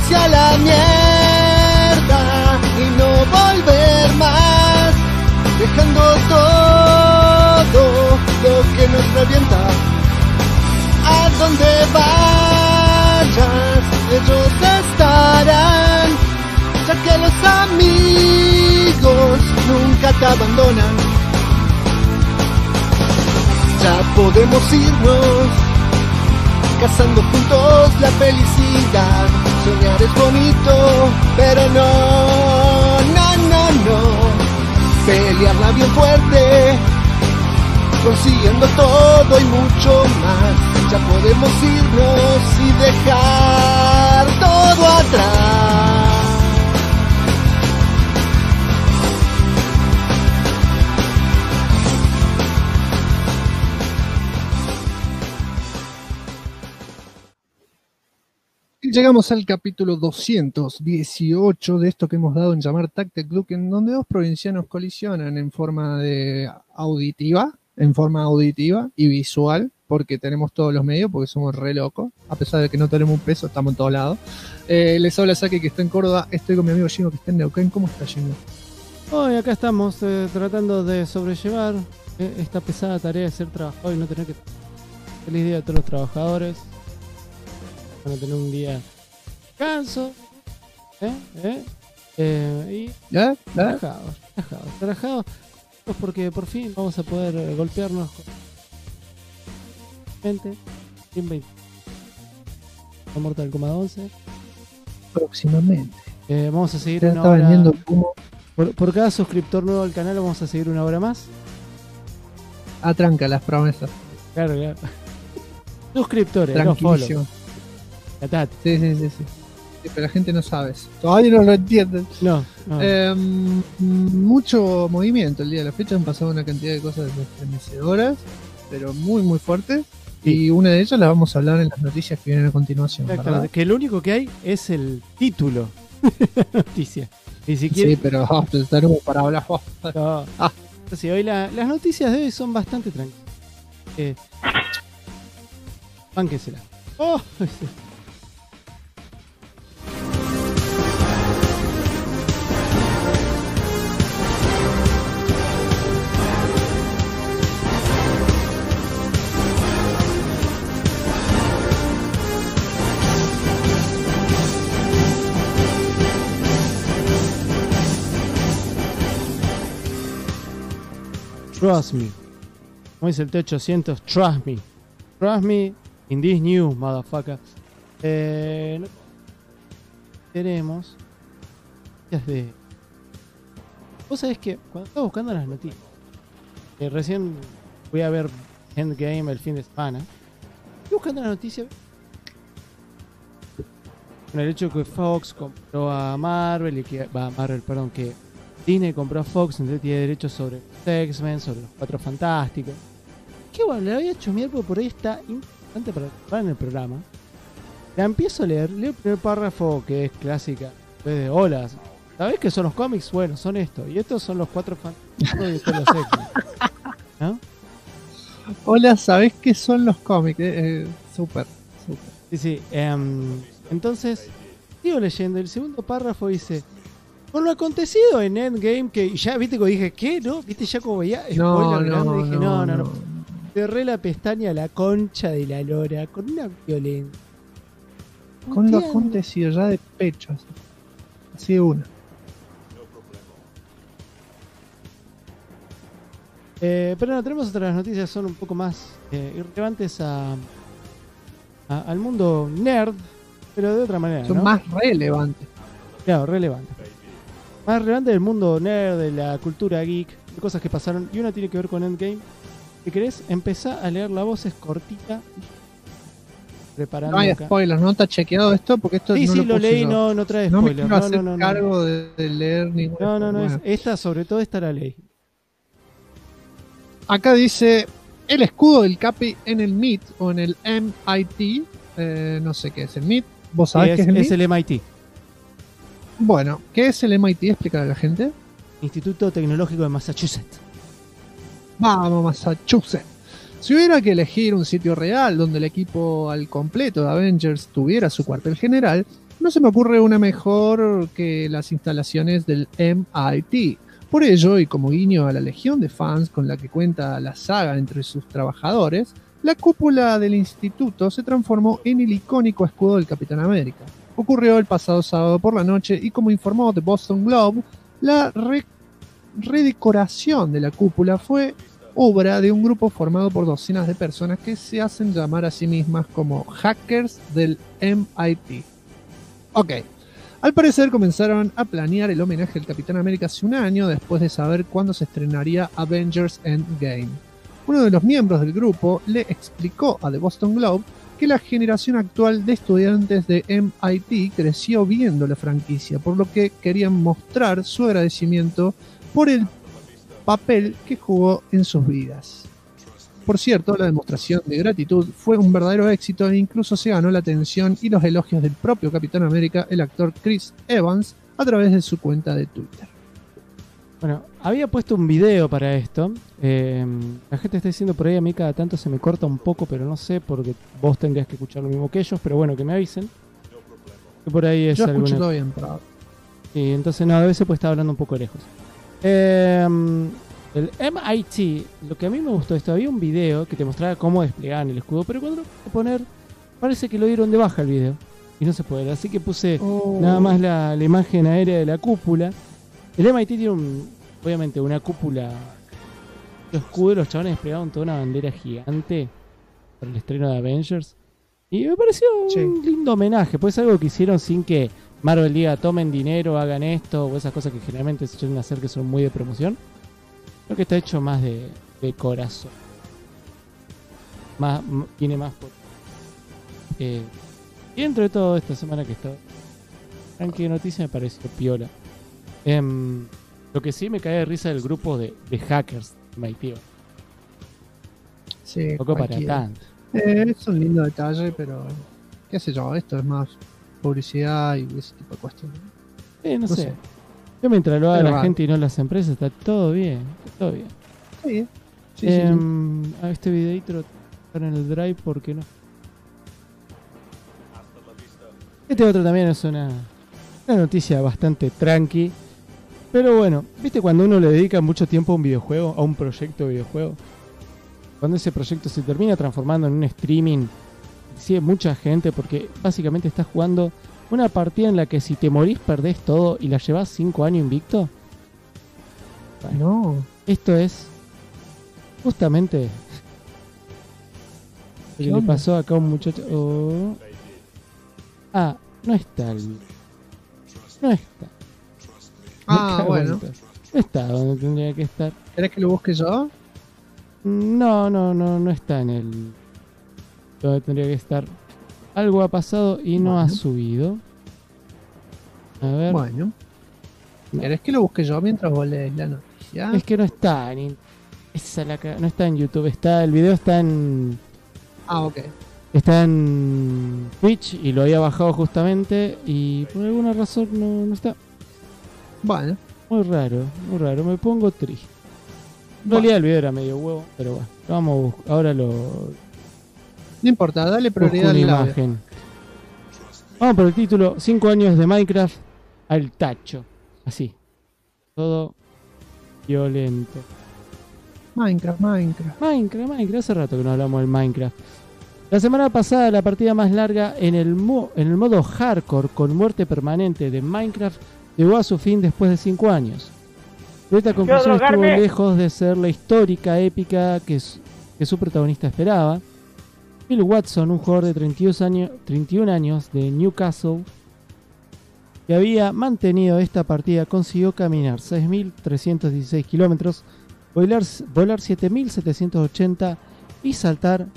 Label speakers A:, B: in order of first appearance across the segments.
A: hacia la mierda y no volver más, dejando todo lo que nos revienta. A donde vayas, ellos estarán, ya que los amigos nunca te abandonan. Ya podemos irnos, cazando juntos la felicidad. Soñar es bonito, pero no. Pelearla bien fuerte, consiguiendo todo y mucho más. Ya podemos irnos y dejar todo atrás.
B: Llegamos al capítulo 218 de esto que hemos dado en llamar Tactic Duke, en donde dos provincianos colisionan en forma auditiva y visual, porque tenemos todos los medios, porque somos re locos, a pesar de que no tenemos un peso, estamos en todos lados. Les habla Saki, que está en Córdoba, estoy con mi amigo Gino, que está en Neuquén. ¿Cómo está, Gino?
C: Hoy acá estamos tratando de sobrellevar esta pesada tarea de ser trabajador y no tener que... Feliz día a todos los trabajadores. Van a tener un día canso, y relajados, porque por fin vamos a poder golpearnos con gente sin 20 con Mortal Kombat 11
B: próximamente.
C: Vamos a seguir
B: ya
C: una
B: está
C: hora
B: vendiendo como...
C: por cada suscriptor nuevo al canal. Vamos a seguir una hora más.
B: Atranca las promesas.
C: Claro. Suscriptores, no follow.
B: Sí. Pero la gente no sabe eso. Todavía no lo entienden.
C: No.
B: Mucho movimiento el día de la fecha. Han pasado una cantidad de cosas estremecedoras, pero muy, muy fuertes. Sí. Y una de ellas la vamos a hablar en las noticias que vienen a continuación.
C: Exactamente. Que lo único que hay es el título. Noticia. Ni siquiera...
B: Sí, pero tenemos para hablar.
C: No. Sí, hoy las noticias de hoy son bastante tranquilas. Bánquensela. Trust me. Como dice el T800, trust me. Trust me in this news, motherfucker. Tenemos noticias de... Vos sabés que cuando estaba buscando las noticias, recién voy a ver Endgame el fin de semana, estoy buscando las noticias con el hecho que Fox compró a Marvel y que que Disney compró a Fox, entonces tiene derechos sobre los X-Men, sobre los Cuatro Fantásticos. Qué bueno, le había hecho mierda porque por ahí está importante para en el programa. La empiezo a leer, leo el primer párrafo que es clásica, de hola, ¿sabés qué son los cómics? Bueno, son estos, y estos son los Cuatro Fantásticos y estos los X-Men, ¿no?
B: Hola, ¿sabés qué son los cómics? Súper.
C: Sí. Entonces, sigo leyendo, el segundo párrafo dice: con lo acontecido en Endgame, que ya viste como dije, ¿qué? ¿No? ¿Viste ya como veía? Spoiler grande, dije, no. Cerré la pestaña a la concha de la lora, con una violencia.
B: Con lo acontecido ya de pecho, así de una.
C: Pero no, tenemos otras noticias, son un poco más irrelevantes al mundo nerd, pero de otra manera.
B: Son, ¿no?, más relevantes.
C: Claro, relevantes. Más relevante del mundo nerd, de la cultura geek, de cosas que pasaron, y una tiene que ver con Endgame. Si querés, empezá a leer la voz, es cortita. Preparando.
B: No hay
C: acá.
B: Spoilers, ¿no está chequeado esto? Porque esto
C: Sí,
B: no
C: lo leí, yo. No trae spoilers.
B: No me quiero hacer cargo de leer ninguna.
C: No,
B: bueno.
C: esta, sobre todo, esta la ley.
B: Acá dice: el escudo del Capi en el MIT o en el MIT. No sé qué es el MIT. ¿Vos sabés qué es el MIT?
C: Es el MIT.
B: Bueno, ¿qué es el MIT? Explícale a la gente.
C: Instituto Tecnológico de Massachusetts.
B: Vamos, Massachusetts. Si hubiera que elegir un sitio real donde el equipo al completo de Avengers tuviera su cuartel general, No se me ocurre una mejor que las instalaciones del MIT. Por ello, y como guiño a la legión de fans con la que cuenta la saga entre sus trabajadores, la cúpula del instituto se transformó en el icónico escudo del Capitán América. Ocurrió el pasado sábado por la noche y, como informó The Boston Globe, la redecoración de la cúpula fue obra de un grupo formado por docenas de personas que se hacen llamar a sí mismas como hackers del MIT. Ok. Al parecer comenzaron a planear el homenaje al Capitán América hace un año después de saber cuándo se estrenaría Avengers Endgame. Uno de los miembros del grupo le explicó a The Boston Globe que la generación actual de estudiantes de MIT creció viendo la franquicia, por lo que querían mostrar su agradecimiento por el papel que jugó en sus vidas. Por cierto, la demostración de gratitud fue un verdadero éxito e incluso se ganó la atención y los elogios del propio Capitán América, el actor Chris Evans, a través de su cuenta de Twitter.
C: Bueno, había puesto un video para esto. La gente está diciendo por ahí, a mí cada tanto se me corta un poco, pero no sé, porque vos tendrías que escuchar lo mismo que ellos, pero bueno, que me avisen. Que por ahí es
B: Yo escucho
C: alguna...
B: todo bien, pero...
C: Sí, entonces no, a veces puede estar hablando un poco lejos. El MIT, lo que a mí me gustó esto, había un video que te mostraba cómo desplegaban el escudo, pero cuando lo puse a poner, parece que lo dieron de baja el video. Y no se puede, así que puse nada más la imagen aérea de la cúpula. El MIT tiene obviamente una cúpula de escudo y los chavales desplegaron toda una bandera gigante para el estreno de Avengers. Y me pareció un lindo homenaje, pues algo que hicieron sin que Marvel diga tomen dinero, hagan esto, o esas cosas que generalmente se suelen hacer que son muy de promoción. Creo que está hecho más de corazón. Tiene más por... y dentro de todo esta semana que está tranqui noticia me pareció piola. Lo que sí me cae de risa del grupo de hackers MIT.
B: Sí,
C: poco para tanto.
B: Es un lindo detalle, pero qué sé yo, esto es más publicidad y ese tipo de cuestiones.
C: No sé. Yo mientras lo haga
B: Pero
C: la gente y no las empresas, está todo bien. Todo bien.
B: Sí, sí.
C: A este videito lo tengo en el drive porque no. Este otro también es una noticia bastante tranqui. Pero bueno, ¿viste cuando uno le dedica mucho tiempo a un videojuego, a un proyecto de videojuego? Cuando ese proyecto se termina transformando en un streaming, sigue mucha gente porque básicamente estás jugando una partida en la que si te morís perdés todo y la llevas 5 años invicto. Bueno,
B: No.
C: esto es justamente lo que le pasó acá a un muchacho. No está el video. No está.
B: Bueno.
C: No está donde tendría que estar.
B: ¿Querés que lo busque yo?
C: No está en el donde tendría que estar. Algo ha pasado y no ha subido. A ver.
B: Bueno. ¿Querés que lo busque yo mientras vos lees la noticia?
C: Es que no está no está en YouTube, el video está en...
B: Ok.
C: Está en Twitch y lo había bajado justamente y por alguna razón no está.
B: Bueno.
C: Muy raro, me pongo triste. En realidad el video era medio huevo, pero bueno, vamos a buscar. Ahora
B: No importa, dale prioridad
C: busco
B: al
C: una
B: audio.
C: imagen. Vamos por el título, 5 años de Minecraft al tacho. Así. Todo violento.
B: Minecraft.
C: Minecraft, hace rato que no hablamos del Minecraft. La semana pasada la partida más larga en el modo hardcore con muerte permanente de Minecraft llegó a su fin después de 5 años. Pero esta conclusión estuvo lejos de ser la histórica épica que su protagonista esperaba. Phil Watson, un jugador de 31 años de Newcastle, que había mantenido esta partida, consiguió caminar 6.316 kilómetros, volar 7.780 y saltar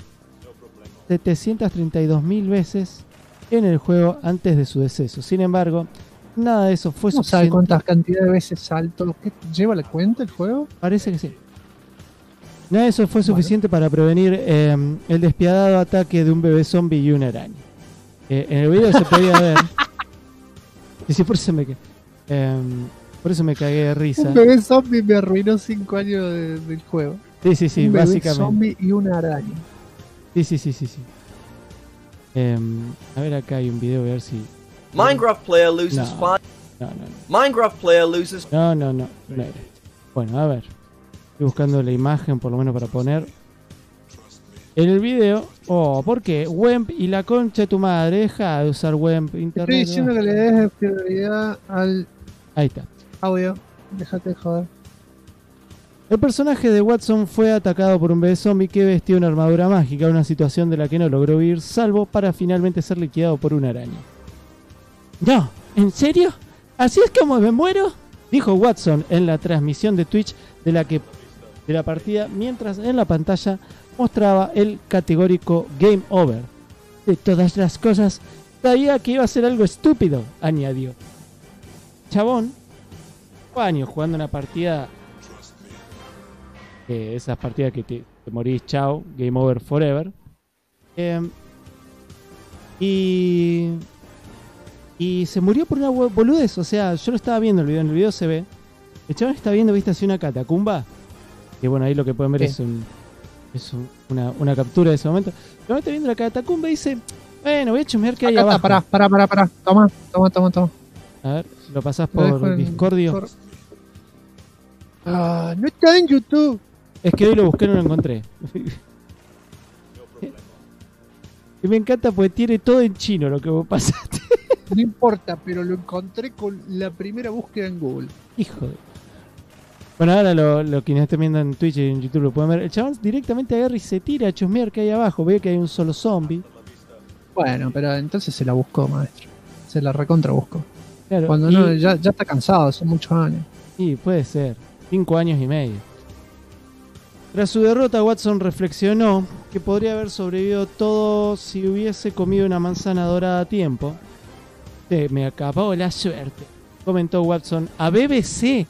C: 732.000 veces en el juego antes de su deceso. Sin embargo, nada de eso fue
B: ¿No
C: suficiente.
B: sabe cuántas cantidades de veces salto? ¿Qué lleva la cuenta el juego?
C: Parece que sí. Nada de eso fue suficiente para prevenir el despiadado ataque de un bebé zombie y una araña. En el video se podía ver. Y sí, por eso me cagué de risa.
B: Un bebé zombie me arruinó 5 años del juego.
C: Sí,
B: un bebé
C: básicamente.
B: zombie y una araña.
C: Sí. A ver, acá hay un video, voy a ver si
D: Minecraft player loses
C: No.
D: 5.
C: No.
D: Minecraft player loses.
C: No era. Bueno, a ver. Estoy buscando la imagen por lo menos para poner. En el video. Oh, ¿por qué? WEMP y la concha de tu madre. Deja de usar WEMP. Internet.
B: Estoy diciendo que le des prioridad al
C: Ahí está.
B: audio. Déjate de joder.
C: El personaje de Watson fue atacado por un bebé zombie que vestía una armadura mágica, una situación de la que no logró huir, salvo para finalmente ser liquidado por una araña. No, ¿en serio? ¿Así es como me muero? Dijo Watson en la transmisión de Twitch de la partida, mientras en la pantalla mostraba el categórico Game Over. De todas las cosas, sabía que iba a ser algo estúpido, añadió. Chabón, 5 años jugando una partida, esas partidas que te morís, chao, Game Over Forever. Y se murió por una boludez. O sea, yo lo estaba viendo en el video se ve. El chabón está viendo, viste, así una catacumba. Que bueno, ahí lo que pueden ver es una captura de ese momento. El chabón está viendo la catacumba y dice, bueno, voy a chusmear que hay
B: Acá
C: abajo.
B: está, pará. Toma.
C: A ver, lo pasás
B: Lo dejo
C: por
B: en
C: Discordio.
B: No está en YouTube.
C: Es que hoy lo busqué y no lo encontré. Y me encanta porque tiene todo en chino lo que vos pasaste.
B: No importa, pero lo encontré con la primera búsqueda en Google.
C: Hijo de... Bueno, ahora lo quienes estén viendo en Twitch y en YouTube lo pueden ver. El chabón directamente agarra y se tira a chusmear que hay abajo. Ve que hay un solo zombie.
B: Bueno, pero entonces se la buscó, maestro. Se la recontra buscó.
C: Claro,
B: Cuando no, ya está cansado, son muchos años.
C: Sí, puede ser. 5 años y medio. Tras su derrota, Watson reflexionó que podría haber sobrevivido todo si hubiese comido una manzana dorada a tiempo. Me acabó la suerte, comentó Watson a BBC.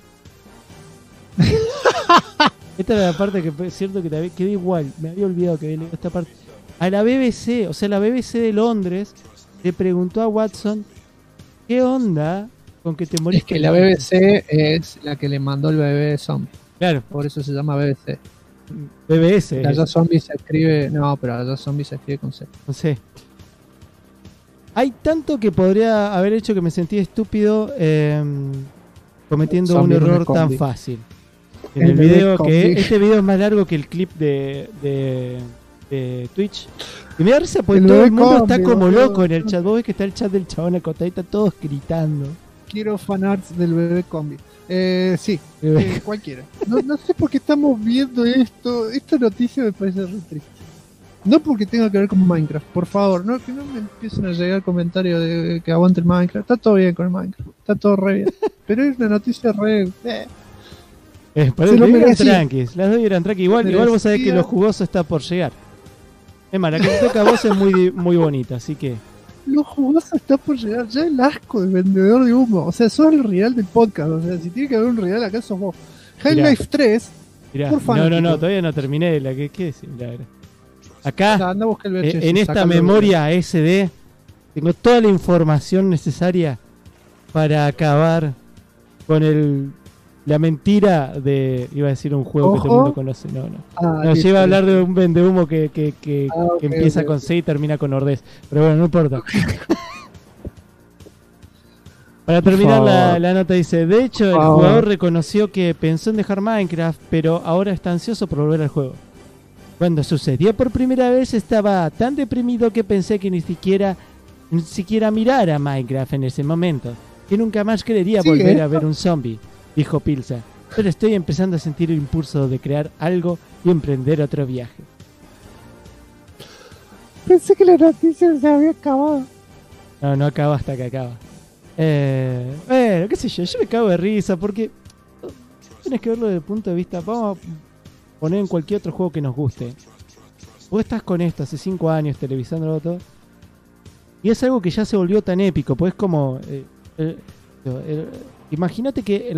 C: Esta era la parte que es cierto que quedé igual. Me había olvidado que había leído esta parte. A la BBC, o sea, la BBC de Londres, le preguntó a Watson, ¿qué onda con que te morís?
B: Es que la BBC es la que le mandó el bebé zombie.
C: Claro,
B: Por eso se llama BBC.
C: BBC.
B: Allá zombie se escribe. No, pero allá zombie se escribe con C.
C: No sé. Hay tanto que podría haber hecho que me sentí estúpido cometiendo
B: Zombie
C: un error
B: Bebé
C: tan
B: Combi.
C: fácil. En
B: El
C: el
B: Bebé
C: video
B: Combi.
C: que este video es más largo que el clip de Twitch. Y me da risa porque
B: El
C: todo
B: Bebé
C: el mundo está
B: Combi,
C: como
B: boludo.
C: loco en el chat. Vos ves que está el chat del chabón acotado y está todos gritando.
B: Quiero fanarts del bebé combi. Sí,
C: Bebé.
B: cualquiera. No sé por qué estamos viendo esto. Esta noticia me parece re triste. No porque tenga que ver con Minecraft, por favor, no, que no me empiecen a llegar comentarios de que aguante el Minecraft. Está todo bien con el Minecraft, está todo re bien. Pero es una noticia re...
C: Parece
B: lo
C: que eran
B: merecía.
C: tranquis. Las dos eran tranquis. Igual vos sabés que
B: Merecía.
C: lo jugoso está por llegar. Es más, la que te toca a vos es muy bonita, así que...
B: Lo jugoso está por llegar, ya el asco de vendedor de humo. O sea, sos el real del podcast. O sea, si tiene que haber un real, acá sos vos. Half-Life 3,
C: Mirá,
B: Por fanático.
C: no, todavía no terminé de la que... ¿Qué decir? Mirá. Acá,
B: anda a buscar el VHS,
C: en esta
B: sacalo de-
C: memoria SD, tengo toda la información necesaria para acabar con la mentira de... Iba a decir un juego que todo el mundo conoce. No.
B: Ah,
C: No,
B: listo,
C: yo iba a hablar
B: listo.
C: de un vendehumo que
B: Ok,
C: empieza
B: ok.
C: con C y termina con Ordez. Pero bueno, no importa. Para terminar la nota dice, de hecho el
B: favor.
C: jugador reconoció que pensó en dejar Minecraft, pero ahora está ansioso por volver al juego. Cuando sucedió por primera vez estaba tan deprimido que pensé que ni siquiera mirar a Minecraft en ese momento, que nunca más quería
B: Sí,
C: volver a ver un zombie, dijo Pilsa. Pero estoy empezando a sentir el impulso de crear algo y emprender otro viaje.
B: Pensé que la noticia se había acabado.
C: No acaba hasta que acaba. Bueno, qué sé yo me cago de risa porque tienes que verlo desde el punto de vista. Vamos a poner en cualquier otro juego que nos guste. Vos estás con esto hace 5 años televisándolo todo. Y es algo que ya se volvió tan épico. Pues como. Imagínate que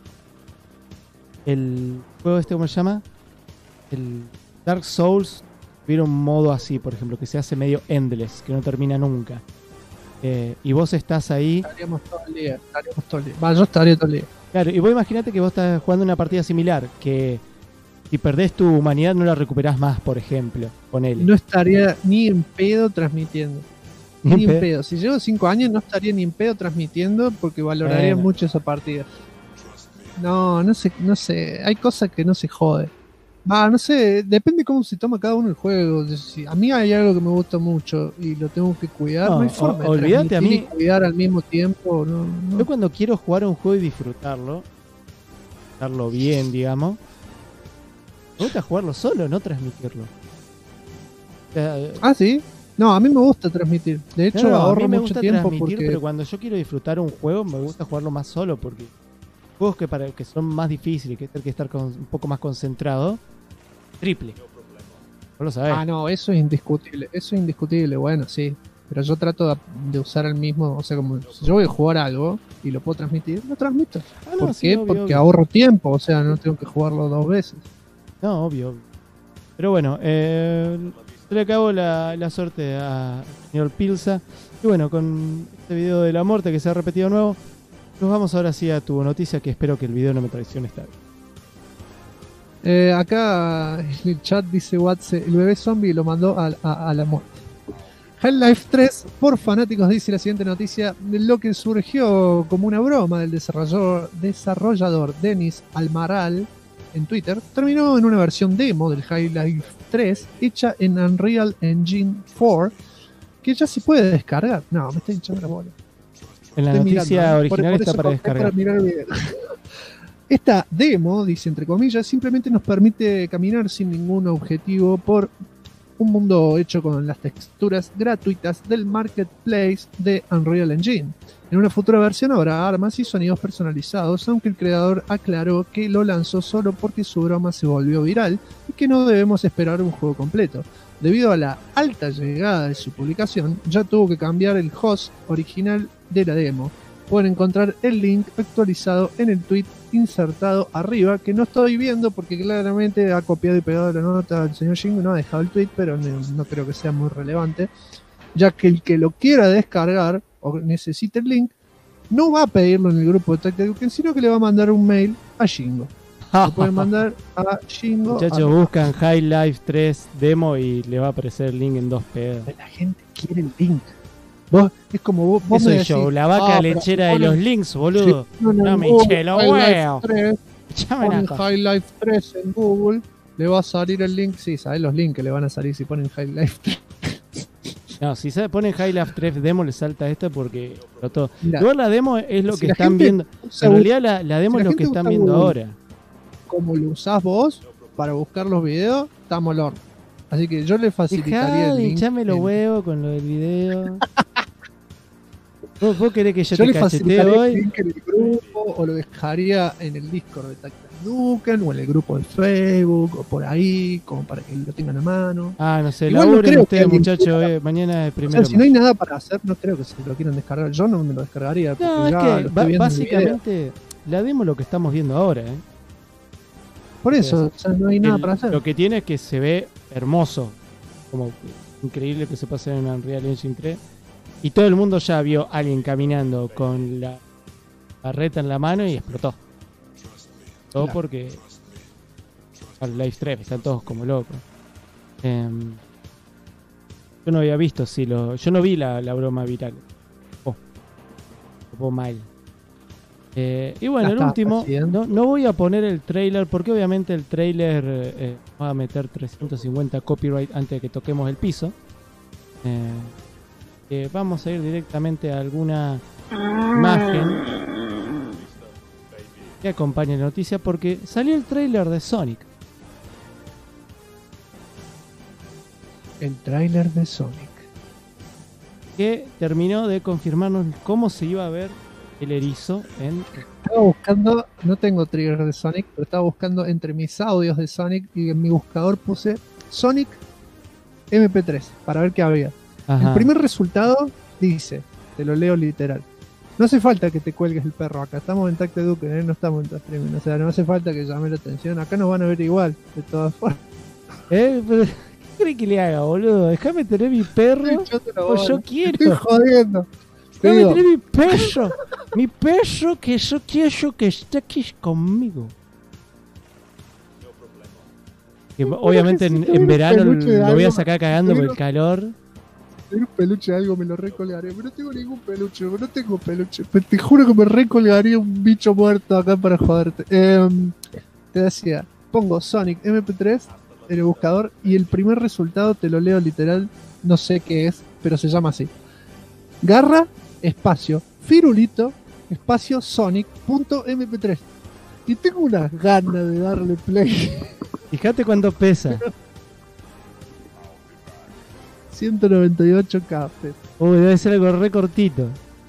C: el juego este, ¿cómo se llama? El Dark Souls tuviera un modo así, por ejemplo, que se hace medio endless, que no termina nunca. Y vos estás ahí.
B: Estaríamos todo el día. Va, yo estaría todo el día.
C: Claro, y vos imaginate que vos estás jugando una partida similar, que si perdés tu humanidad no la recuperás más, por ejemplo. Ponele.
B: No estaría ni en pedo transmitiendo. Ni en pedo. Si llevo 5 años no estaría ni en pedo transmitiendo porque valoraría
C: Bueno.
B: mucho esa partida. No sé. Hay cosas que no se jode. No sé, depende cómo se toma cada uno el juego. Si a mí hay algo que me gusta mucho y lo tengo que cuidar, no hay forma de
C: olvídate, a mí.
B: transmitir y cuidar al mismo tiempo. No.
C: Yo cuando quiero jugar a un juego y disfrutarlo bien, digamos, me gusta jugarlo solo, no transmitirlo. O sea,
B: Ah, sí. No, a mí me gusta transmitir. De hecho,
C: no, a
B: ahorro
C: mí me
B: mucho
C: gusta
B: tiempo
C: transmitir,
B: porque
C: pero cuando yo quiero disfrutar un juego, me gusta jugarlo más solo, porque juegos que son más difíciles, que hay que estar un poco más concentrado, triple. No lo sabés.
B: no, eso es indiscutible. Eso es indiscutible, bueno, sí. Pero yo trato de usar el mismo, o sea, como si yo voy a jugar algo y lo puedo transmitir, lo transmito.
C: Ah, no,
B: ¿Por
C: sí,
B: qué?
C: obvio,
B: Porque
C: obvio.
B: ahorro tiempo, o sea, no tengo que jugarlo 2 veces.
C: No, obvio. Pero bueno, yo le acabo la suerte a señor Pilsa. Y bueno, con este video de la muerte que se ha repetido de nuevo, nos vamos ahora sí a tu noticia, que espero que el video no me traicione esta vez.
B: Acá en el chat dice Watse, el bebé zombie lo mandó a la muerte. Half-Life 3, por fanáticos, dice la siguiente noticia, lo que surgió como una broma del desarrollador Denis Almaral en Twitter, terminó en una versión demo del Half-Life 3 hecha en Unreal Engine 4, que ya se puede descargar. No, me está hinchando la bola.
C: En la
B: Estoy
C: noticia
B: mirando,
C: original
B: por
C: está
B: eso
C: para
B: corté
C: descargar.
B: mirar el video. Esta demo, dice entre comillas, simplemente nos permite caminar sin ningún objetivo por un mundo hecho con las texturas gratuitas del marketplace de Unreal Engine. En una futura versión habrá armas y sonidos personalizados, aunque el creador aclaró que lo lanzó solo porque su broma se volvió viral y que no debemos esperar un juego completo. Debido a la alta llegada de su publicación, ya tuvo que cambiar el host original de la demo. Pueden encontrar el link actualizado en el tweet insertado arriba, que no estoy viendo porque claramente ha copiado y pegado la nota al señor Shingo, no ha dejado el tweet, pero no creo que sea muy relevante, ya que el que lo quiera descargar o necesite el link, no va a pedirlo en el grupo de Tactic Duken, sino que le va a mandar un mail a Shingo. Lo pueden mandar a Shingo.
C: Muchachos, buscan High Life 3 demo y le va a aparecer el link en 2 pedos.
B: La gente quiere el link. Vos, es como vos
C: Eso
B: me
C: soy yo,
B: decís,
C: la vaca
B: pero
C: lechera
B: si
C: de los
B: ponen-
C: links, boludo.
B: si ponen
C: No
B: en
C: me
B: Google
C: hinché los
B: High Life
C: huevos.
B: 3,
C: Echame
B: ponen
C: acá.
B: High Life 3 en Google, le va a salir el link. Sí, sabés los links que le van a salir si ponen High Life 3.
C: No, si se ponen High Life 3 demo le salta esto porque explotó.
B: Mirá,
C: Igual la demo es lo
B: si
C: que
B: la
C: están
B: gente
C: viendo.
B: usa
C: En
B: Google
C: realidad la demo
B: si
C: es
B: la
C: lo que
B: gente
C: están
B: usa
C: viendo
B: Google
C: ahora.
B: como lo usás vos para buscar los videos, está molón. Así que yo le facilitaría
C: Dejá
B: el
C: de
B: link.
C: hinchame los
B: en-
C: huevos con lo del video. ¿Vos querés que yo
B: Yo
C: te
B: le
C: cachetee
B: facilitaría el
C: hoy?
B: link en el grupo o lo dejaría en el Discord de Tactic Duken o en el grupo de Facebook o por ahí, como para que lo tengan a mano.
C: Ah, no sé,
B: Igual no
C: laburen
B: creo que
C: ustedes,
B: alguien
C: muchachos.
B: quiera-
C: Mañana es
B: O
C: primero.
B: sea, si no hay nada para hacer, no creo que se lo quieran descargar. Yo no me lo descargaría. Porque
C: No, es
B: ya
C: que
B: lo estoy viendo en el video.
C: básicamente la demo es lo que estamos viendo ahora.
B: Por eso, o sea, no hay nada para hacer.
C: Lo que tiene es que se ve hermoso. Como increíble que se pase en Unreal Engine 3. Y todo el mundo ya vio a alguien caminando con la barreta en la mano y explotó. Todo
B: Claro.
C: porque Half-Life 3 están todos como locos. Yo no había visto yo no vi la broma viral. Mal. Y bueno,
B: La
C: el
B: está
C: último,
B: haciendo.
C: no voy a poner el trailer porque obviamente el trailer va a meter 350 copyright antes de que toquemos el piso. Vamos a ir directamente a alguna imagen que acompañe la noticia porque salió el trailer de Sonic.
B: El tráiler de Sonic.
C: Que terminó de confirmarnos cómo se iba a ver el erizo en...
B: Estaba buscando, no tengo trigger de Sonic, pero estaba buscando entre mis audios de Sonic y en mi buscador puse Sonic MP3 para ver qué había.
C: Ajá.
B: El primer resultado dice, te lo leo literal. No hace falta que te cuelgues el perro acá, estamos en Tactic Duken, no estamos en tu streaming, o sea, no hace falta que llame la atención, acá nos van a ver igual, de todas formas.
C: Pero, ¿qué crees que le haga, boludo? Déjame tener mi perro.
B: Yo te lo
C: Pues
B: voy,
C: yo
B: te estoy
C: quiero.
B: jodiendo. Te
C: Déjame
B: digo,
C: tener mi perro. Mi perro que yo quiero que esté aquí conmigo. Que obviamente en verano
B: peluche de
C: lo voy a
B: algo,
C: sacar cagando por el
B: pero-
C: calor.
B: tener un peluche de algo me lo recolgaré. Pero no tengo ningún peluche, no tengo peluche. Te juro que me recolgaría un bicho muerto acá para joderte. Te decía, pongo Sonic MP3 en el buscador y el primer resultado te lo leo literal, no sé qué es, pero se llama así. Garra, espacio, Firulito, espacio, Sonic.mp3. Y tengo unas ganas de darle play.
C: Fíjate cuánto pesa.
B: 198 capes.
C: Uy, debe ser algo re cortito.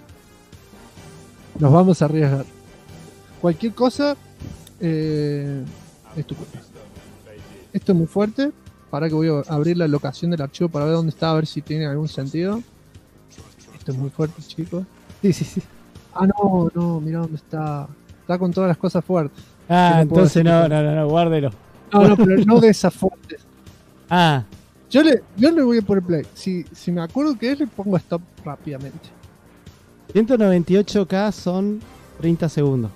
B: Nos vamos a arriesgar. Cualquier cosa, es tu culpa. Esto es muy fuerte. Para que voy a abrir la locación del archivo para ver dónde está, a ver si tiene algún sentido. Esto es muy fuerte, chicos.
C: Sí.
B: Ah, no, mira dónde está. Está con todas las cosas fuertes.
C: Ah,
B: Que no puedo
C: entonces
B: decir
C: no, guárdelo.
B: No, pero no de esas fuertes.
C: Ah,
B: Yo le voy a poner play. Si me acuerdo que es, le pongo stop rápidamente.
C: 198K son 30 segundos.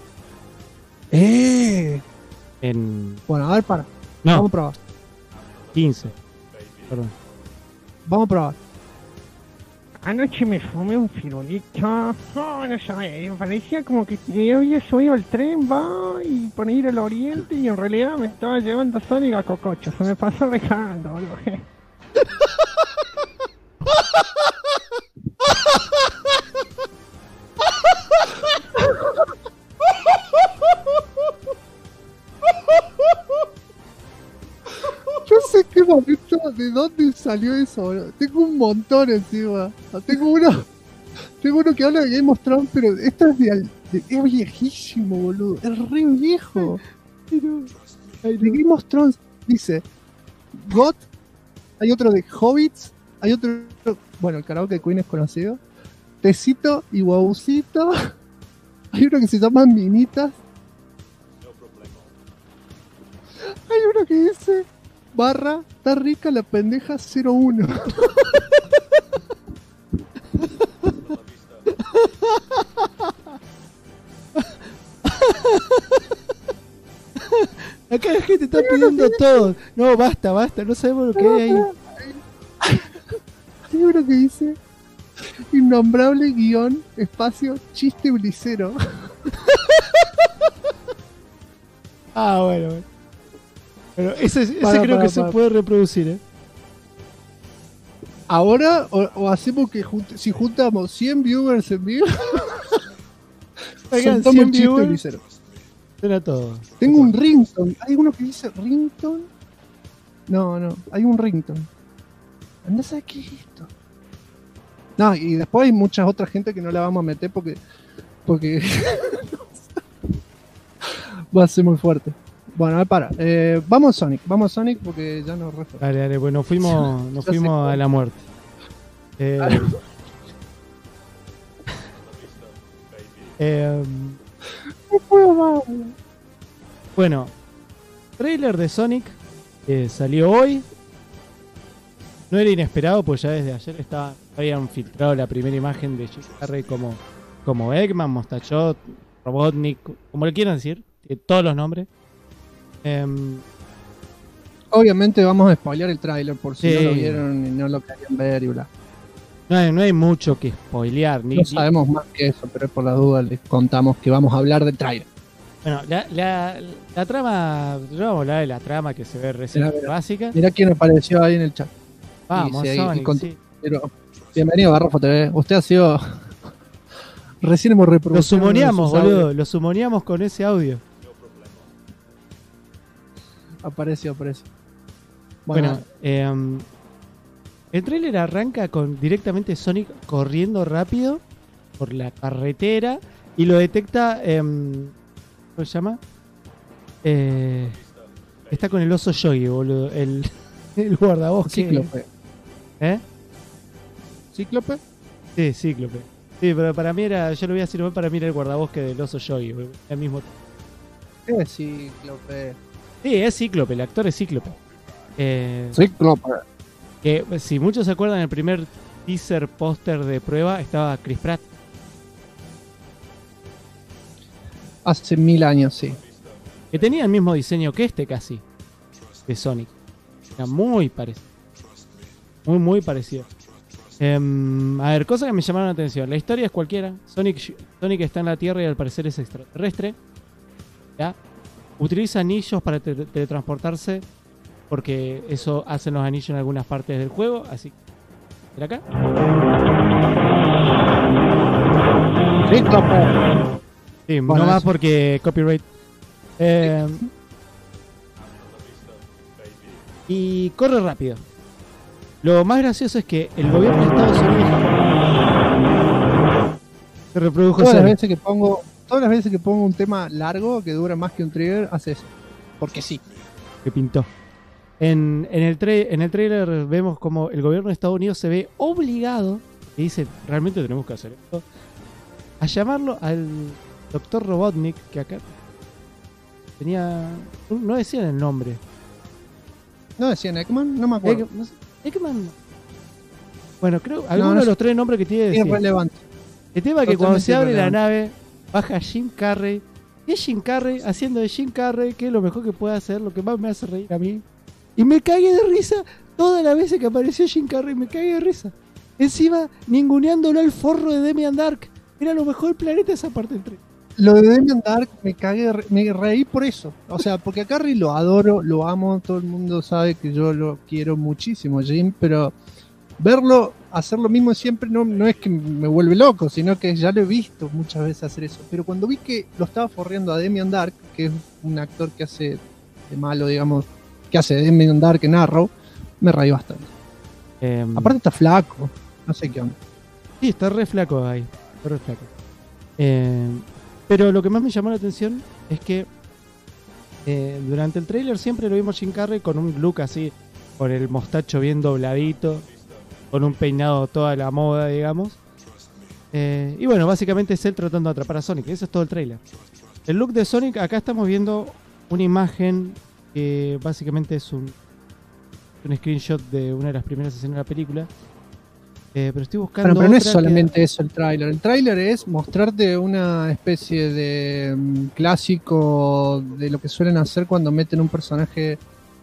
C: En...
B: Bueno, a ver, para.
C: No,
B: Vamos a probar.
C: 15. Perdón.
B: Vamos a probar.
E: Anoche me fumé un firulito. No, no sabía, me parecía como que yo había subido al tren, va, y para ir al oriente, y en realidad me estaba llevando Sonic a Cococho. Se me pasó recargando, boludo.
B: Yo sé qué momento, de dónde salió eso, boludo. Tengo un montón encima. Tengo uno que habla de Game of Thrones, pero esto es viejísimo, boludo. Es re viejo. De Game of Thrones dice God, hay otro de Hobbits, hay otro, bueno, el karaoke Queen es conocido, Tecito y Waucito, hay uno que se llama Minitas, hay uno que dice barra, está rica la pendeja 01.
C: Acá la gente está pidiendo todo. No, basta, no sabemos lo que hay ahí.
B: Hay uno que dice innombrable guión, espacio, chiste blicero.
C: Ah, bueno. Pero ese creo
B: Para,
C: que se puede reproducir, ¿eh?
B: Ahora, o hacemos que si juntamos 100 viewers en vivo,
C: Oigan,
B: soltamos
C: 100
B: el chiste
C: viewers.
B: blicero.
C: Suena todo.
B: Tengo un ringtone. ¿Hay uno que dice ringtone? No, hay un ringtone. No sé qué es esto. No, y después hay muchas otras gente que no la vamos a meter porque va a ser muy fuerte. Bueno, a ver, para. Vamos Sonic porque ya nos refuerza.
C: Dale, bueno, nos fuimos a la muerte.
B: No puedo más.
C: Bueno, trailer de Sonic salió hoy. No era inesperado, pues ya desde ayer habían filtrado la primera imagen de Jim Carrey como Eggman, Mostachot, Robotnik, como le quieran decir, tiene todos los nombres.
B: Obviamente vamos a spoilear el tráiler por si
C: Sí.
B: no lo vieron y no lo querían ver y bla.
C: No hay mucho que spoilear.
B: No sabemos más que eso, pero por la duda les contamos que vamos a hablar del tráiler.
C: Bueno, la trama, yo vamos a hablar de la trama que se ve recién
B: Mirá.
C: básica.
B: Mirá quién apareció ahí en el chat.
C: Vamos,
B: Y
C: Sonic,
B: sí.
C: sí.
B: Pero, bienvenido a Garrafo TV. Usted ha sido... Recién hemos
C: Lo
B: reproducido.
C: sumoneamos,
B: uno de sus
C: boludo,
B: audios.
C: lo sumoneamos con ese audio.
B: Apareció.
C: Bueno, el tráiler arranca con directamente Sonic corriendo rápido por la carretera y lo detecta, ¿cómo se llama? Está con el oso Yogi, boludo, el guardabosque.
B: Cíclope.
C: ¿Eh?
B: ¿Cíclope?
C: Sí, Cíclope. Sí, pero para mí yo lo voy a decir, para mí era el guardabosque del oso Yogi, boludo, al mismo tiempo.
B: ¿Qué es Cíclope?
C: Sí, es Cíclope, el actor es Cíclope.
B: Cíclope.
C: Que si muchos se acuerdan, el primer teaser póster de prueba estaba Chris Pratt.
B: Hace 1000 años, sí.
C: Que tenía el mismo diseño que este casi. De Sonic. Era muy parecido. Muy parecido. A ver, cosas que me llamaron la atención. La historia es cualquiera. Sonic está en la Tierra y al parecer es extraterrestre. ¿Ya? Utiliza anillos para teletransportarse. Porque eso hacen los anillos en algunas partes del juego. Así que... ¿Mira acá? Sí,
B: Bueno,
C: no más
B: eso.
C: porque copyright. Y corre rápido. Lo más gracioso es que el gobierno de Estados Unidos se reprodujo
B: Todas las
C: Sonic.
B: veces que pongo un tema largo que dura más que un trigger, hace eso. Porque sí.
C: Que pintó. En el trailer vemos como el gobierno de Estados Unidos se ve obligado, y dice, realmente tenemos que hacer esto, a llamarlo al doctor Robotnik, que acá tenía... No decían el nombre.
B: ¿No decían Ekman? No me acuerdo.
C: No sé, Eggman. Bueno, creo alguno
B: no
C: de
B: sé.
C: los 3 nombres que tiene decir.
B: Irrelevante.
C: El tema es que cuando se abre
B: Totalmente
C: la
B: irrelevante.
C: nave, baja Jim Carrey. Y es Jim Carrey haciendo de Jim Carrey, que es lo mejor que puede hacer, lo que más me hace reír a mí. Y me cagué de risa todas las veces que apareció Jim Carrey, me cagué de risa. Encima, ninguneándolo al forro de Demian Dark. Era lo mejor del planeta esa parte del tren.
B: Lo de Demian Dark me reí por eso. O sea, porque a Carrey lo adoro, lo amo, todo el mundo sabe que yo lo quiero muchísimo, Jim, pero verlo hacer lo mismo siempre no es que me vuelve loco, sino que ya lo he visto muchas veces hacer eso. Pero cuando vi que lo estaba forreando a Demian Dark, que es un actor que hace de malo, digamos, que hace de Demian Dark en Arrow, me reí bastante. Aparte está flaco, no sé qué onda.
C: Sí, está re flaco ahí. Está re flaco. Pero lo que más me llamó la atención es que durante el tráiler siempre lo vimos Jim Carrey con un look así, con el mostacho bien dobladito, con un peinado toda la moda, digamos. Y bueno, básicamente es él tratando de atrapar a Sonic. Eso es todo el tráiler. El look de Sonic, acá estamos viendo una imagen que básicamente es un screenshot de una de las primeras escenas de la película. Pero estoy buscando.
B: Bueno, pero no es
C: otra
B: solamente eso el tráiler. El tráiler es mostrarte una especie de clásico de lo que suelen hacer cuando meten un personaje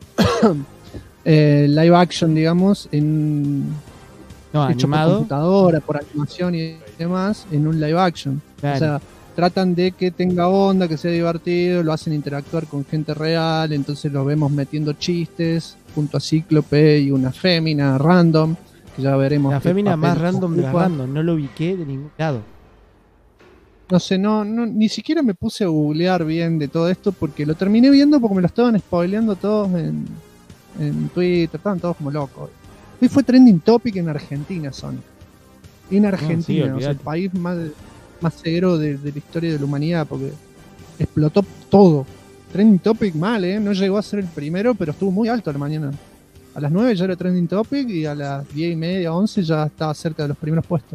B: live action, digamos, en
C: no,
B: hecho por
C: animado.
B: computadora, por animación y demás, en un live action.
C: Claro.
B: O sea, tratan de que tenga onda, que sea divertido, lo hacen interactuar con gente real, entonces lo vemos metiendo chistes junto a Cíclope y una fémina random, que ya veremos.
C: La
B: qué
C: fémina más
B: papel
C: random de la
B: ocupa.
C: random, no lo ubiqué de ningún lado.
B: No sé, ni siquiera me puse a googlear bien de todo esto porque lo terminé viendo porque me lo estaban spoileando todos en Twitter, estaban todos como locos. Hoy fue trending topic en Argentina, Sonic. En Argentina, o sea, el
C: olvidate.
B: país más severo de la historia de la humanidad porque explotó todo. Trending topic mal, no llegó a ser el primero, pero estuvo muy alto a la mañana. A las 9 ya era trending topic y a las 10 y media, 11 ya estaba cerca de los primeros puestos.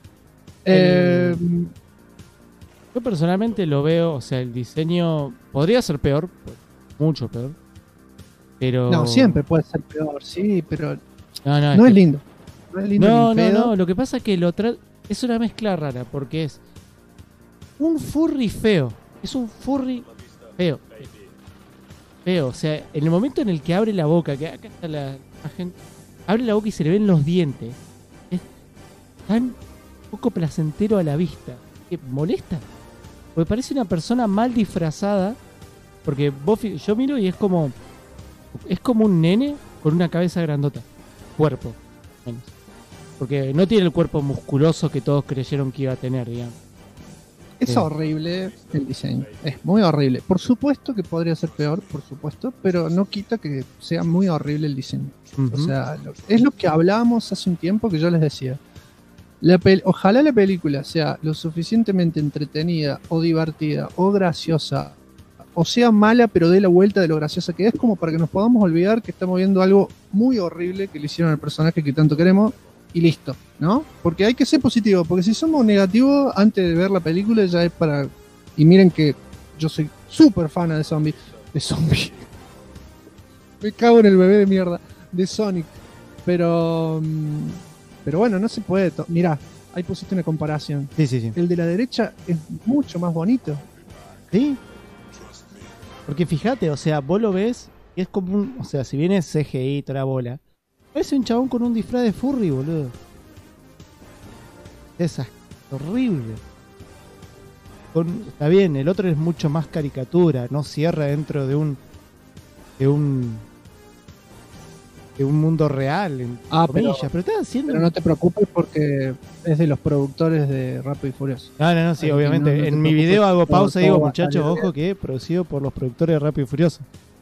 C: Yo personalmente lo veo, o sea, el diseño podría ser peor, mucho peor. Pero.
B: No, siempre puede ser peor, sí, pero
C: No,
B: no es lindo. No es lindo
C: No,
B: ni
C: no,
B: pedo.
C: no. Lo que pasa es que es una mezcla rara, porque es un furry feo. Es un furry feo. Feo. O sea, en el momento en el que abre la boca, que acá está la imagen, abre la boca y se le ven los dientes. Es tan poco placentero a la vista. Que molesta. Porque parece una persona mal disfrazada. Porque yo miro y es como un nene con una cabeza grandota. Cuerpo, menos. Porque no tiene el cuerpo musculoso que todos creyeron que iba a tener, digamos.
B: Es horrible el diseño. Es muy horrible. Por supuesto que podría ser peor, por supuesto, pero no quita que sea muy horrible el diseño.
C: Ujú.
B: O sea, es lo que hablábamos hace un tiempo que yo les decía. Ojalá la película sea lo suficientemente entretenida o divertida o graciosa o sea mala pero dé la vuelta de lo graciosa que es como para que nos podamos olvidar que estamos viendo algo muy horrible que le hicieron al personaje que tanto queremos y listo, ¿no? Porque hay que ser positivo, porque si somos negativos antes de ver la película ya es para... Y miren que yo soy súper fan de Zombie. Me cago en el bebé de mierda de Sonic. Pero bueno, no se puede... Mirá, ahí pusiste una comparación.
C: Sí, sí, sí.
B: El de la derecha es mucho más bonito.
C: ¿Sí? Porque fíjate, o sea, vos lo ves y es como un... O sea, si bien es CGI, toda la bola, parece un chabón con un disfraz de furry, boludo. Es horrible. Está bien, el otro es mucho más caricatura, no cierra dentro de un mundo real, en comillas, pero está haciendo...
B: Pero no te preocupes porque es de los productores de Rápido y Furioso.
C: No, sí, obviamente.
B: No te
C: en mi
B: preocupes,
C: video hago pausa y digo,
B: todo va a
C: muchachos,
B: salir
C: ojo que producido por los productores de Rápido y Furioso.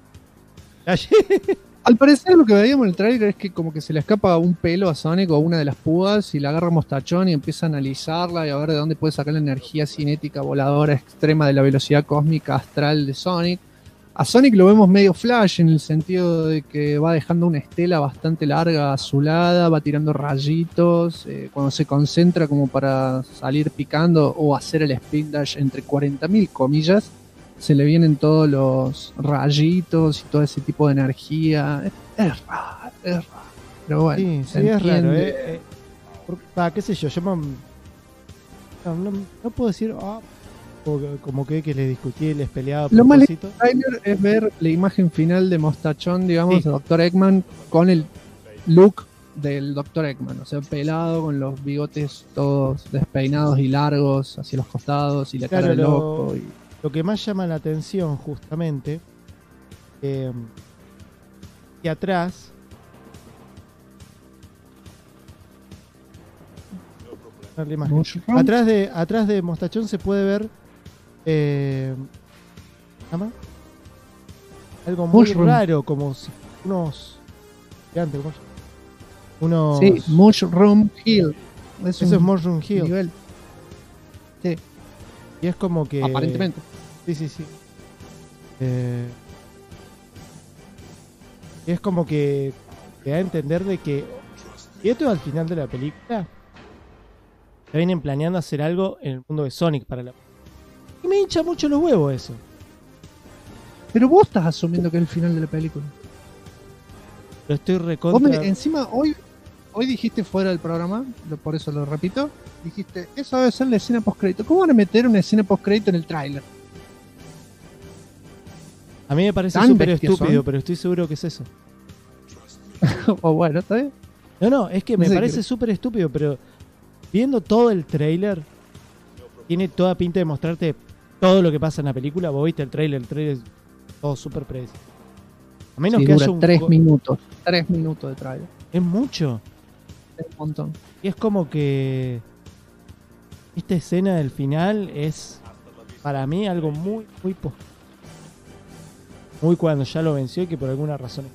B: Al parecer lo que veíamos en el trailer es que como que se le escapa un pelo a Sonic o una de las púas y la agarra Mostachón y empieza a analizarla y a ver de dónde puede sacar la energía cinética voladora extrema de la velocidad cósmica astral de Sonic. A Sonic lo vemos medio Flash en el sentido de que va dejando una estela bastante larga, azulada, va tirando rayitos, cuando se concentra como para salir picando o hacer el speed dash entre 40.000 comillas, se le vienen todos los rayitos y todo ese tipo de energía. Es raro. Pero bueno,
C: Sí, es raro, qué sé yo, no puedo decir como que les discutí y les peleaba a
B: Lo malo del
C: propósito.
B: trailer es ver la imagen final de Mostachón, digamos,
C: Sí.
B: de Dr. Eggman con el look del Dr. Eggman, o sea, pelado, con los bigotes todos despeinados y largos hacia los costados y la cara de loco.
C: Lo que más llama la atención, justamente, que atrás. La imagen.
B: Mushroom.
C: Atrás de Mostachón se puede ver ¿llama? Algo muy
B: Mushroom.
C: raro, como si unos gigantes, ¿cómo se llama? Unos
B: Sí, Mushroom Hill.
C: eso es Mushroom Hill.
B: nivel,
C: Y es como que
B: aparentemente.
C: sí. Y es como que te da a entender de que, y esto es al final de la película, ya vienen planeando hacer algo en el mundo de Sonic para la... Y me hincha mucho los huevos eso.
B: Pero vos estás asumiendo que es el final de la película.
C: Lo estoy
B: Vos
C: recontra...
B: encima hoy dijiste fuera del programa, por eso lo repito, dijiste, eso debe ser la escena post-crédito. ¿Cómo van a meter una escena post-crédito en el tráiler?
C: A mí me parece
B: Tan
C: súper
B: bestias
C: estúpido,
B: son.
C: pero estoy seguro que es eso.
B: O bueno, ¿está bien?
C: No, es que me
B: No sé
C: parece
B: qué-
C: súper estúpido, pero viendo todo el trailer, tiene toda pinta de mostrarte todo lo que pasa en la película. Vos viste el trailer es todo súper predecible. A menos
B: Sí,
C: que
B: dura
C: haya un...
B: 3 minutos. 3 minutos de tráiler.
C: Es mucho.
B: Es un montón.
C: Y es como que esta escena del final es para mí algo muy muy cuando ya lo venció y que por alguna razón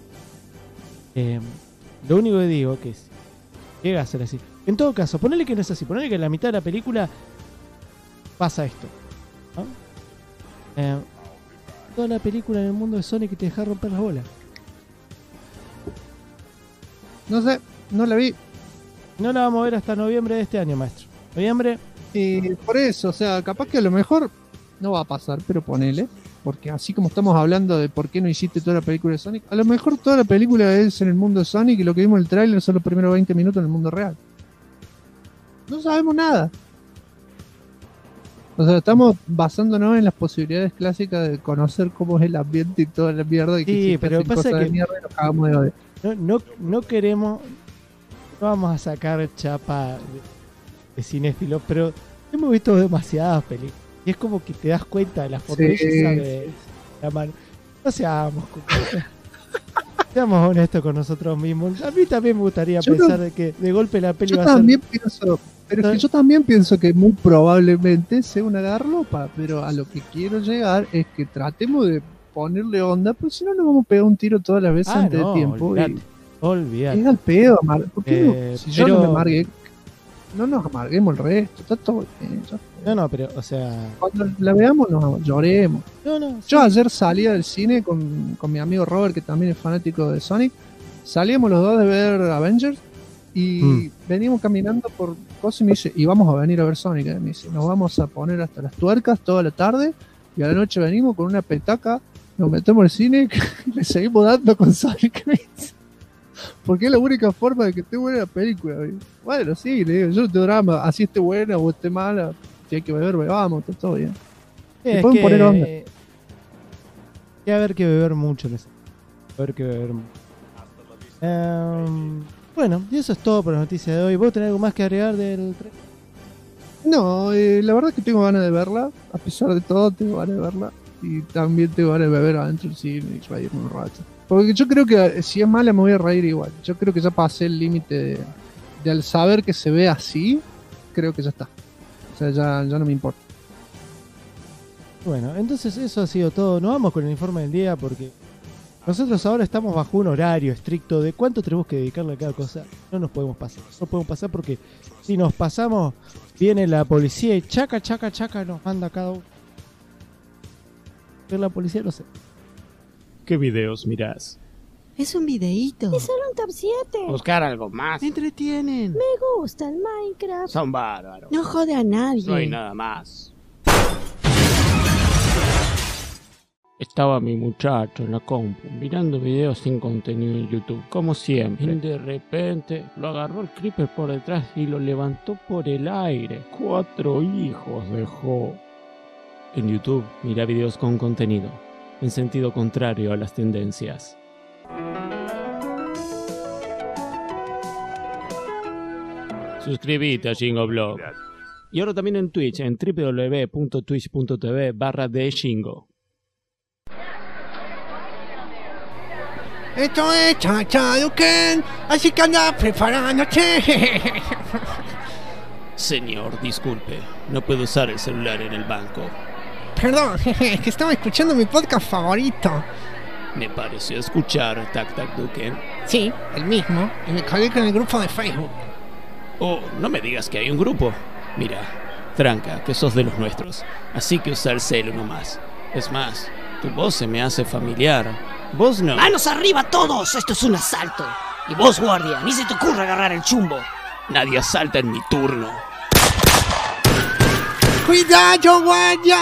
C: lo único que digo que si llega a ser así, en todo caso, ponele que no es así, ponele que en la mitad de la película pasa esto, ¿no? Toda la película en el mundo de Sonic te deja romper las bolas.
B: No sé, no la vi.
C: No la vamos a ver hasta noviembre de este año, maestro. Noviembre.
B: Y por eso, o sea, capaz que a lo mejor no va a pasar, pero ponele. Porque así como estamos hablando de por qué no hiciste toda la película de Sonic, a lo mejor toda la película es en el mundo de Sonic y lo que vimos en el tráiler son los primeros 20 minutos en el mundo real. No sabemos nada. O sea, estamos basándonos en las posibilidades clásicas de conocer cómo es el ambiente y toda la mierda y que
C: Sí,
B: si
C: pero
B: hacen
C: pasa
B: cosas de
C: que-
B: mierda y nos cagamos de odio.
C: No queremos, no vamos a sacar chapa de cinéfilos, pero hemos visto demasiadas películas y es como que te das cuenta de las botellas de la mano. No seamos seamos honestos con nosotros mismos. A mí también me gustaría
B: Yo
C: pensar de que de golpe la peli
B: Yo
C: va a ser...
B: también pienso, pero es que yo también pienso que muy probablemente sea una garlopa, pero a lo que quiero llegar es que tratemos de ponerle onda, pues si no nos vamos a pegar un tiro todas las veces antes de tiempo.
C: Olvídate.
B: Es al pedo, ¿por qué no? Si yo no
C: pero-
B: me amargué, no nos amarguemos el resto, está todo bien. Ya fue.
C: No, pero, o sea...
B: Cuando la veamos nos lloremos.
C: No, sí.
B: Yo ayer salía del cine con mi amigo Robert, que también es fanático de Sonic. Salíamos los dos de ver Avengers y veníamos caminando por cosas y me dice, y vamos a venir a ver Sonic. Me dice, nos vamos a poner hasta las tuercas toda la tarde y a la noche venimos con una petaca, nos metemos al cine y le seguimos dando con Sonic. Me dice, porque es la única forma de que esté buena la película. Me dice, bueno, sí, le digo, yo no tengo drama, así esté buena o esté mala, si hay que beber, bebamos, está todo bien.
C: Es
B: pueden poner onda.
C: que haber que beber mucho. Haber que beber mucho. Bueno, y eso es todo por la noticia de hoy. ¿Vos tenés algo más que agregar del tren?
B: No, la verdad es que tengo ganas de verla. A pesar de todo, tengo ganas de verla. Y también tengo ganas de beber adentro del cine y reírme un rato. Porque yo creo que si es mala me voy a reír igual. Yo creo que ya pasé el límite de al saber que se ve así, creo que ya está. O sea, ya no me importa.
C: Bueno, entonces eso ha sido todo. Nos vamos con el informe del día porque nosotros ahora estamos bajo un horario estricto de cuánto tenemos que dedicarle a cada cosa. No nos podemos pasar. No podemos pasar porque si nos pasamos, viene la policía y chaca, nos manda a cada uno. Pero la policía no sé.
F: ¿Qué videos mirás?
G: Es un videíto.
H: Es solo un top 7.
F: Buscar algo más.
G: Me entretienen.
H: Me gusta el Minecraft.
F: Son bárbaros.
G: No jode a nadie.
F: No hay nada más. Estaba mi muchacho en la compu mirando videos sin contenido en YouTube, como siempre. Y de repente lo agarró el creeper por detrás y lo levantó por el aire. 4 hijos dejó. En YouTube, mira videos con contenido, en sentido contrario a las tendencias. Suscríbete a Shingo Y ahora también en Twitch, en www.twitch.tv/theshingo.
E: Esto es Chachaduken, así que anda preparándote.
F: Señor, disculpe, no puedo usar el celular en el banco.
E: Perdón, es que estaba escuchando mi podcast favorito.
F: Me pareció escuchar Tac Tac Duken.
E: Sí, el mismo, y me colgué con el grupo de Facebook.
F: Oh, no me digas que hay un grupo. Mira, tranca, que sos de los nuestros, así que usa el celu nomás. Es más, tu voz se me hace familiar. Vos no.
I: ¡Manos arriba todos! ¡Esto es un asalto! Y vos, guardia, ni se te ocurra agarrar el chumbo.
F: Nadie asalta en mi turno.
E: ¡Cuidado, guardia!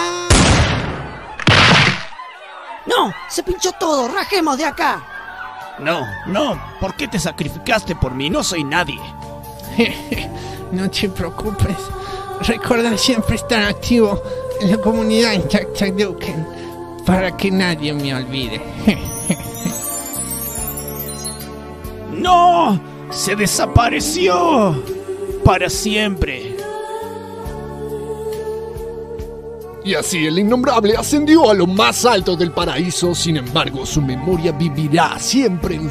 I: ¡No! ¡Se pinchó todo! ¡Rajemos de acá!
F: No, ¿por qué te sacrificaste por mí? No soy nadie.
E: No te preocupes. Recuerda siempre estar activo en la comunidad en Chachaduken para que nadie me olvide.
F: ¡No! ¡Se desapareció! ¡Para siempre!
A: Y así el innombrable ascendió a lo más alto del paraíso. Sin embargo, su memoria vivirá siempre en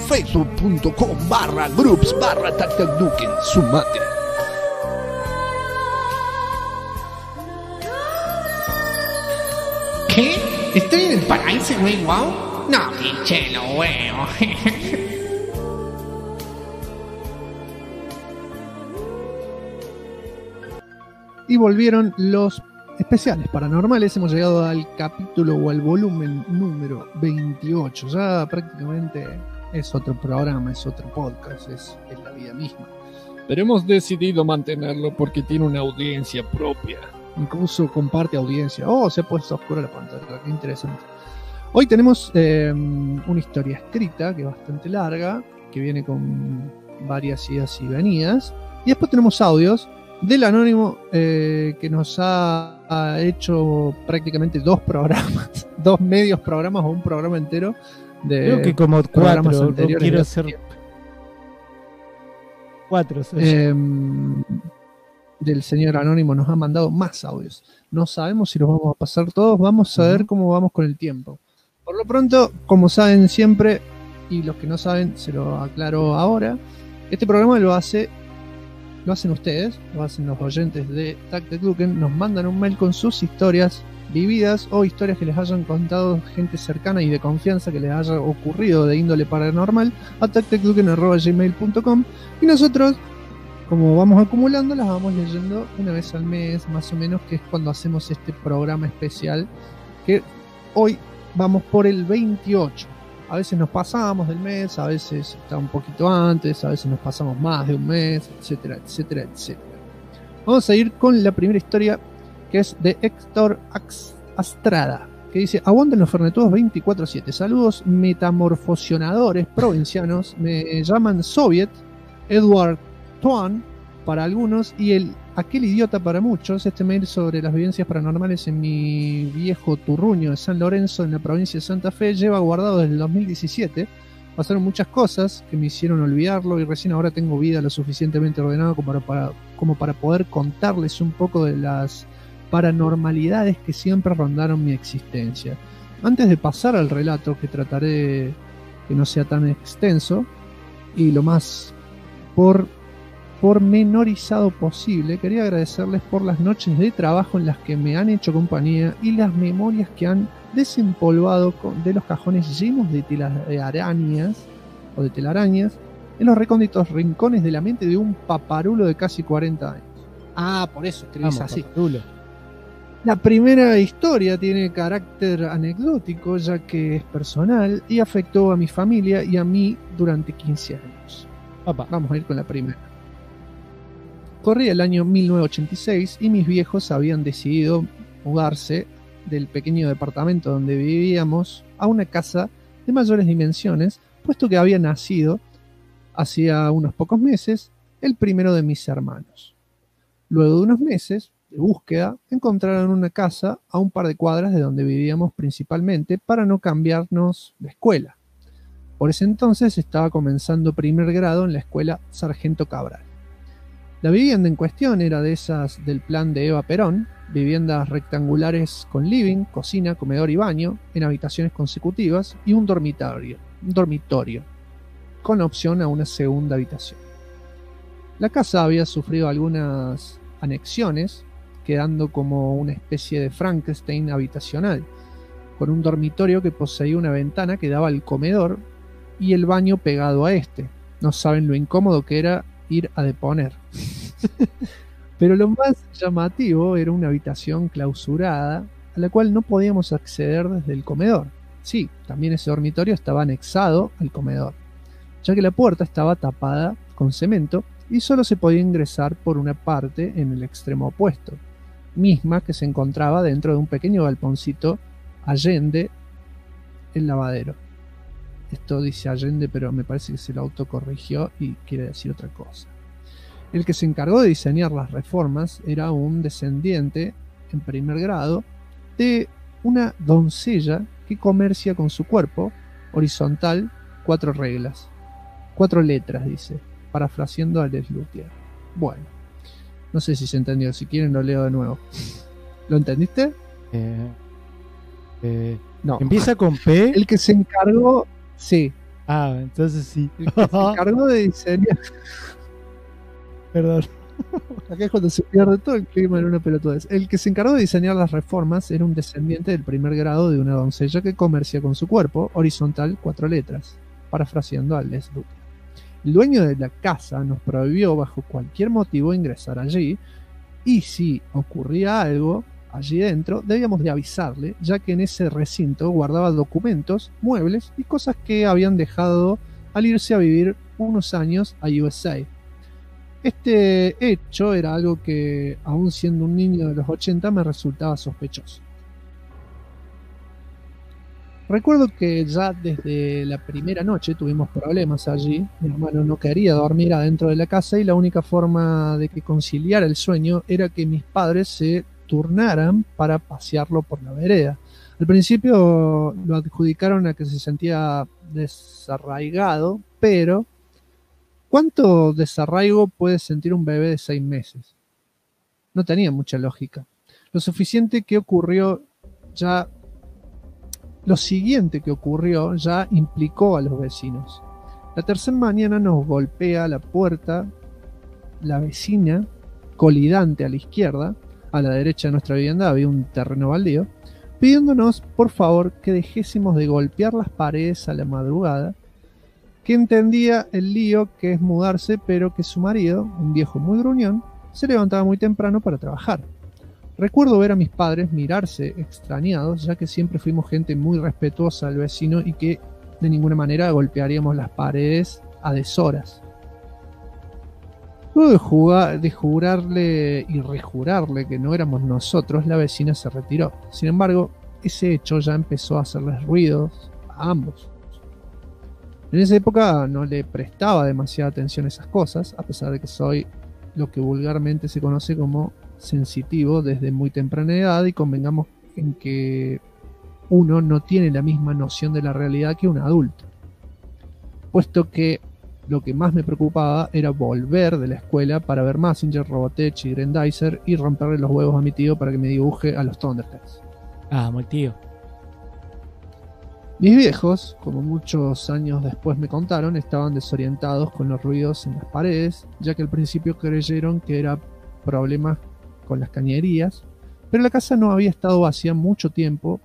A: facebook.com/groups/tactacduken. Sumate.
E: ¿Qué? ¿Estoy en el paraíso, güey? ¿Wow? No, pinche, no veo.
B: Y volvieron los especiales paranormales. Hemos llegado al capítulo o al volumen número 28. Ya prácticamente es otro programa, es otro podcast, es la vida misma.
J: Pero hemos decidido mantenerlo porque tiene una audiencia propia.
B: Incluso comparte audiencia. Oh, se ha puesto oscura la pantalla, qué interesante. Hoy tenemos una historia escrita que es bastante larga, que viene con varias idas y venidas. Y después tenemos audios del anónimo que nos ha hecho prácticamente 2 programas, 2 medios programas o un programa entero de
C: creo que como 4, no quiero hacer 4.
B: Del señor anónimo nos ha mandado más audios. No sabemos si los vamos a pasar todos, vamos a ver cómo vamos con el tiempo. Por lo pronto, como saben siempre, y los que no saben, se lo aclaro ahora, este programa lo hacen ustedes, lo hacen los oyentes de Tactacduken, nos mandan un mail con sus historias vividas o historias que les hayan contado gente cercana y de confianza que les haya ocurrido de índole paranormal a tactacduken@gmail.com, y nosotros, como vamos acumulando, las vamos leyendo una vez al mes más o menos, que es cuando hacemos este programa especial, que hoy vamos por el 28. A veces nos pasamos del mes, a veces está un poquito antes, a veces nos pasamos más de un mes, etcétera, etcétera, etcétera. Vamos a ir con la primera historia, que es de Héctor Astrada, que dice: aguanten los fernetudos 24/7. Saludos metamorfosionadores provincianos. Me llaman Soviet, Edward Tuan para algunos y aquel idiota para muchos. Este mail sobre las vivencias paranormales en mi viejo Turruño de San Lorenzo, en la provincia de Santa Fe, lleva guardado desde el 2017. Pasaron muchas cosas que me hicieron olvidarlo y recién ahora tengo vida lo suficientemente ordenada como como para poder contarles un poco de las paranormalidades que siempre rondaron mi existencia. Antes de pasar al relato, que trataré que no sea tan extenso y lo más pormenorizado posible, quería agradecerles por las noches de trabajo en las que me han hecho compañía y las memorias que han desempolvado de los cajones llenos de telarañas en los recónditos rincones de la mente de un paparulo de casi 40 años. Ah, por eso escribís así.
C: Paparulo.
B: La primera historia tiene carácter anecdótico, ya que es personal y afectó a mi familia y a mí durante 15 años. Vamos a ir con la primera. Corría el año 1986 y mis viejos habían decidido mudarse del pequeño departamento donde vivíamos a una casa de mayores dimensiones, puesto que había nacido hacía unos pocos meses el primero de mis hermanos. Luego de unos meses de búsqueda, encontraron una casa a un par de cuadras de donde vivíamos principalmente para no cambiarnos de escuela. Por ese entonces estaba comenzando primer grado en la escuela Sargento Cabral. La vivienda en cuestión era de esas del plan de Eva Perón, viviendas rectangulares con living, cocina, comedor y baño, en habitaciones consecutivas y un dormitorio, con opción a una segunda habitación. La casa había sufrido algunas anexiones, quedando como una especie de Frankenstein habitacional, con un dormitorio que poseía una ventana que daba al comedor y el baño pegado a este. No saben lo incómodo que era ir a deponer. Pero lo más llamativo era una habitación clausurada a la cual no podíamos acceder desde el comedor. Sí, también ese dormitorio estaba anexado al comedor, ya que la puerta estaba tapada con cemento y solo se podía ingresar por una parte en el extremo opuesto, misma que se encontraba dentro de un pequeño galponcito allende el lavadero. Esto dice allende, pero me parece que se lo autocorrigió y quiere decir otra cosa. El que se encargó de diseñar las reformas era un descendiente en primer grado de una doncella que comercia con su cuerpo, horizontal, 4 reglas. 4 letras, dice, parafraseando a Les Luthier. Bueno, no sé si se entendió, si quieren lo leo de nuevo. ¿Lo entendiste? No.
C: Empieza con P.
B: El que se encargó, sí.
C: Ah, entonces sí.
B: El que se encargó de diseñar...
C: Perdón.
B: Acá es cuando se pierde todo el clima en una pelotudez. El que se encargó de diseñar las reformas era un descendiente del primer grado de una doncella que comercia con su cuerpo, horizontal, 4 letras, parafraseando a Les Luthier. El dueño de la casa nos prohibió bajo cualquier motivo ingresar allí, y si ocurría algo allí dentro, debíamos de avisarle, ya que en ese recinto guardaba documentos, muebles y cosas que habían dejado al irse a vivir unos años a USA. Este hecho era algo que, aún siendo un niño de los 80, me resultaba sospechoso. Recuerdo que ya desde la primera noche tuvimos problemas allí. Mi hermano no quería dormir adentro de la casa y la única forma de que conciliara el sueño era que mis padres se turnaran para pasearlo por la vereda. Al principio lo adjudicaron a que se sentía desarraigado, pero ¿cuánto desarraigo puede sentir un bebé de 6 meses? No tenía mucha lógica. Lo siguiente que ocurrió ya implicó a los vecinos. La tercera mañana nos golpea la puerta la vecina colindante a la izquierda. A la derecha de nuestra vivienda había un terreno baldío, pidiéndonos por favor que dejésemos de golpear las paredes a la madrugada, que entendía el lío que es mudarse, pero que su marido, un viejo muy gruñón, se levantaba muy temprano para trabajar. Recuerdo ver a mis padres mirarse extrañados, ya que siempre fuimos gente muy respetuosa al vecino y que de ninguna manera golpearíamos las paredes a deshoras. Luego de jurarle y rejurarle que no éramos nosotros, la vecina se retiró. Sin embargo, ese hecho ya empezó a hacerles ruidos a ambos. En esa época no le prestaba demasiada atención a esas cosas, a pesar de que soy lo que vulgarmente se conoce como sensitivo desde muy temprana edad, y convengamos en que uno no tiene la misma noción de la realidad que un adulto, puesto que Lo que más me preocupaba era volver de la escuela para ver Mazinger, Robotech y Grandizer y romperle los huevos a mi tío para que me dibuje a los Thundercats.
C: Ah, muy tío.
B: Mis viejos, como muchos años después me contaron, estaban desorientados con los ruidos en las paredes, ya que al principio creyeron que era problemas con las cañerías, pero la casa no había estado vacía mucho tiempo.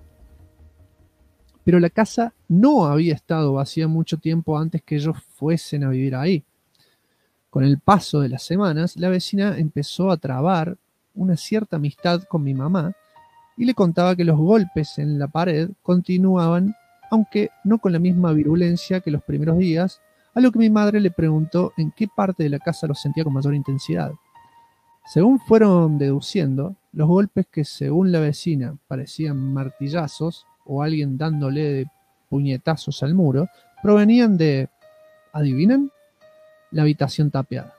B: Antes que ellos fuesen a vivir ahí. Con el paso de las semanas, la vecina empezó a trabar una cierta amistad con mi mamá y le contaba que los golpes en la pared continuaban, aunque no con la misma virulencia que los primeros días, a lo que mi madre le preguntó en qué parte de la casa los sentía con mayor intensidad. Según fueron deduciendo, los golpes que según la vecina parecían martillazos o alguien dándole de puñetazos al muro, provenían de, ¿adivinan? La habitación tapiada.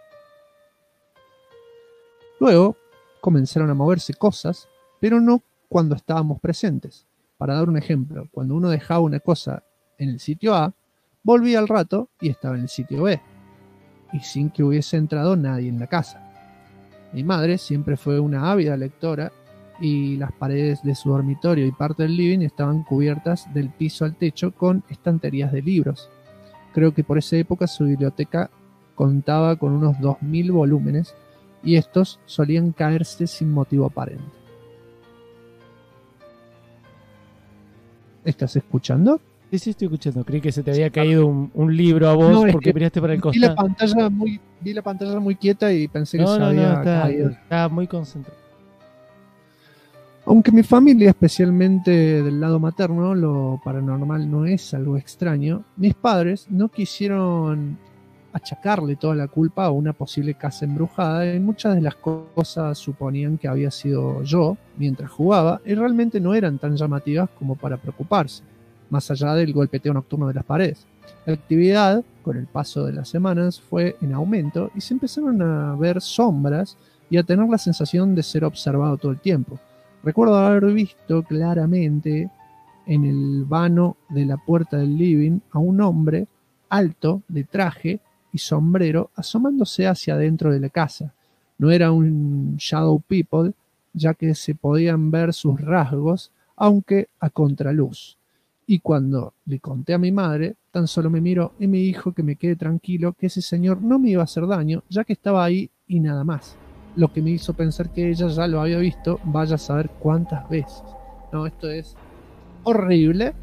B: Luego comenzaron a moverse cosas, pero no cuando estábamos presentes. Para dar un ejemplo, cuando uno dejaba una cosa en el sitio A, volvía al rato y estaba en el sitio B, y sin que hubiese entrado nadie en la casa. Mi madre siempre fue una ávida lectora y las paredes de su dormitorio y parte del living estaban cubiertas del piso al techo con estanterías de libros. Creo que por esa época su biblioteca contaba con unos 2000 volúmenes y estos solían caerse sin motivo aparente. ¿Estás escuchando?
C: Sí, estoy escuchando. Creí que se te había caído un libro a vos
B: No,
C: porque miraste para el
B: vi la
C: costado.
B: pantalla muy quieta y pensé que se
C: No,
B: había caído.
C: está muy concentrado.
B: Aunque mi familia, especialmente del lado materno, lo paranormal no es algo extraño, mis padres no quisieron achacarle toda la culpa a una posible casa embrujada y muchas de las cosas suponían que había sido yo mientras jugaba y realmente no eran tan llamativas como para preocuparse, más allá del golpeteo nocturno de las paredes. La actividad, con el paso de las semanas, fue en aumento y se empezaron a ver sombras y a tener la sensación de ser observado todo el tiempo. Recuerdo haber visto claramente en el vano de la puerta del living a un hombre alto, de traje y sombrero, asomándose hacia adentro de la casa. No era un shadow people, ya que se podían ver sus rasgos, aunque a contraluz. Y cuando le conté a mi madre, tan solo me miró y me dijo que me quede tranquilo, que ese señor no me iba a hacer daño, ya que estaba ahí y nada más. Lo que me hizo pensar que ella ya lo había visto, vaya a saber cuántas veces. No, esto es horrible.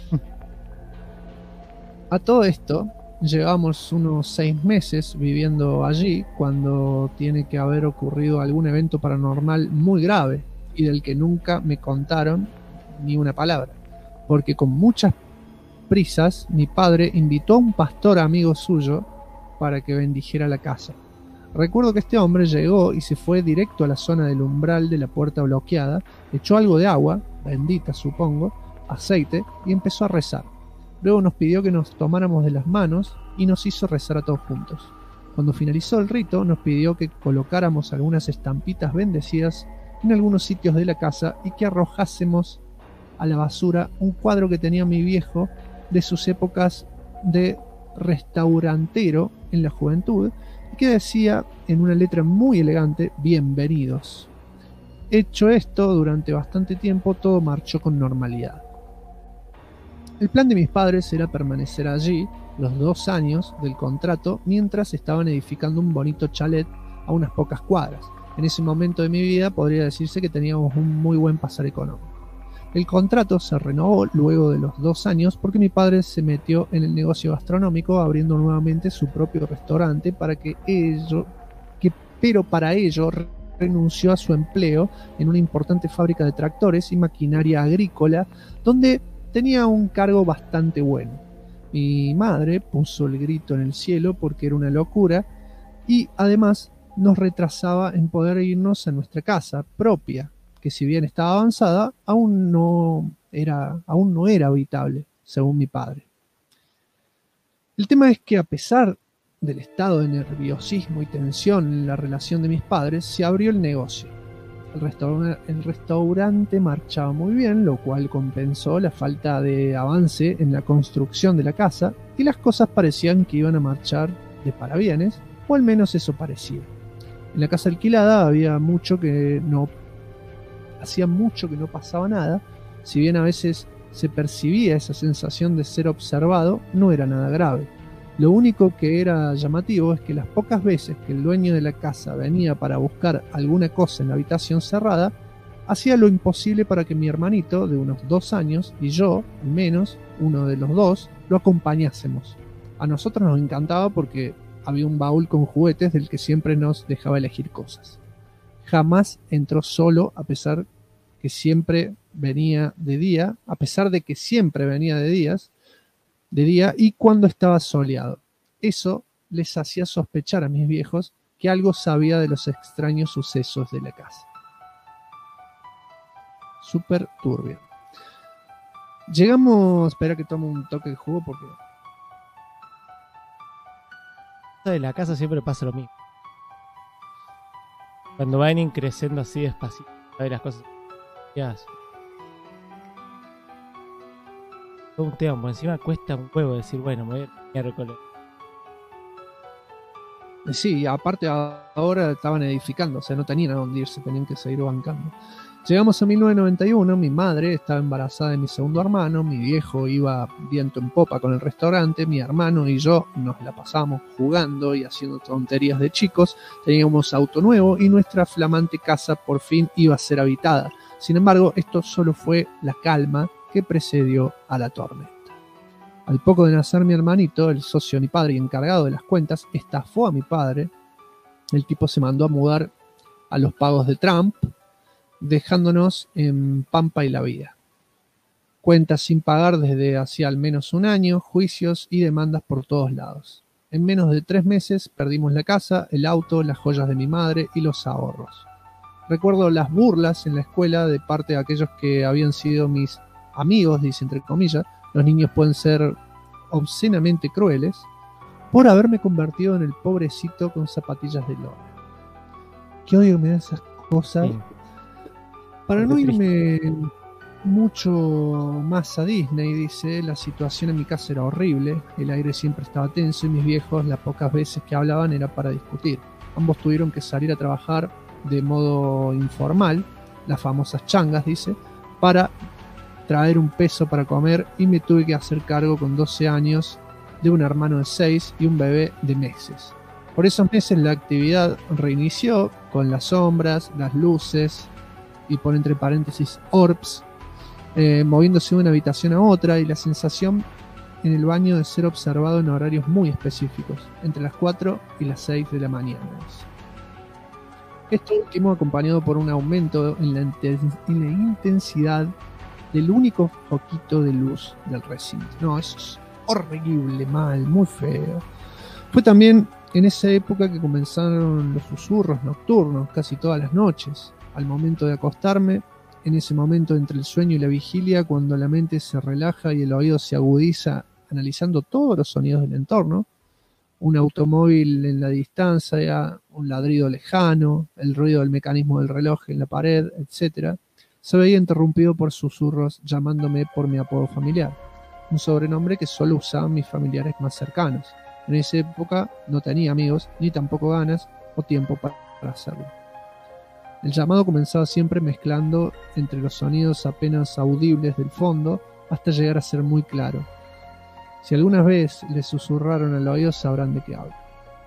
B: A todo esto, llevamos unos 6 meses viviendo allí cuando tiene que haber ocurrido algún evento paranormal muy grave y del que nunca me contaron ni una palabra, porque con muchas prisas mi padre invitó a un pastor amigo suyo para que bendijera la casa. Recuerdo que este hombre llegó y se fue directo a la zona del umbral de la puerta bloqueada, echó algo de agua, bendita supongo, aceite, y empezó a rezar. Luego nos pidió que nos tomáramos de las manos y nos hizo rezar a todos juntos. Cuando finalizó el rito, nos pidió que colocáramos algunas estampitas bendecidas en algunos sitios de la casa y que arrojásemos a la basura un cuadro que tenía mi viejo de sus épocas de restaurantero en la juventud, que decía en una letra muy elegante: bienvenidos. Hecho esto, durante bastante tiempo todo marchó con normalidad. El plan de mis padres era permanecer allí los 2 años del contrato mientras estaban edificando un bonito chalet a unas pocas cuadras. En ese momento de mi vida podría decirse que teníamos un muy buen pasar económico. El contrato se renovó luego de los 2 años porque mi padre se metió en el negocio gastronómico abriendo nuevamente su propio restaurante pero para ello renunció a su empleo en una importante fábrica de tractores y maquinaria agrícola donde tenía un cargo bastante bueno. Mi madre puso el grito en el cielo porque era una locura y además nos retrasaba en poder irnos a nuestra casa propia, que si bien estaba avanzada, aún no era habitable, según mi padre. El tema es que a pesar del estado de nerviosismo y tensión en la relación de mis padres, se abrió el negocio. El restaurante marchaba muy bien, lo cual compensó la falta de avance en la construcción de la casa, y las cosas parecían que iban a marchar de parabienes, o al menos eso parecía. En la casa alquilada hacía mucho que no pasaba nada. Si bien a veces se percibía esa sensación de ser observado, no era nada grave. Lo único que era llamativo es que las pocas veces que el dueño de la casa venía para buscar alguna cosa en la habitación cerrada, hacía lo imposible para que mi hermanito, de unos 2 años, y yo, al menos, uno de los dos, lo acompañásemos. A nosotros nos encantaba porque había un baúl con juguetes del que siempre nos dejaba elegir cosas. Jamás entró solo, a pesar de que siempre venía de día, y cuando estaba soleado. Eso les hacía sospechar a mis viejos que algo sabía de los extraños sucesos de la casa. Súper turbio. Llegamos... Espera que tome un toque de jugo porque...
C: De la casa siempre pasa lo mismo. Cuando van creciendo así despacito, a ver las cosas. Todo un tema, por encima cuesta un huevo decir, bueno, me voy a recolectar.
B: Sí, aparte ahora estaban edificando, o sea, no tenían a dónde irse, tenían que seguir bancando. Llegamos a 1991, mi madre estaba embarazada de mi segundo hermano, mi viejo iba viento en popa con el restaurante, mi hermano y yo nos la pasamos jugando y haciendo tonterías de chicos, teníamos auto nuevo y nuestra flamante casa por fin iba a ser habitada. Sin embargo, esto solo fue la calma que precedió a la tormenta. Al poco de nacer mi hermanito, el socio de mi padre y encargado de las cuentas, estafó a mi padre. El tipo se mandó a mudar a los pagos de Trump, dejándonos en Pampa y la vida. Cuentas sin pagar desde hacía al menos un año, juicios y demandas por todos lados. En menos de 3 meses perdimos la casa, el auto, las joyas de mi madre y los ahorros. Recuerdo las burlas en la escuela de parte de aquellos que habían sido mis amigos, dice entre comillas. Los niños pueden ser obscenamente crueles por haberme convertido en el pobrecito con zapatillas de lona. Qué odio que me dan esas cosas. Sí. Para no irme mucho más a Disney, dice, la situación en mi casa era horrible, el aire siempre estaba tenso y mis viejos las pocas veces que hablaban era para discutir. Ambos tuvieron que salir a trabajar de modo informal, las famosas changas, dice, para traer un peso para comer y me tuve que hacer cargo con 12 años de un hermano de 6 y un bebé de meses. Por esos meses la actividad reinició con las sombras, las luces y por entre paréntesis orbs, moviéndose de una habitación a otra y la sensación en el baño de ser observado en horarios muy específicos, entre las 4 y las 6 de la mañana. Esto último acompañado por un aumento en la intensidad del único foquito de luz del recinto. No, eso es horrible, mal, muy feo. Fue también en esa época que comenzaron los susurros nocturnos, casi todas las noches. Al momento de acostarme, en ese momento entre el sueño y la vigilia, cuando la mente se relaja y el oído se agudiza analizando todos los sonidos del entorno, un automóvil en la distancia, un ladrido lejano, el ruido del mecanismo del reloj en la pared, etc., se veía interrumpido por susurros llamándome por mi apodo familiar, un sobrenombre que solo usaban mis familiares más cercanos. En esa época no tenía amigos, ni tampoco ganas o tiempo para hacerlo. El llamado comenzaba siempre mezclando entre los sonidos apenas audibles del fondo hasta llegar a ser muy claro. Si alguna vez les susurraron al oído sabrán de qué hablo.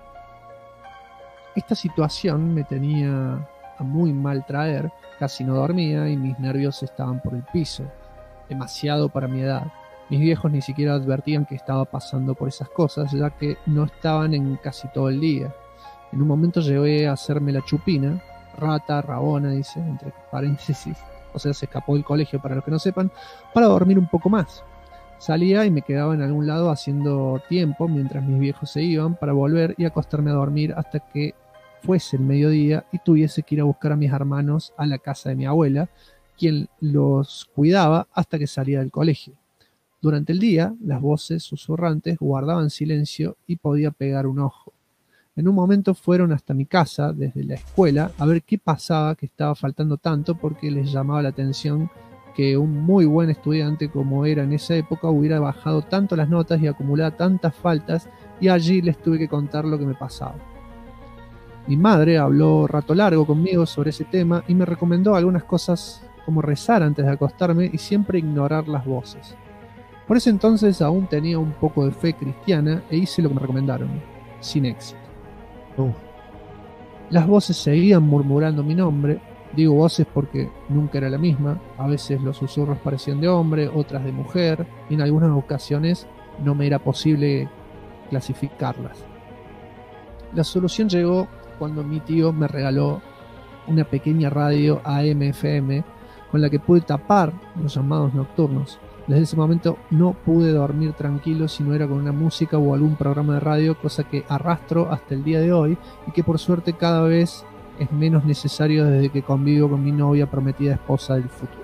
B: Esta situación me tenía a muy mal traer, casi no dormía y mis nervios estaban por el piso, demasiado para mi edad. Mis viejos ni siquiera advertían que estaba pasando por esas cosas, ya que no estaban en casi todo el día. En un momento llegué a hacerme la chupina, rata, rabona, dice, entre paréntesis, o sea, se escapó del colegio para los que no sepan, para dormir un poco más. Salía y me quedaba en algún lado haciendo tiempo mientras mis viejos se iban para volver y acostarme a dormir hasta que fuese el mediodía y tuviese que ir a buscar a mis hermanos a la casa de mi abuela, quien los cuidaba hasta que salía del colegio. Durante el día, las voces susurrantes guardaban silencio y podía pegar un ojo. En un momento fueron hasta mi casa, desde la escuela, a ver qué pasaba, que estaba faltando tanto, porque les llamaba la atención que un muy buen estudiante como era en esa época hubiera bajado tanto las notas y acumulaba tantas faltas, y allí les tuve que contar lo que me pasaba. Mi madre habló rato largo conmigo sobre ese tema y me recomendó algunas cosas como rezar antes de acostarme y siempre ignorar las voces. Por ese entonces aún tenía un poco de fe cristiana e hice lo que me recomendaron, sin éxito. Las voces seguían murmurando mi nombre. Digo voces porque nunca era la misma. A veces los susurros parecían de hombre, otras de mujer, y en algunas ocasiones no me era posible clasificarlas. La solución llegó cuando mi tío me regaló una pequeña radio AM/FM con la que pude tapar los llamados nocturnos. Desde ese momento no pude dormir tranquilo si no era con una música o algún programa de radio, cosa que arrastro hasta el día de hoy y que por suerte cada vez es menos necesario desde que convivo con mi novia prometida esposa del futuro.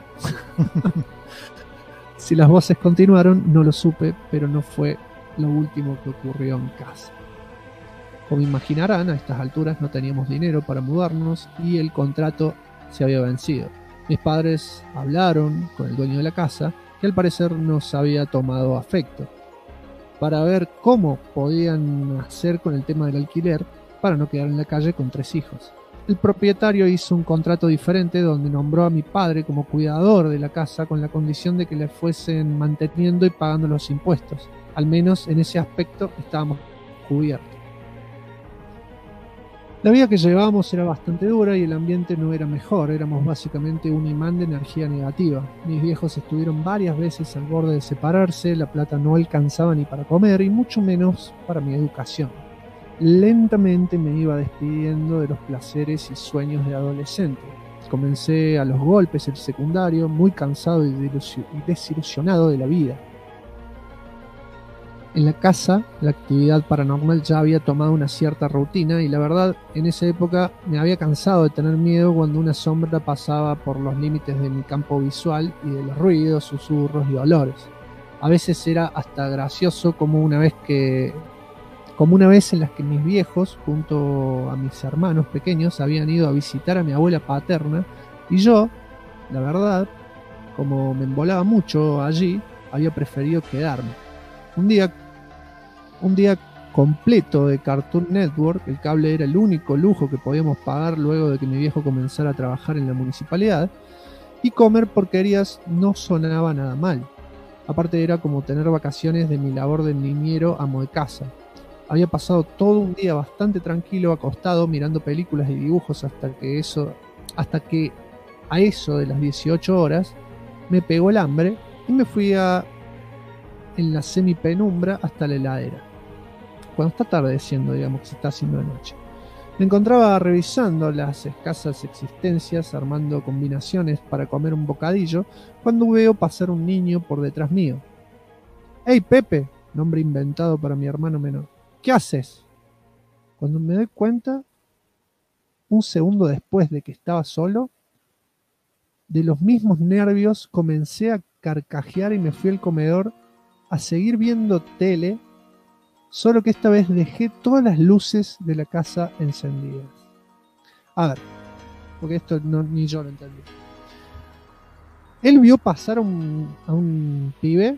B: Si las voces continuaron, no lo supe, pero no fue lo último que ocurrió en casa. Como imaginarán, a estas alturas no teníamos dinero para mudarnos y el contrato se había vencido. Mis padres hablaron con el dueño de la casa, que al parecer nos había tomado afecto, para ver cómo podían hacer con el tema del alquiler para no quedar en la calle con 3 hijos. El propietario hizo un contrato diferente donde nombró a mi padre como cuidador de la casa con la condición de que le fuesen manteniendo y pagando los impuestos. Al menos en ese aspecto estábamos cubiertos. La vida que llevábamos era bastante dura y el ambiente no era mejor, éramos básicamente un imán de energía negativa. Mis viejos estuvieron varias veces al borde de separarse, la plata no alcanzaba ni para comer y mucho menos para mi educación. Lentamente me iba despidiendo de los placeres y sueños de adolescente. Comencé a los golpes el secundario, muy cansado y desilusionado de la vida. En la casa, la actividad paranormal ya había tomado una cierta rutina y la verdad, en esa época me había cansado de tener miedo cuando una sombra pasaba por los límites de mi campo visual y de los ruidos, susurros y olores. A veces era hasta gracioso como una vez en las que mis viejos, junto a mis hermanos pequeños, habían ido a visitar a mi abuela paterna y yo, la verdad, como me embolaba mucho allí, había preferido quedarme. Un día completo de Cartoon Network, el cable era el único lujo que podíamos pagar luego de que mi viejo comenzara a trabajar en la municipalidad, y comer porquerías no sonaba nada mal. Aparte era como tener vacaciones de mi labor de niñero amo de casa. Había pasado todo un día bastante tranquilo acostado mirando películas y dibujos hasta que a eso de las 18 horas me pegó el hambre y me fui en la semipenumbra hasta la heladera. Cuando está atardeciendo, digamos que se está haciendo de noche. Me encontraba revisando las escasas existencias, armando combinaciones para comer un bocadillo, cuando veo pasar un niño por detrás mío. ¡Hey, Pepe! Nombre inventado para mi hermano menor. ¿Qué haces? Cuando me doy cuenta, un segundo después de que estaba solo, de los mismos nervios comencé a carcajear y me fui al comedor a seguir viendo tele, solo que esta vez dejé todas las luces de la casa encendidas. A ver, porque esto ni yo lo entendí. Él vio pasar a un pibe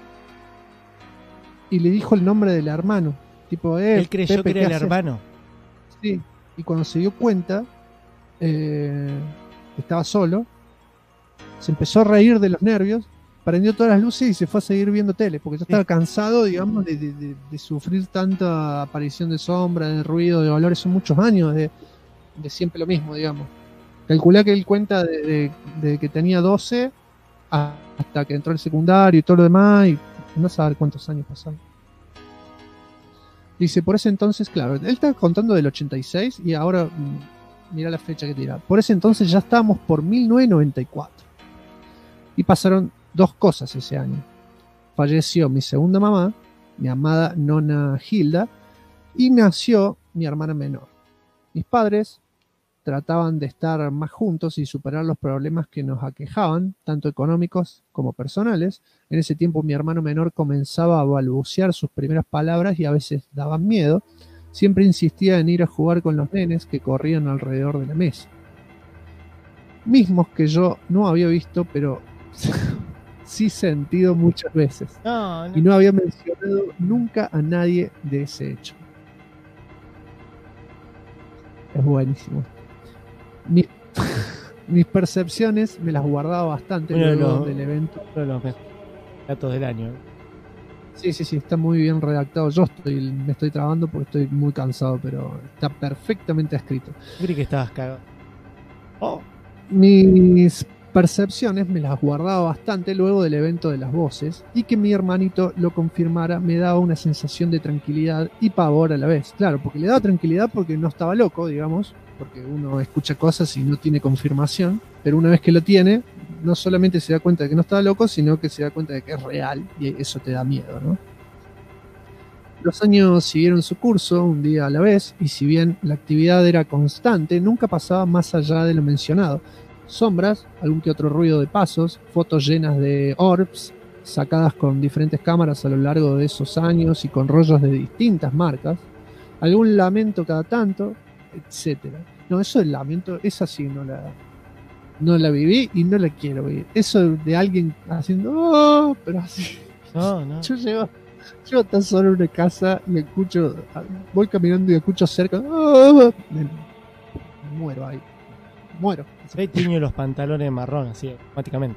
B: y le dijo el nombre del hermano. Tipo,
K: él creyó
B: Pepe,
K: que era el
B: haces?
K: hermano.
B: Sí, y cuando se dio cuenta que estaba solo, se empezó a reír de los nervios, prendió todas las luces y se fue a seguir viendo tele, porque ya estaba cansado, digamos, de sufrir tanta aparición de sombra, de ruido, de olores. Son muchos años de siempre lo mismo, digamos. Calculé que él cuenta de que tenía 12 hasta que entró al secundario y todo lo demás, y no sabe cuántos años pasaron. Dice, por ese entonces, claro, él está contando del 86 y ahora mira la fecha que tira. Por ese entonces ya estábamos por 1994. Y pasaron 2 cosas ese año. Falleció mi segunda mamá, mi amada nona Hilda, y nació mi hermana menor. Mis padres trataban de estar más juntos y superar los problemas que nos aquejaban, tanto económicos como personales. En ese tiempo mi hermano menor comenzaba a balbucear sus primeras palabras y a veces daban miedo, Siempre insistía en ir a jugar con los nenes que corrían alrededor de la mesa. Mismos que yo no había visto, pero sí sentido muchas veces. Y no había mencionado nunca a nadie de ese hecho. Es buenísimo. Mis percepciones me las guardaba bastante luego del evento.
C: Uno de los mejores datos del año.
B: Sí, está muy bien redactado. Yo me estoy trabando porque estoy muy cansado, pero está perfectamente escrito.
C: Yo creí que estabas cagado.
B: Mis percepciones me las guardaba bastante luego del evento de las voces, y que mi hermanito lo confirmara me daba una sensación de tranquilidad y pavor a la vez. Claro, porque le daba tranquilidad porque no estaba loco, digamos, porque uno escucha cosas y no tiene confirmación, pero una vez que lo tiene, no solamente se da cuenta de que no estaba loco, sino que se da cuenta de que es real, y eso te da miedo, ¿no? Los años siguieron su curso, un día a la vez, y si bien la actividad era constante, nunca pasaba más allá de lo mencionado. Sombras, algún que otro ruido de pasos, fotos llenas de orbs, sacadas con diferentes cámaras a lo largo de esos años y con rollos de distintas marcas, algún lamento cada tanto, etcétera. No, eso del lamento, esa sí no la viví y no la quiero vivir. Eso de alguien haciendo pero así.
C: No.
B: Yo llego tan solo en una casa y escucho, voy caminando y escucho cerca, me muero ahí. Muero.
C: Se tiño los pantalones marrón así automáticamente.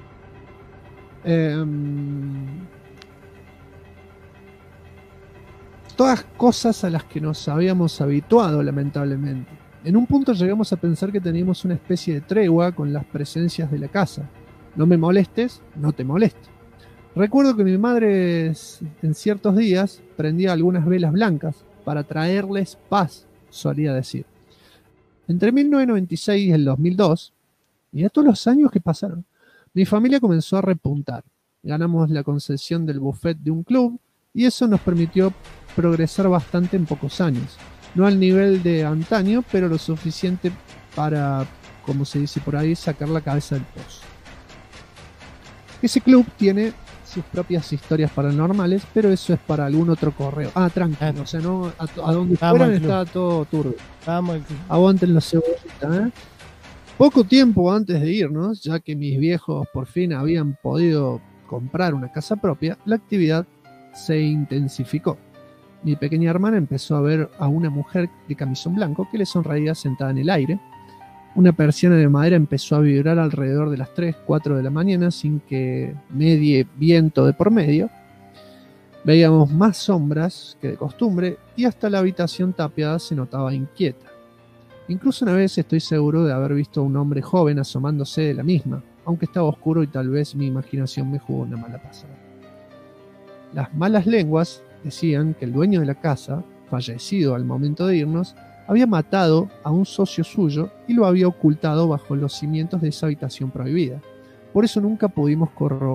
B: Todas cosas a las que nos habíamos habituado, lamentablemente. En un punto llegamos a pensar que teníamos una especie de tregua con las presencias de la casa. No me molestes, no te molesto. Recuerdo que mi madre en ciertos días prendía algunas velas blancas para traerles paz, solía decir. Entre 1996 y el 2002, y estos los años que pasaron, mi familia comenzó a repuntar. Ganamos la concesión del buffet de un club y eso nos permitió progresar bastante en pocos años. No al nivel de antaño, pero lo suficiente para, como se dice por ahí, sacar la cabeza del pozo. Ese club tiene sus propias historias paranormales, pero eso es para algún otro correo. Tranquilo, o sea, no, a donde fueran estaba todo turbio. Aguanten los cebollitas, Poco tiempo antes de irnos, ya que mis viejos por fin habían podido comprar una casa propia, la actividad se intensificó. Mi pequeña hermana empezó a ver a una mujer de camisón blanco que le sonreía sentada en el aire. Una persiana de madera empezó a vibrar alrededor de las 3, 4 de la mañana sin que medie viento de por medio. Veíamos más sombras que de costumbre y hasta la habitación tapiada se notaba inquieta. Incluso una vez estoy seguro de haber visto a un hombre joven asomándose de la misma, aunque estaba oscuro y tal vez mi imaginación me jugó una mala pasada. Las malas lenguas decían que el dueño de la casa, fallecido al momento de irnos, había matado a un socio suyo y lo había ocultado bajo los cimientos de esa habitación prohibida. Por eso nunca pudimos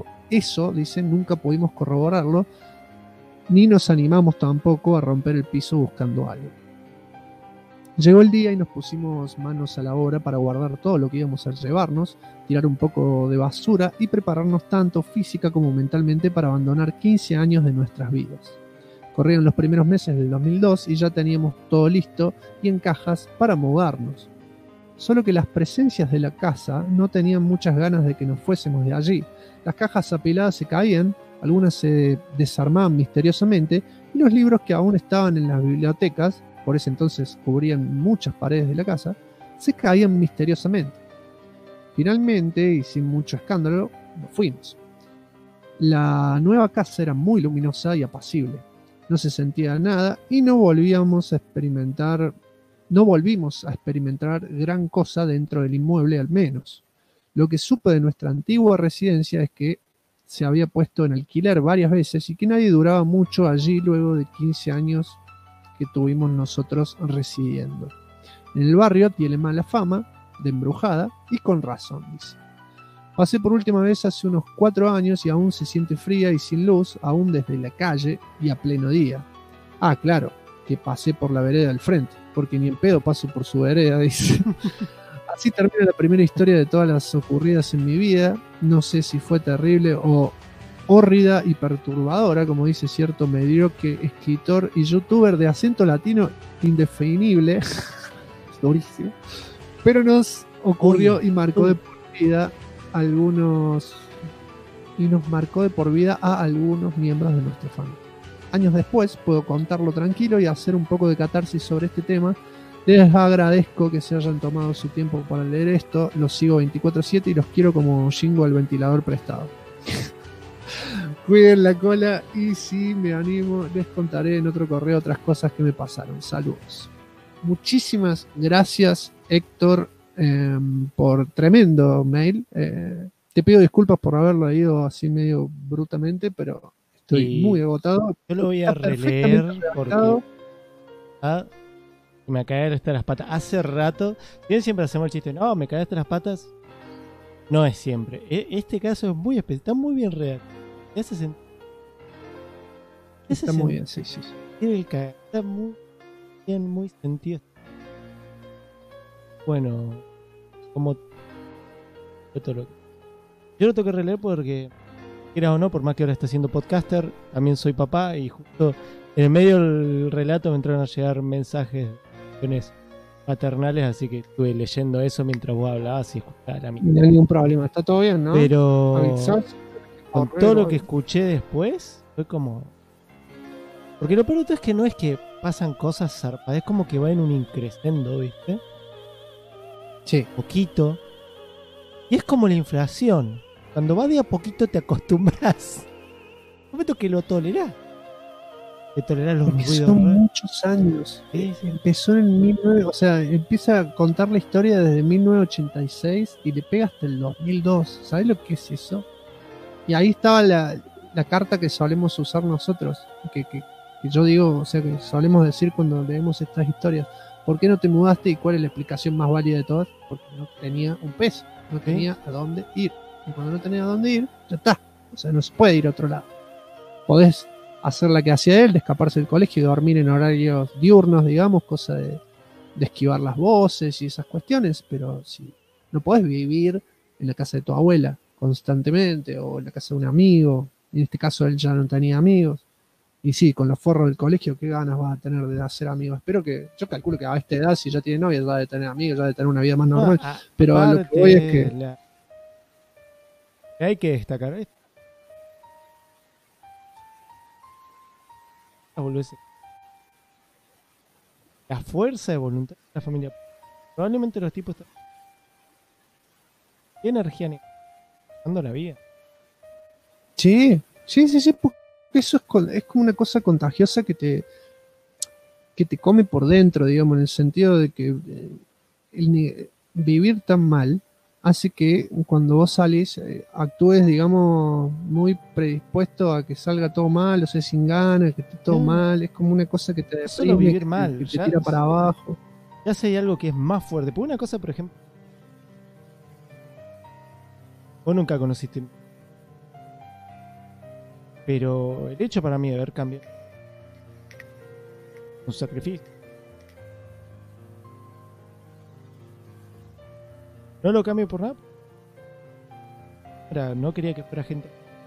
B: corroborarlo, ni nos animamos tampoco a romper el piso buscando algo. Llegó el día y nos pusimos manos a la obra para guardar todo lo que íbamos a llevarnos, tirar un poco de basura y prepararnos tanto física como mentalmente para abandonar 15 años de nuestras vidas. Corrieron los primeros meses del 2002 y ya teníamos todo listo y en cajas para mudarnos. Solo que las presencias de la casa no tenían muchas ganas de que nos fuésemos de allí. Las cajas apiladas se caían, algunas se desarmaban misteriosamente y los libros que aún estaban en las bibliotecas, por ese entonces cubrían muchas paredes de la casa, se caían misteriosamente. Finalmente, y sin mucho escándalo, nos fuimos. La nueva casa era muy luminosa y apacible. No se sentía nada y no volvimos a experimentar gran cosa dentro del inmueble al menos. Lo que supe de nuestra antigua residencia es que se había puesto en alquiler varias veces y que nadie duraba mucho allí luego de 15 años que tuvimos nosotros residiendo. En el barrio tiene mala fama de embrujada y con razón, dice. Pasé por última vez hace unos 4 años y aún se siente fría y sin luz, aún desde la calle y a pleno día. Claro, que pasé por la vereda del frente, porque ni en pedo paso por su vereda, dice. Así termina la primera historia de todas las ocurridas en mi vida. No sé si fue terrible o hórrida y perturbadora, como dice cierto mediocre escritor y youtuber de acento latino indefinible, es durísimo, pero nos ocurrió y marcó de por vida nos marcó de por vida a algunos miembros de nuestra familia. Años después puedo contarlo tranquilo y hacer un poco de catarsis sobre este tema. Les agradezco que se hayan tomado su tiempo para leer esto. Los sigo 24/7 y los quiero como Jingo al ventilador prestado. Cuiden la cola y si me animo les contaré en otro correo otras cosas que me pasaron. Saludos. Muchísimas gracias, Héctor, por tremendo mail. Te pido disculpas por haberlo leído así medio brutamente, pero estoy muy agotado.
C: Yo lo voy a releer porque me cagaste las patas. Hace rato, bien siempre hacemos el chiste, no, me cagaste las patas. No es siempre. Este caso es muy especial, está muy bien real.
B: Está muy bien, sí.
C: Está muy bien, muy sentido. Bueno, como yo lo tengo que releer porque, quiera o no, por más que ahora esté haciendo podcaster, también soy papá y justo en el medio del relato me entraron a llegar mensajes paternales, así que estuve leyendo eso mientras vos hablabas y escuchaba la mitad.
B: No hay ningún problema, está todo bien, ¿no?
C: Pero con todo lo que escuché después, fue como... Porque lo peor de todo es que no es que pasan cosas zarpadas, es como que va en un increscendo, ¿viste?
B: Sí.
C: Poquito. Y es como la inflación. Cuando va de a poquito te acostumbras. Un momento que lo tolerás. Que tolerás los
B: porque
C: ruidos.
B: Son muchos años.
C: Sí.
B: Empezó en 19... O sea, empieza a contar la historia desde 1986 y le pega hasta el 2002. ¿Sabés lo que es eso? Y ahí estaba la carta que solemos usar nosotros. Que yo digo, o sea, que solemos decir cuando leemos estas historias. ¿Por qué no te mudaste? ¿Y cuál es la explicación más válida de todas? Porque no tenía un peso. No tenía a dónde ir. Y cuando no tenía a dónde ir, ya está. O sea, no se puede ir a otro lado. Podés hacer la que hacía él, de escaparse del colegio y dormir en horarios diurnos, digamos, cosa de esquivar las voces y esas cuestiones, pero si no podés vivir en la casa de tu abuela constantemente o en la casa de un amigo, en este caso él ya no tenía amigos, y sí, con los forros del colegio, ¿qué ganas vas a tener de hacer amigos? Espero que, yo calculo que a esta edad, si ya tiene novia, ya de tener amigos, ya de tener una vida más normal, pero a lo que voy es que...
C: Hay que destacar esto. La fuerza de voluntad de la familia. Probablemente los tipos están... ¿Qué energía dando la vida?
B: Sí, porque eso es como una cosa contagiosa que te come por dentro, digamos, en el sentido de que vivir tan mal hace que cuando vos salís actúes, digamos, muy predispuesto a que salga todo mal, o sea, sin ganas, que esté todo mal. Es como una cosa que te
C: deprime, vivir mal,
B: que te tira para abajo.
C: Ya sé, hay algo que es más fuerte. Por una cosa, por ejemplo, vos nunca conociste, pero el hecho para mí de haber cambiado un sacrificio. No lo cambio por nada. Ahora, no quería que fuera gente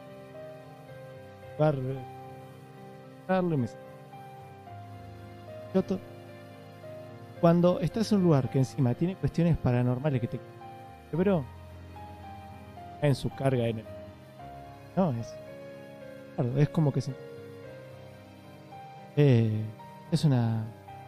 C: cuando estás en un lugar que encima tiene cuestiones paranormales que te... Pero en su carga en el... No, es como que es una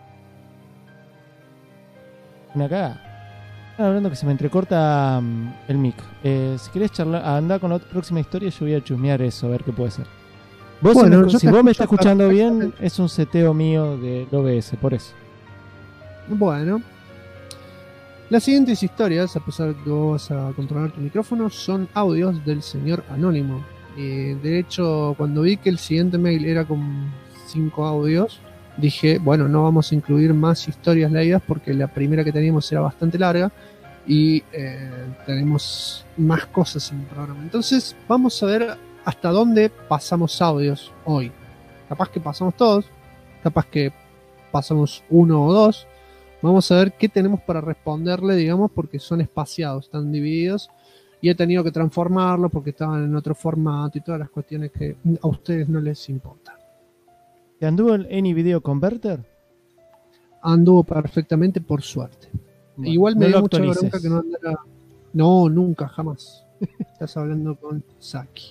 C: cagada. Hablando que se me entrecorta el mic. Si querés charlar, anda con la próxima historia, yo voy a chusmear eso, a ver qué puede ser. Vos si vos me estás escuchando bien, es un seteo mío del OBS, por eso.
B: Bueno. Las siguientes historias, a pesar de que vos vas a controlar tu micrófono, son audios del señor Anónimo. De hecho, cuando vi que el siguiente mail era con 5 audios, dije, bueno, no vamos a incluir más historias leídas porque la primera que teníamos era bastante larga y tenemos más cosas en el programa. Entonces, vamos a ver hasta dónde pasamos audios hoy. Capaz que pasamos todos, capaz que pasamos 1 o 2. Vamos a ver qué tenemos para responderle, digamos, porque son espaciados, están divididos. y he tenido que transformarlo porque estaban en otro formato y todas las cuestiones que a ustedes no les importan.
C: ¿Te anduvo el Any Video Converter?
B: Anduvo perfectamente, por suerte.
C: Bueno,
B: Igual me
C: no
B: dio
C: lo
B: mucha
C: actualices.
B: bronca que no andara. No, nunca, jamás. Estás hablando con Saki.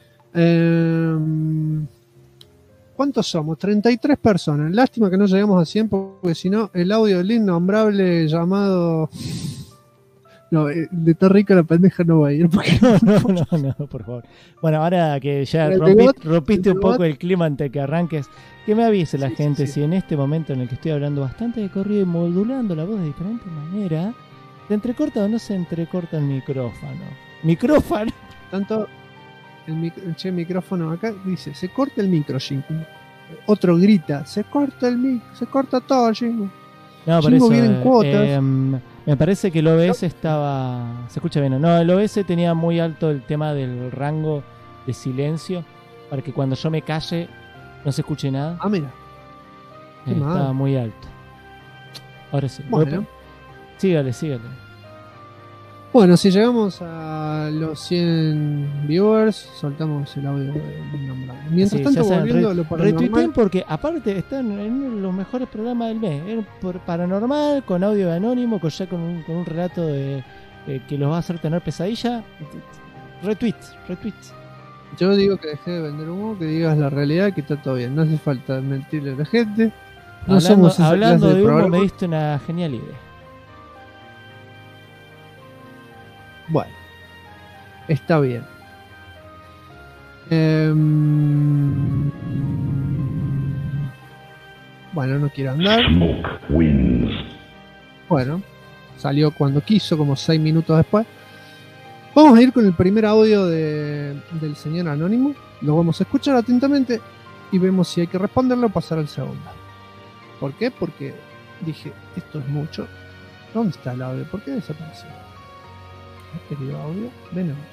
B: ¿Cuántos somos? 33 personas. Lástima que no llegamos a 100 porque si no, el audio del innombrable llamado... No, de tan rica la pendeja no va a ir. Porque...
C: No, por favor. Bueno, ahora que ya
B: El
C: rompiste un
B: debate-
C: poco el clima antes que arranques, que me avise la
B: Sí,
C: gente
B: sí.
C: si en este momento en el que estoy hablando bastante de corrido y modulando la voz de diferente manera, ¿se entrecorta o no se entrecorta el micrófono? ¿Micrófono?
B: Tanto el micrófono acá dice, se corta el micro, Jingu. Otro grita, se corta el micro, se corta todo, Jingu.
C: No, por
B: Jingu
C: eso.
B: viene en cuotas.
C: Me parece que el OBS estaba. ¿Se escucha bien? No, el OBS tenía muy alto el tema del rango de silencio para que cuando yo me calle no se escuche nada.
B: Ah, mira. Qué
C: Estaba
B: mal.
C: muy alto. Ahora sí.
B: Bueno.
C: Sígale.
B: Bueno, si llegamos a los 100 viewers, soltamos el audio del innombrable. Mientras
C: Sí,
B: tanto,
C: ya saben,
B: volviendo a lo
C: retuiteen
B: paranormal,
C: porque aparte están en uno de los mejores programas del mes. Por paranormal, con audio de anónimo, con un relato de que los va a hacer tener pesadilla. Retweets.
B: yo digo que dejé de vender humo, que digas la realidad, que está todo bien. No hace falta mentirle a la gente. No somos esa
C: hablando
B: clase
C: de
B: de
C: humo,
B: programa.
C: me diste una genial idea.
B: Bueno, está bien. Bueno, no quiero andar. Bueno, salió cuando quiso, como 6 minutos después. Vamos a ir con el primer audio del señor Anónimo. Lo vamos a escuchar atentamente y vemos si hay que responderlo o pasar al segundo. ¿Por qué? Porque dije, esto es mucho. ¿Dónde está el audio? ¿Por qué desapareció? Querido audio, ven a ver.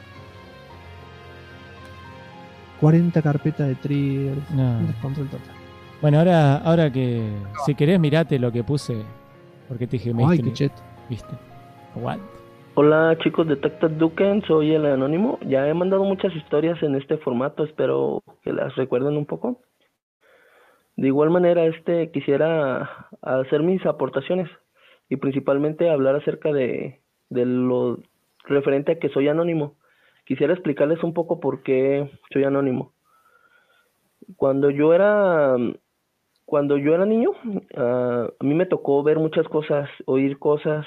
B: 40 carpetas de triggers.
C: No.
B: Un descontrol total.
C: Bueno, ahora que si querés mirate lo que puse, porque te dije,
B: Ay, qué cheto.
C: ¿viste? Aguante.
K: Hola chicos de Tacta Duken, soy el Anónimo. Ya he mandado muchas historias en este formato, espero que las recuerden un poco. De igual manera, quisiera hacer mis aportaciones y principalmente hablar acerca de lo referente a que soy anónimo. Quisiera explicarles un poco por qué soy anónimo. Cuando yo era niño, a mí me tocó ver muchas cosas, oír cosas,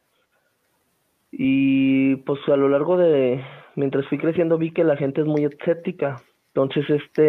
K: y pues a lo largo mientras fui creciendo vi que la gente es muy escéptica. Entonces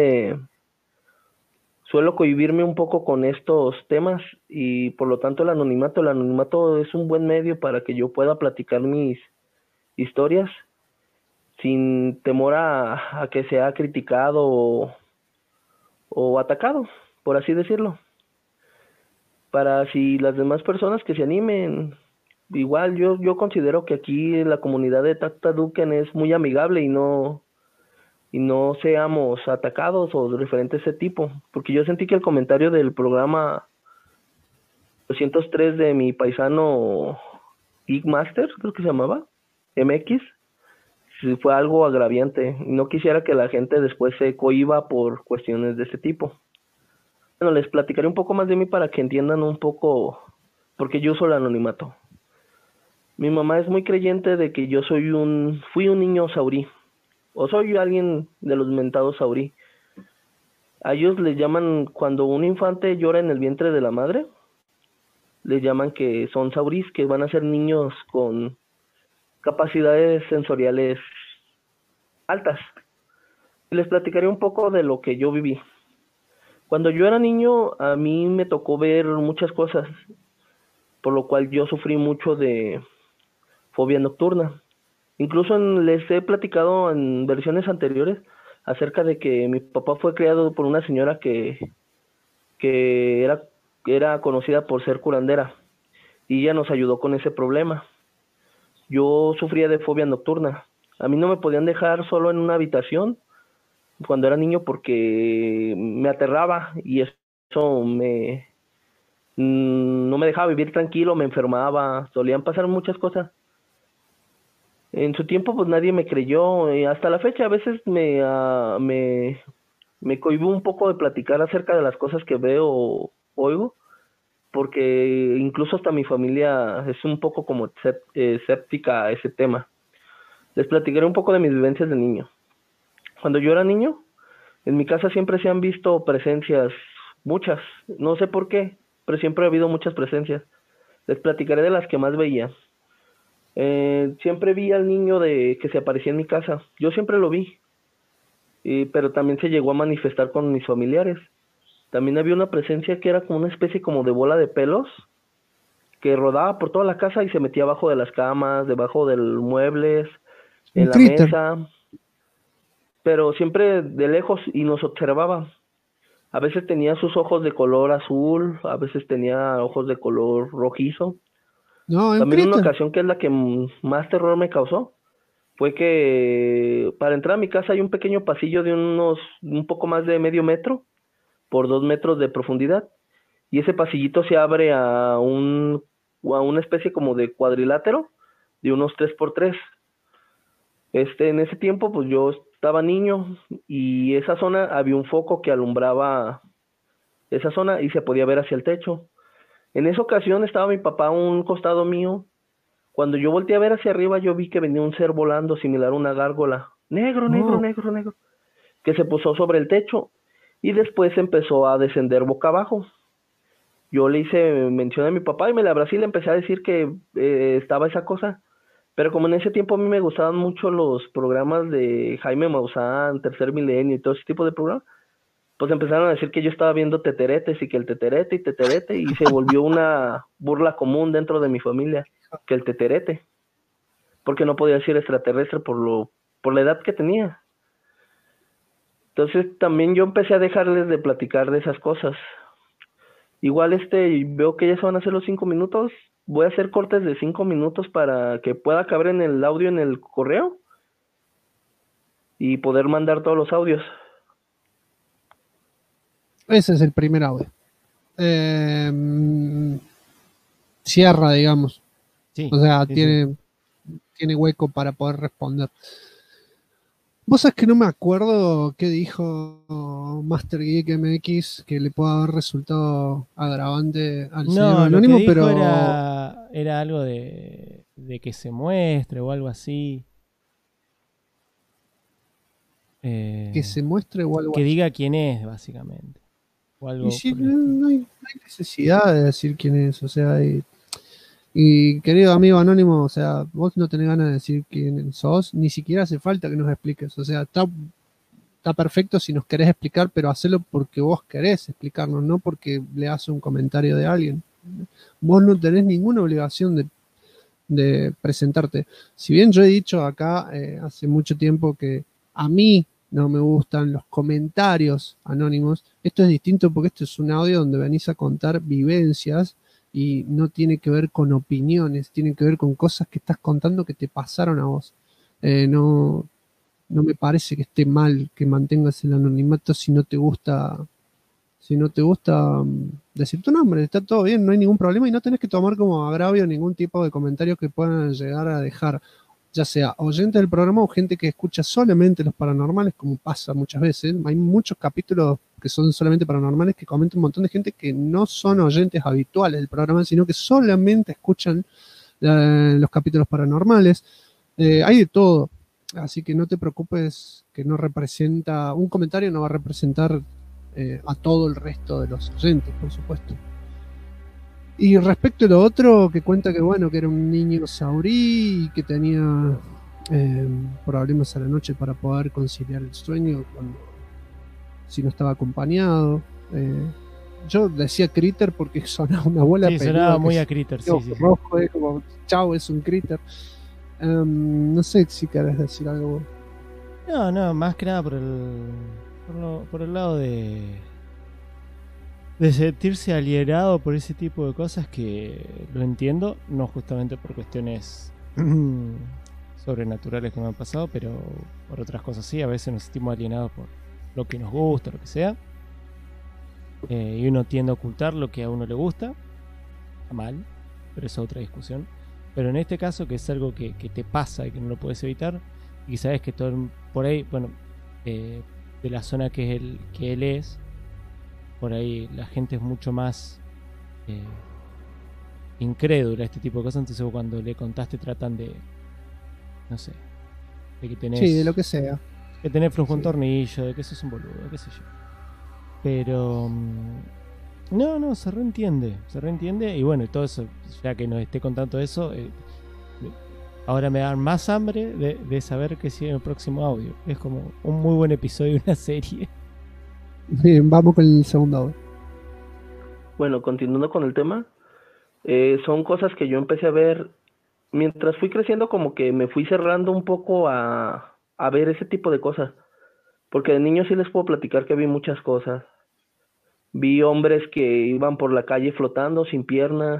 K: suelo cohibirme un poco con estos temas y por lo tanto el anonimato es un buen medio para que yo pueda platicar mis historias sin temor a que sea criticado o atacado, por así decirlo. Para si las demás personas que se animen, igual yo considero que aquí la comunidad de Tacta Duken es muy amigable y no seamos atacados o de referente a ese tipo, porque yo sentí que el comentario del programa 203 de mi paisano Geek Master, creo que se llamaba, MX, sí fue algo agraviante. No quisiera que la gente después se cohíba por cuestiones de ese tipo. Bueno, les platicaré un poco más de mí para que entiendan un poco por qué yo uso el anonimato. Mi mamá es muy creyente de que yo fui un niño saurí, o soy alguien de los mentados saurí. A ellos les llaman, cuando un infante llora en el vientre de la madre, les llaman que son saurís, que van a ser niños con capacidades sensoriales altas. Les platicaré un poco de lo que yo viví. Cuando yo era niño, a mí me tocó ver muchas cosas, por lo cual yo sufrí mucho de fobia nocturna. Incluso les he platicado en versiones anteriores acerca de que mi papá fue criado por una señora que era conocida por ser curandera, y ella nos ayudó con ese problema. Yo sufría de fobia nocturna. A mí no me podían dejar solo en una habitación cuando era niño porque me aterraba y eso no me dejaba vivir tranquilo, me enfermaba, solían pasar muchas cosas. En su tiempo pues nadie me creyó, hasta la fecha a veces me cohíbo un poco de platicar acerca de las cosas que veo o oigo, porque incluso hasta mi familia es un poco como escéptica a ese tema. Les platicaré un poco de mis vivencias de niño. Cuando yo era niño, en mi casa siempre se han visto presencias, muchas, no sé por qué, pero siempre ha habido muchas presencias. Les platicaré de las que más veía. Siempre vi al niño que se aparecía en mi casa, yo siempre lo vi, pero también se llegó a manifestar con mis familiares. También había una presencia que era como una especie como de bola de pelos, que rodaba por toda la casa y se metía abajo de las camas, debajo de los muebles, en la mesa, pero siempre de lejos y nos observaba. A veces tenía sus ojos de color azul, a veces tenía ojos de color rojizo.
B: No,
K: también una ocasión que es la que más terror me causó, fue que para entrar a mi casa hay un pequeño pasillo de un poco más de medio metro por 2 metros de profundidad, y ese pasillito se abre a una especie como de cuadrilátero de unos 3x3. En ese tiempo pues yo estaba niño y esa zona había un foco que alumbraba esa zona y se podía ver hacia el techo. En esa ocasión estaba mi papá a un costado mío. Cuando yo volteé a ver hacia arriba, yo vi que venía un ser volando similar a una gárgola, negro, que se posó sobre el techo y después empezó a descender boca abajo. Yo le hice mención a mi papá y me la abracé y le empecé a decir que estaba esa cosa. Pero como en ese tiempo a mí me gustaban mucho los programas de Jaime Maussan, Tercer Milenio y todo ese tipo de programas, pues empezaron a decir que yo estaba viendo teteretes y que el teterete y teterete, y se volvió una burla común dentro de mi familia, que el teterete, porque no podía decir extraterrestre por la edad que tenía. Entonces también yo empecé a dejarles de platicar de esas cosas. Igual veo que ya se van a hacer los 5 minutos, voy a hacer cortes de 5 minutos para que pueda caber en el audio en el correo y poder mandar todos los audios.
B: Ese es el primer audio. Cierra, digamos.
C: Sí,
B: o sea,
C: sí,
B: tiene hueco para poder responder. Vos sabés que no me acuerdo qué dijo Master Geek MX que le pueda haber resultado agravante al señor Anónimo,
C: lo que dijo
B: pero
C: era algo de que se muestre o algo así.
B: que se muestre o algo
C: que
B: así.
C: diga quién es, básicamente. O algo
B: Y si no hay necesidad de decir quién es, o sea, y querido amigo Anónimo, o sea, vos no tenés ganas de decir quién sos, ni siquiera hace falta que nos expliques, o sea, está perfecto si nos querés explicar, pero hacelo porque vos querés explicarnos, no porque le haces un comentario de alguien. Vos no tenés ninguna obligación de presentarte. Si bien yo he dicho acá hace mucho tiempo que a mí no me gustan los comentarios anónimos, esto es distinto porque esto es un audio donde venís a contar vivencias y no tiene que ver con opiniones, tiene que ver con cosas que estás contando que te pasaron a vos. No me parece que esté mal que mantengas el anonimato si no te gusta decir tu nombre, está todo bien, no hay ningún problema y no tenés que tomar como agravio ningún tipo de comentario que puedan llegar a dejar, ya sea oyente del programa o gente que escucha solamente los paranormales, como pasa muchas veces. Hay muchos capítulos que son solamente paranormales que comenta un montón de gente que no son oyentes habituales del programa, sino que solamente escuchan los capítulos paranormales. Hay de todo, así que no te preocupes, que no representa, un comentario no va a representar a todo el resto de los oyentes, por supuesto. Y respecto a lo otro, que cuenta que bueno, que era un niño saurí y que tenía problemas a la noche para poder conciliar el sueño si no estaba acompañado. Yo decía critter porque sonaba una bola
C: peluda. Sí, sonaba muy a critter, sí.
B: Rojo, como chau, es un critter. No sé si querés decir algo.
C: No, más que nada por el lado de sentirse alienado por ese tipo de cosas, que lo entiendo, no justamente por cuestiones sobrenaturales que me han pasado, pero por otras cosas sí. A veces nos sentimos alienados por lo que nos gusta, lo que sea, y uno tiende a ocultar lo que a uno le gusta. Está mal, pero es otra discusión. Pero en este caso, que es algo que te pasa y que no lo puedes evitar, y que sabes que todo por ahí, bueno, de la zona que él es, por ahí la gente es mucho más incrédula a este tipo de cosas. Entonces vos cuando le contaste tratan de, no sé, de que tenés...
B: Sí, de lo que sea.
C: Que tenés flujo un tornillo, de que sos un boludo, qué sé yo. Pero... no, se reentiende. Y bueno, y todo eso, ya que nos esté contando eso, ahora me dan más hambre de saber qué sigue en el próximo audio. Es como un muy buen episodio de una serie.
B: Bien, vamos con el segundo audio.
K: Bueno, continuando con el tema, son cosas que yo empecé a ver mientras fui creciendo, como que me fui cerrando un poco a ver ese tipo de cosas. Porque de niño sí les puedo platicar que vi muchas cosas. Vi hombres que iban por la calle flotando sin piernas.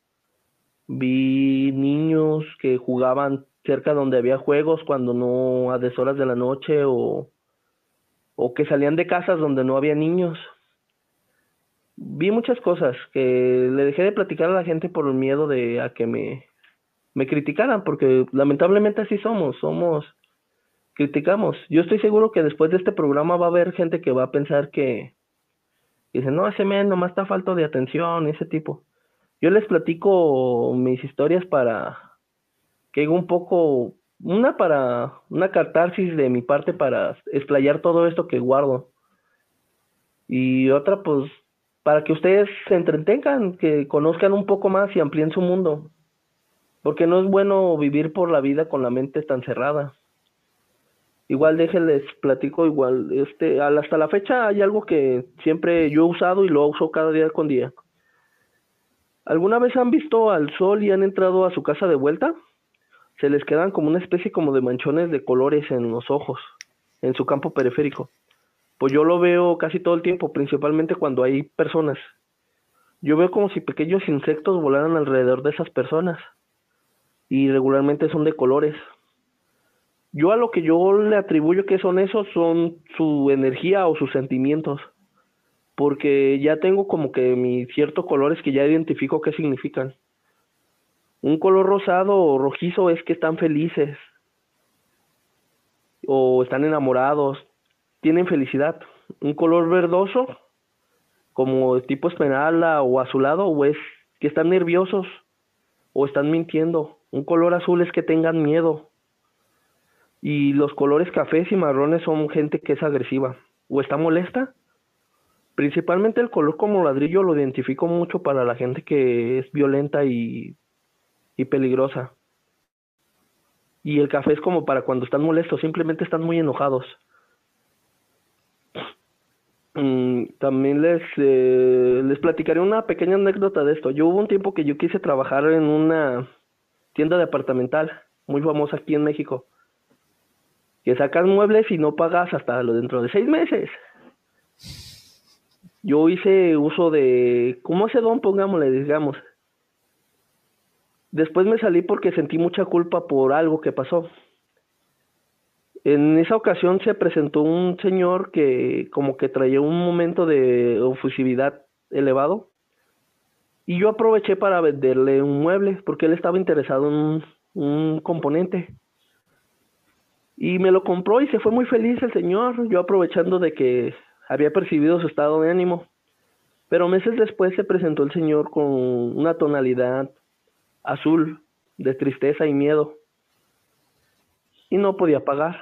K: Vi niños que jugaban cerca donde había juegos cuando no, a deshoras de la noche, o que salían de casas donde no había niños. Vi muchas cosas que le dejé de platicar a la gente por el miedo a que me criticaran, porque lamentablemente así somos, criticamos. Yo estoy seguro que después de este programa va a haber gente que va a pensar que dice, no, ese men nomás está falto de atención, ese tipo. Yo les platico mis historias para que haga un poco, para una catarsis de mi parte para explayar todo esto que guardo. Y otra, pues, para que ustedes se entretengan, que conozcan un poco más y amplíen su mundo. Porque no es bueno vivir por la vida con la mente tan cerrada. Igual déjenles platico, igual, hasta la fecha hay algo que siempre yo he usado y lo uso cada día con día. ¿Alguna vez han visto al sol y han entrado a su casa de vuelta? Se les quedan como una especie como de manchones de colores en los ojos, en su campo periférico. Pues yo lo veo casi todo el tiempo, principalmente cuando hay personas. Yo veo como si pequeños insectos volaran alrededor de esas personas. Y regularmente son de colores. Yo a lo que yo le atribuyo que son esos, son su energía o sus sentimientos. Porque ya tengo como que mis ciertos colores que ya identifico qué significan. Un color rosado o rojizo es que están felices. O están enamorados. Tienen felicidad. Un color verdoso, como tipo esmeralda o azulado, o es que están nerviosos o están mintiendo. Un color azul es que tengan miedo. Y los colores cafés y marrones son gente que es agresiva o está molesta. Principalmente el color como ladrillo lo identifico mucho para la gente que es violenta y peligrosa. Y el café es como para cuando están molestos, simplemente están muy enojados. También les platicaré una pequeña anécdota de esto. Yo hubo un tiempo que yo quise trabajar en una tienda departamental muy famosa aquí en México, que sacas muebles y no pagas hasta dentro de 6 meses. Yo hice uso de, como ese don, pongámosle, digamos. Después me salí porque sentí mucha culpa por algo que pasó. En esa ocasión se presentó un señor que como que traía un momento de efusividad elevado. Y yo aproveché para venderle un mueble porque él estaba interesado en un componente. Y me lo compró y se fue muy feliz el señor, yo aprovechando de que había percibido su estado de ánimo. Pero meses después se presentó el señor con una tonalidad azul de tristeza y miedo. Y no podía pagar.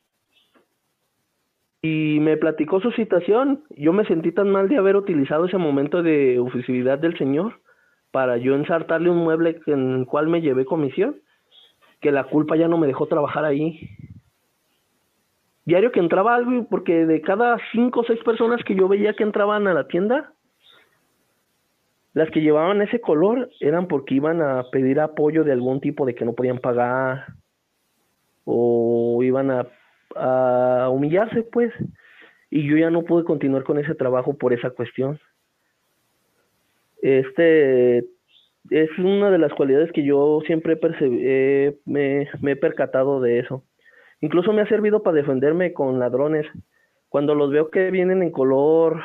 K: Y me platicó su situación. Yo me sentí tan mal de haber utilizado ese momento de efusividad del señor para yo ensartarle un mueble en el cual me llevé comisión, que la culpa ya no me dejó trabajar ahí. Diario que entraba algo, porque de cada 5 o 6 personas que yo veía que entraban a la tienda, las que llevaban ese color eran porque iban a pedir apoyo de algún tipo de que no podían pagar, o iban a humillarse, pues. Y yo ya no pude continuar con ese trabajo por esa cuestión. Es una de las cualidades que yo siempre me he percatado de eso. Incluso me ha servido para defenderme con ladrones. Cuando los veo que vienen en color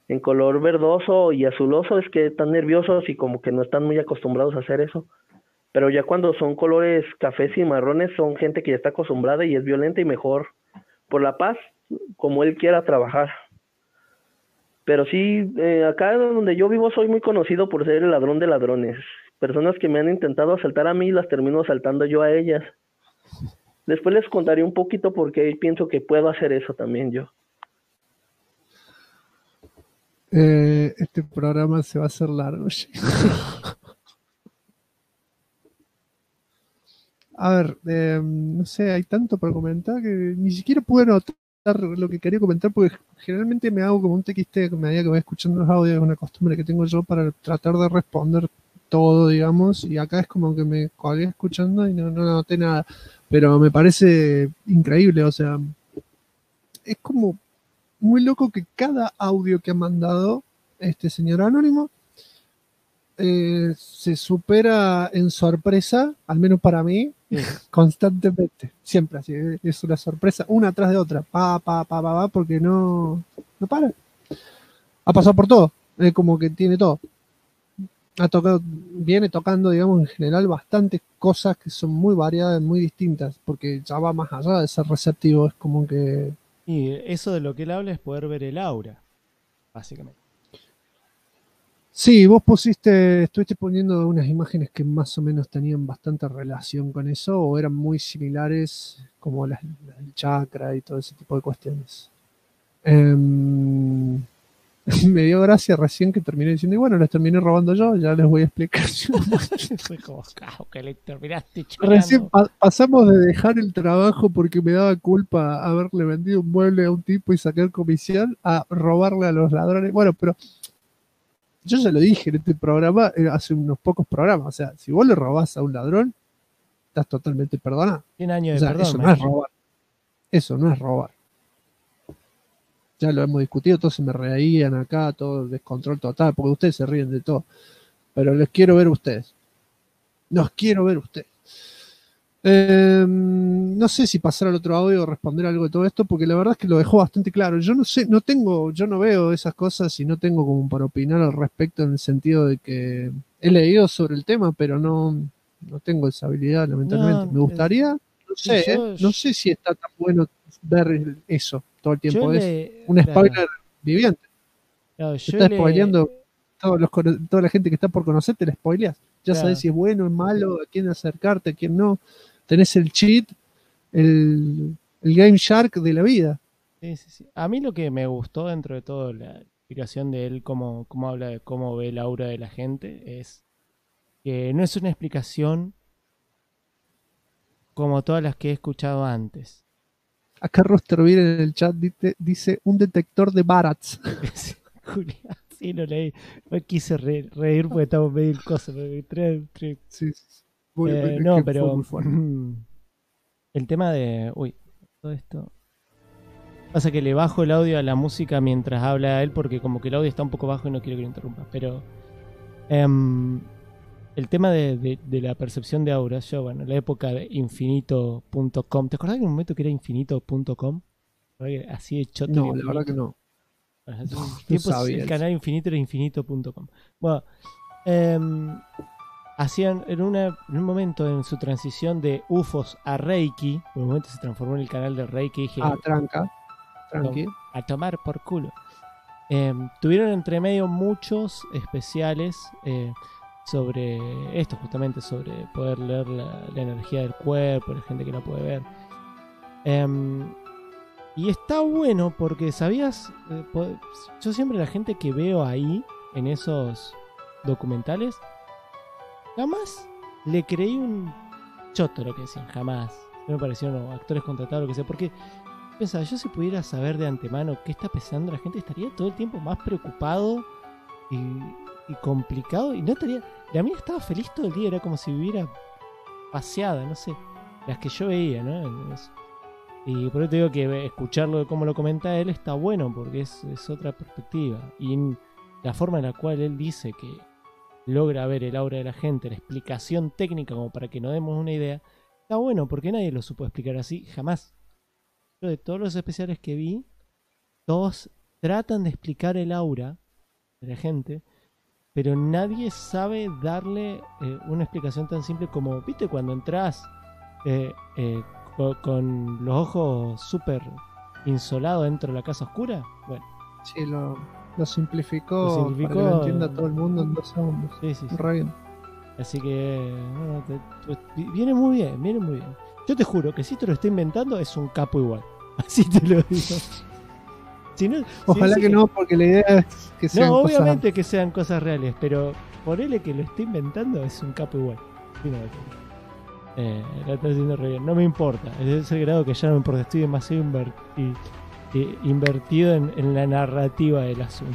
K: verdoso y azuloso, es que están nerviosos y como que no están muy acostumbrados a hacer eso. Pero ya cuando son colores cafés y marrones, son gente que ya está acostumbrada y es violenta y mejor por la paz, como él quiera trabajar. Pero sí, acá donde yo vivo soy muy conocido por ser el ladrón de ladrones. Personas que me han intentado asaltar a mí, las termino asaltando yo a ellas. Después les contaré un poquito porque pienso que puedo hacer eso también yo.
B: Este programa se va a hacer largo. A ver, no sé, hay tanto para comentar que ni siquiera pude anotar lo que quería comentar porque generalmente me hago como un TXT a medida que voy escuchando los audios, es una costumbre que tengo yo para tratar de responder todo, digamos, y acá es como que me colgué escuchando y no anoté nada, pero me parece increíble, o sea, es como muy loco que cada audio que ha mandado este señor anónimo se supera en sorpresa, al menos para mí, constantemente, siempre así, es una sorpresa, una atrás de otra, porque no para. Ha pasado por todo, es como que tiene todo. Viene tocando, digamos, en general bastantes cosas que son muy variadas, muy distintas, porque ya va más allá de ser receptivo, es como que...
C: Y eso de lo que él habla es poder ver el aura, básicamente.
B: Sí, vos estuviste poniendo unas imágenes que más o menos tenían bastante relación con eso, o eran muy similares, como las del chakra y todo ese tipo de cuestiones. Me dio gracia recién que terminé diciendo, y bueno, les terminé robando yo, ya les voy a explicar.
C: Fue como, que le terminaste
B: Recién pasamos de dejar el trabajo porque me daba culpa haberle vendido un mueble a un tipo y sacar comisión a robarle a los ladrones. Bueno, pero yo ya lo dije en este programa, hace unos pocos programas, o sea, si vos le robás a un ladrón, estás totalmente perdonado.
C: 100 años
B: o sea,
C: de perdón.
B: Eso no es robar. Eso no es robar. Ya lo hemos discutido, todos se me reían acá, todo descontrol total, porque ustedes se ríen de todo. Pero les quiero ver a ustedes. Los quiero ver a ustedes. No sé si pasar al otro audio o responder algo de todo esto, porque la verdad es que lo dejó bastante claro. Yo no sé, yo no veo esas cosas y no tengo como para opinar al respecto en el sentido de que he leído sobre el tema, pero no tengo esa habilidad, lamentablemente. Me gustaría, no sé si está tan bueno ver eso todo el tiempo. Es un spoiler viviente.
C: Claro,
B: te está spoileando toda la gente que está por conocerte, le spoileas. Ya sabes si es bueno, es malo, a quién acercarte, a quién no. Tenés el cheat, el Game Shark de la vida.
C: Sí. A mí lo que me gustó dentro de todo la explicación de él, cómo habla de cómo ve el aura de la gente, es que no es una explicación como todas las que he escuchado antes.
B: Acá Rosterbeer en el chat dice un detector de Barats.
C: Julián, sí, lo leí. No quise reír porque estamos medio cosas.
B: Sí.
C: No, pero el tema de... Uy, todo esto... Pasa que le bajo el audio a la música mientras habla a él porque como que el audio está un poco bajo y no quiero que lo interrumpa. Pero el tema de la percepción de auras, yo, bueno, en la época de infinito.com, ¿te acordás que en un momento que era infinito.com? Así de choto.
B: No, la verdad que no.
C: Hace un tiempo el canal infinito era infinito.com. Bueno, hacían en un momento en su transición de UFOs a Reiki, en un momento se transformó en el canal de Reiki y dije,
B: tranqui.
C: A tomar por culo. Tuvieron entre medio muchos especiales sobre esto, justamente sobre poder leer la energía del cuerpo, la gente que la puede ver. Y está bueno porque, ¿sabías? Yo siempre la gente que veo ahí, en esos documentales, jamás le creí un choto lo que decían, jamás. No me parecieron actores contratados, lo que sea, porque pensaba, yo si pudiera saber de antemano qué está pensando la gente, estaría todo el tiempo más preocupado y complicado, y no estaría... La mía estaba feliz todo el día, era como si viviera paseada, no sé, las que yo veía, ¿no? Y por eso te digo que escucharlo de cómo lo comenta él está bueno, porque es otra perspectiva. Y la forma en la cual él dice que logra ver el aura de la gente, la explicación técnica como para que nos demos una idea, está bueno, porque nadie lo supo explicar así, jamás. Yo de todos los especiales que vi, todos tratan de explicar el aura de la gente pero nadie sabe darle una explicación tan simple como, ¿viste cuando entras con los ojos súper insolados dentro de la casa oscura? Bueno.
B: Sí, lo simplificó para que lo entienda todo el mundo en 2 segundos.
C: Sí.
B: Re bien.
C: Así que viene muy bien, viene muy bien. Yo te juro que si te lo estoy inventando es un capo igual. Así te lo digo. Si no,
B: Ojalá que no, porque la idea es que sean
C: no,
B: cosas...
C: obviamente que sean cosas reales, pero ponele que lo estoy inventando es un capo igual. Lo estoy haciendo re bien. No me importa. Es de ese grado que ya no me importa. Estoy demasiado invertido en la narrativa del asunto.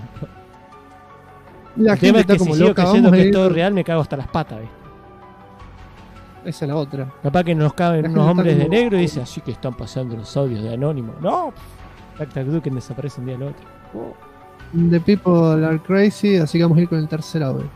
B: La gente está
C: es que
B: como
C: si sigo
B: loca,
C: creyendo
B: vamos a
C: que
B: ir...
C: es todo real, me cago hasta las patas, ¿viste?
B: Esa es la otra.
C: Capaz que nos caben
B: La
C: unos
B: gente
C: hombres
B: está
C: de
B: como-
C: negro y dice, así que están pasando los audios de Anónimo. ¡No! Tac Duken desaparece un día al otro.
B: The people are crazy, así que vamos a ir con el tercer audio.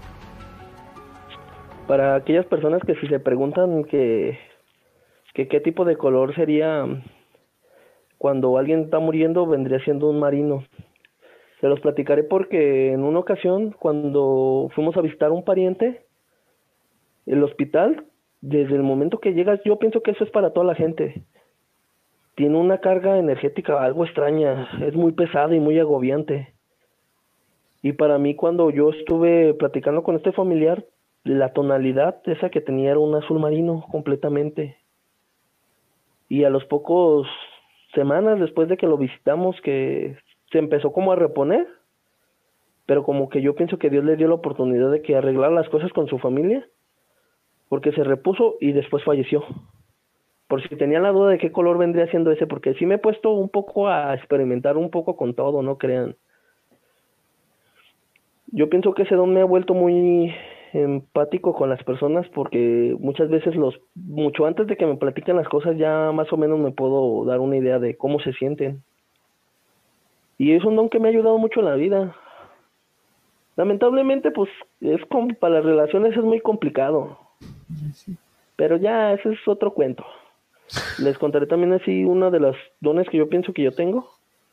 K: Para aquellas personas que si se preguntan que qué tipo de color sería cuando alguien está muriendo, vendría siendo un marino. Se los platicaré porque en una ocasión, cuando fuimos a visitar a un pariente, el hospital, desde el momento que llegas, yo pienso que eso es para toda la gente. Tiene una carga energética algo extraña, es muy pesada y muy agobiante. Y para mí, cuando yo estuve platicando con este familiar, la tonalidad esa que tenía era un azul marino completamente. Y a los pocos semanas después de que lo visitamos, que se empezó como a reponer, pero como que yo pienso que Dios le dio la oportunidad de que arreglara las cosas con su familia, porque se repuso y después falleció. Por si tenían la duda de qué color vendría siendo ese, porque sí me he puesto un poco a experimentar un poco con todo, no crean. Yo pienso que ese don me ha vuelto muy empático con las personas, porque muchas veces mucho antes de que me platiquen las cosas ya más o menos me puedo dar una idea de cómo se sienten. Y es un don que me ha ayudado mucho en la vida. Lamentablemente, pues, para las relaciones es muy complicado. Pero ya, ese es otro cuento. Les contaré también así una de las dones que yo pienso que yo tengo.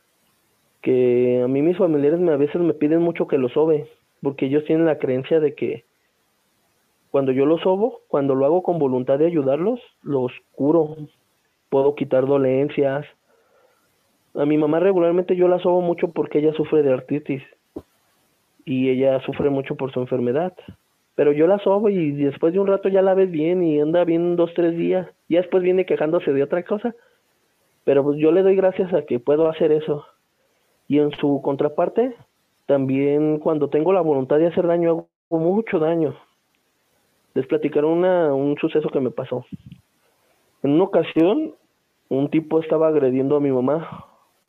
K: Que a mí mis familiares a veces me piden mucho que los sobe, porque ellos tienen la creencia de que cuando yo los sobo, cuando lo hago con voluntad de ayudarlos, los curo. Puedo quitar dolencias. A mi mamá regularmente yo la sobo mucho porque ella sufre de artritis. Y ella sufre mucho por su enfermedad. Pero yo la sobo y después de un rato ya la ves bien y anda bien 2, 3 días. Ya después viene quejándose de otra cosa. Pero pues yo le doy gracias a que puedo hacer eso. Y en su contraparte, también cuando tengo la voluntad de hacer daño, hago mucho daño. Les platicaré un suceso que me pasó. En una ocasión, un tipo estaba agrediendo a mi mamá.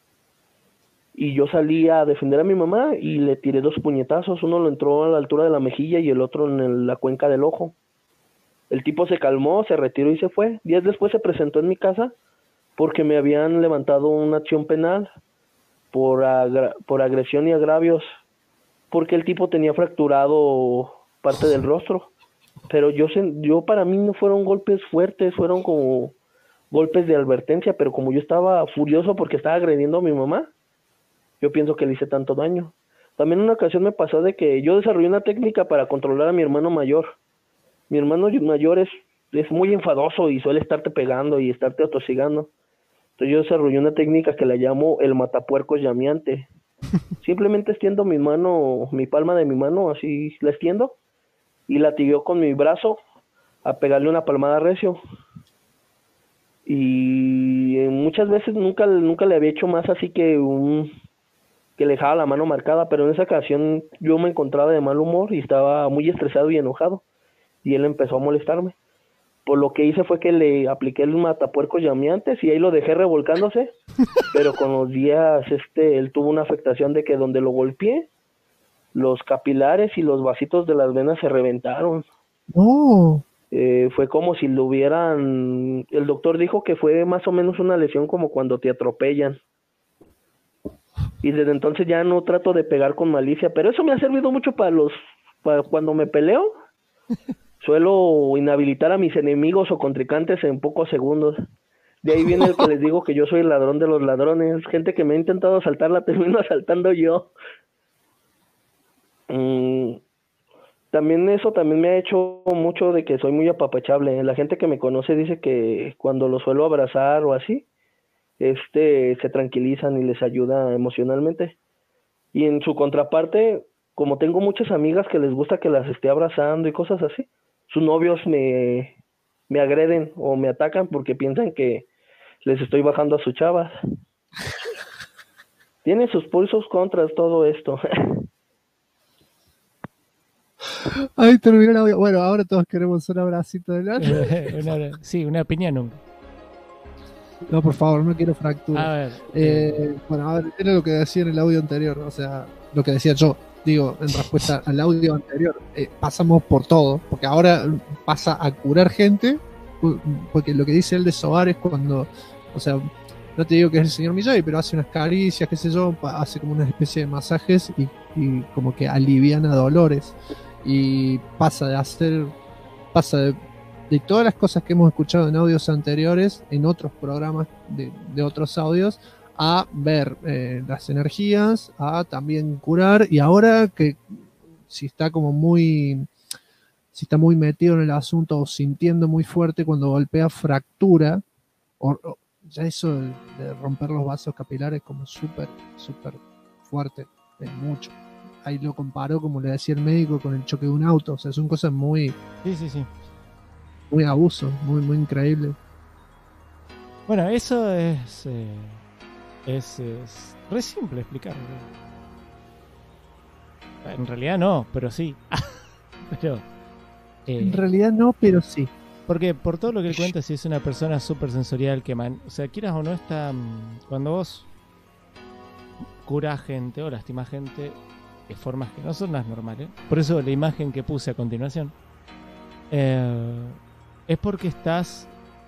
K: Y yo salí a defender a mi mamá y le tiré 2 puñetazos. Uno lo entró a la altura de la mejilla y el otro en la cuenca del ojo. El tipo se calmó, se retiró y se fue. Días después se presentó en mi casa porque me habían levantado una acción penal por agresión y agravios, porque el tipo tenía fracturado parte del rostro. Pero yo para mí no fueron golpes fuertes, fueron como golpes de advertencia, pero como yo estaba furioso porque estaba agrediendo a mi mamá, yo pienso que le hice tanto daño. También en una ocasión me pasó de que yo desarrollé una técnica para controlar a mi hermano mayor. Mi hermano mayor es muy enfadoso y suele estarte pegando y estarte atosigando. Entonces yo desarrollé una técnica que la llamo el matapuercos llameante. Simplemente extiendo mi palma de mi mano, así la extiendo, y latigueo con mi brazo a pegarle una palmada recio. Y muchas veces nunca le había hecho más así que le dejaba la mano marcada, pero en esa ocasión yo me encontraba de mal humor y estaba muy estresado y enojado, y él empezó a molestarme. Por lo que hice fue que le apliqué el matapuercos llameantes y ahí lo dejé revolcándose, pero con los días él tuvo una afectación de que donde lo golpeé, los capilares y los vasitos de las venas se reventaron.
B: ¡Oh!
K: Fue como si lo hubieran... El doctor dijo que fue más o menos una lesión como cuando te atropellan. Y desde entonces ya no trato de pegar con malicia, pero eso me ha servido mucho para cuando me peleo. Suelo inhabilitar a mis enemigos o contrincantes en pocos segundos. De ahí viene el que les digo que yo soy el ladrón de los ladrones. Gente que me ha intentado asaltar la termino asaltando yo. También eso también me ha hecho mucho de que soy muy apapachable. La gente que me conoce dice que cuando los suelo abrazar o así, se tranquilizan y les ayuda emocionalmente. Y en su contraparte, como tengo muchas amigas que les gusta que las esté abrazando y cosas así, sus novios me agreden o me atacan porque piensan que les estoy bajando a sus chavas. Tiene sus pulsos contras todo esto.
B: Ahí terminó el audio. Bueno, ahora todos queremos un abracito de lana.
C: Sí, una piña nunca.
B: No, por favor, no quiero fracturas.
C: A ver.
B: Bueno, a ver, era lo que decía en el audio anterior, o sea, lo que decía yo. Digo, en respuesta al audio anterior, pasamos por todo, porque ahora pasa a curar gente, porque lo que dice él de Sobar es cuando, o sea, no te digo que es el señor Miyagi, pero hace unas caricias, qué sé yo, hace como una especie de masajes y como que aliviana dolores. Y pasa de todas las cosas que hemos escuchado en audios anteriores, en otros programas de otros audios, a ver las energías, a también curar, y ahora que si está muy metido en el asunto o sintiendo muy fuerte cuando golpea fractura, o ya eso de romper los vasos capilares como súper fuerte, es mucho. Ahí lo comparó, como le decía el médico, con el choque de un auto. O sea, son cosas muy...
C: Sí.
B: Muy abuso, muy increíble.
C: Bueno, eso es re simple explicarlo. En realidad no, pero sí. Pero...
B: en realidad no, pero sí.
C: Porque por todo lo que él cuenta, si es una persona súper sensorial que o sea, quieras o no, cuando vos curás gente o lastimás gente de formas que no son las normales. Por eso la imagen que puse a continuación es porque estás...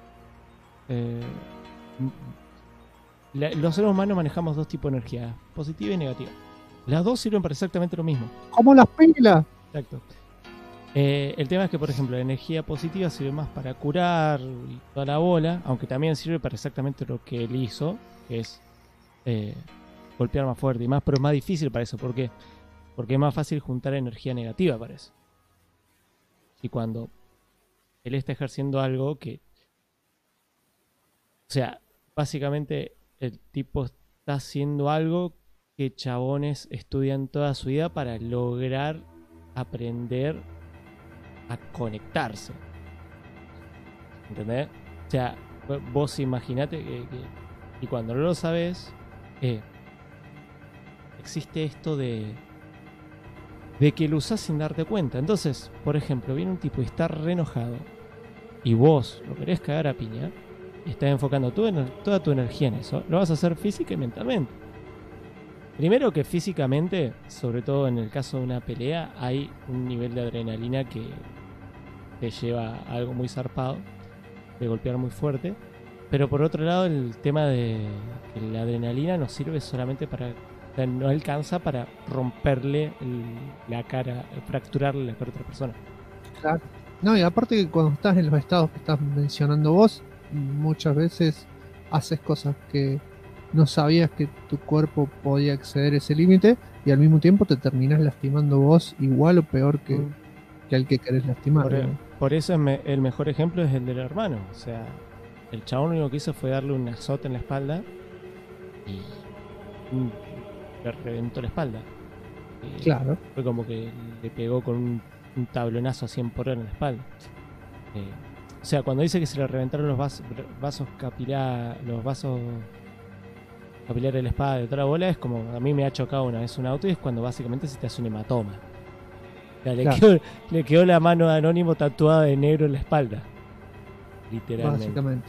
C: los seres humanos manejamos dos tipos de energía, positiva y negativa. Las dos sirven para exactamente lo mismo.
B: ¡Como las pilas!
C: Exacto. El tema es que, por ejemplo, la energía positiva sirve más para curar y toda la bola, aunque también sirve para exactamente lo que él hizo, que es golpear más fuerte y más, pero es más difícil para eso. ¿Por qué? Porque es más fácil juntar energía negativa para eso. Y cuando él está ejerciendo algo que... O sea, básicamente el tipo está haciendo algo que chabones estudian toda su vida para lograr aprender a conectarse. ¿Entendés? O sea, vos imaginate que y cuando no lo sabes, existe esto de que lo usás sin darte cuenta. Entonces, por ejemplo, viene un tipo y está re enojado y vos lo querés cagar a piña y estás enfocando toda tu energía en eso. Lo vas a hacer física y mentalmente. Primero que físicamente, sobre todo en el caso de una pelea, hay un nivel de adrenalina que te lleva a algo muy zarpado, de golpear muy fuerte. Pero por otro lado, el tema de que la adrenalina no sirve solamente para... O sea, no alcanza para romperle la cara, fracturarle la cara a otra persona.
B: Claro. No, y aparte que cuando estás en los estados que estás mencionando vos, muchas veces haces cosas que no sabías que tu cuerpo podía exceder ese límite y al mismo tiempo te terminás lastimando vos igual o peor que al que querés lastimar.
C: Por eso el mejor ejemplo es el del hermano. O sea, el chabón lo único que hizo fue darle un azote en la espalda y le reventó la espalda.
B: Claro.
C: Fue como que le pegó con un tablonazo a 100 por hora en la espalda. O sea, cuando dice que se le reventaron los vasos capilares de la espada de otra bola, es como a mí me ha chocado una vez un auto y es cuando básicamente se te hace un hematoma. O sea, le quedó la mano de Anónimo tatuada de negro en la espalda. Literalmente.
B: Básicamente.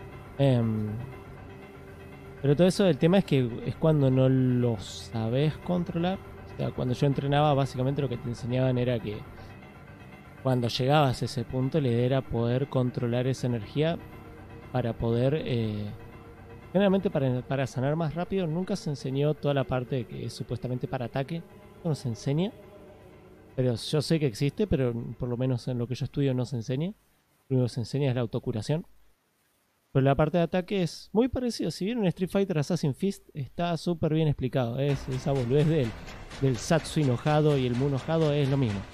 C: Pero todo eso, el tema es que es cuando no lo sabes controlar. O sea, cuando yo entrenaba, básicamente lo que te enseñaban era que cuando llegabas a ese punto, la idea era poder controlar esa energía para poder... generalmente para sanar más rápido. Nunca se enseñó toda la parte que es supuestamente para ataque. No se enseña. Pero yo sé que existe, pero por lo menos en lo que yo estudio no se enseña. Lo único que se enseña es la autocuración. Pero la parte de ataque es muy parecido. Si vieron Street Fighter Assassin's Fist, está súper bien explicado. Es esa boludez del Satsu enojado y el Mu enojado, es lo mismo.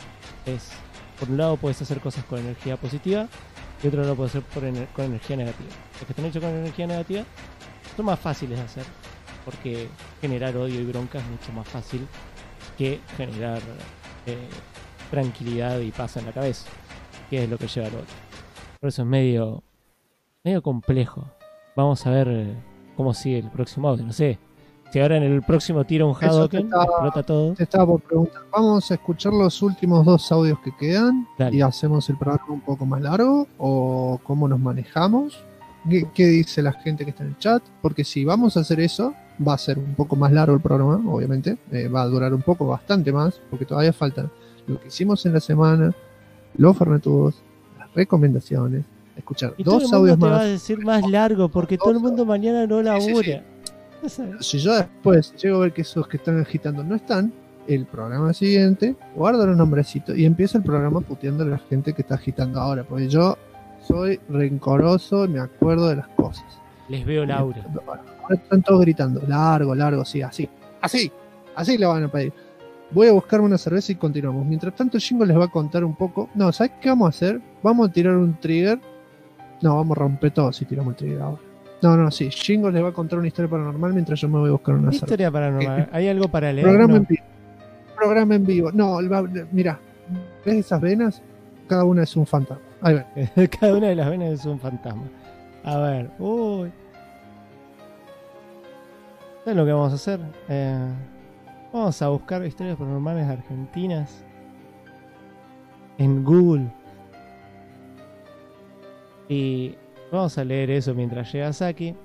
C: es, por un lado puedes hacer cosas con energía positiva y otro lado puedes hacer con energía negativa. Los que están hechos con energía negativa son más fáciles de hacer, porque generar odio y bronca es mucho más fácil que generar tranquilidad y paz en la cabeza, que es lo que lleva al otro. Por eso es medio complejo. Vamos a ver cómo sigue el próximo audio. No sé, si ahora en el próximo tira un Hadoken, explota todo.
B: Te estaba por preguntar. Vamos a escuchar los últimos 2 audios que quedan.
C: Dale.
B: Y hacemos el programa un poco más largo, o cómo nos manejamos. ¿Qué dice la gente que está en el chat? Porque si vamos a hacer eso, va a ser un poco más largo el programa, obviamente. Va a durar un poco, bastante más, porque todavía falta lo que hicimos en la semana, los fernetudos, las recomendaciones, escuchar
C: Y todo
B: 2
C: el mundo
B: audios
C: te
B: más.
C: va a decir más largo, porque todo el mundo mañana no labura.
B: Si yo después llego a ver que esos que están agitando no están, el programa siguiente guardo los nombrecitos y empieza el programa puteando a la gente que está agitando ahora, porque yo soy rencoroso y me acuerdo de las cosas.
C: Les veo Laura.
B: Ahora están todos gritando, largo, sí, así le van a pedir. Voy a buscarme una cerveza y continuamos. Mientras tanto, Jingo les va a contar un poco. No, ¿sabes qué vamos a hacer? Vamos a tirar un trigger. No, vamos a romper todo si tiramos el trigger ahora. No, sí. Jingo les va a contar una historia paranormal mientras yo me voy a buscar una cerveza.
C: Historia paranormal. ¿Hay algo para leer?
B: Programa
C: No.
B: en vivo. Programa en vivo. No, mira, ¿ves esas venas? Cada una es un fantasma. Ahí ven.
C: Cada una de las venas es un fantasma. A ver. Uy. ¿Sabes lo que vamos a hacer? Vamos a buscar historias paranormales argentinas en Google. Y vamos a leer eso mientras llega Saki.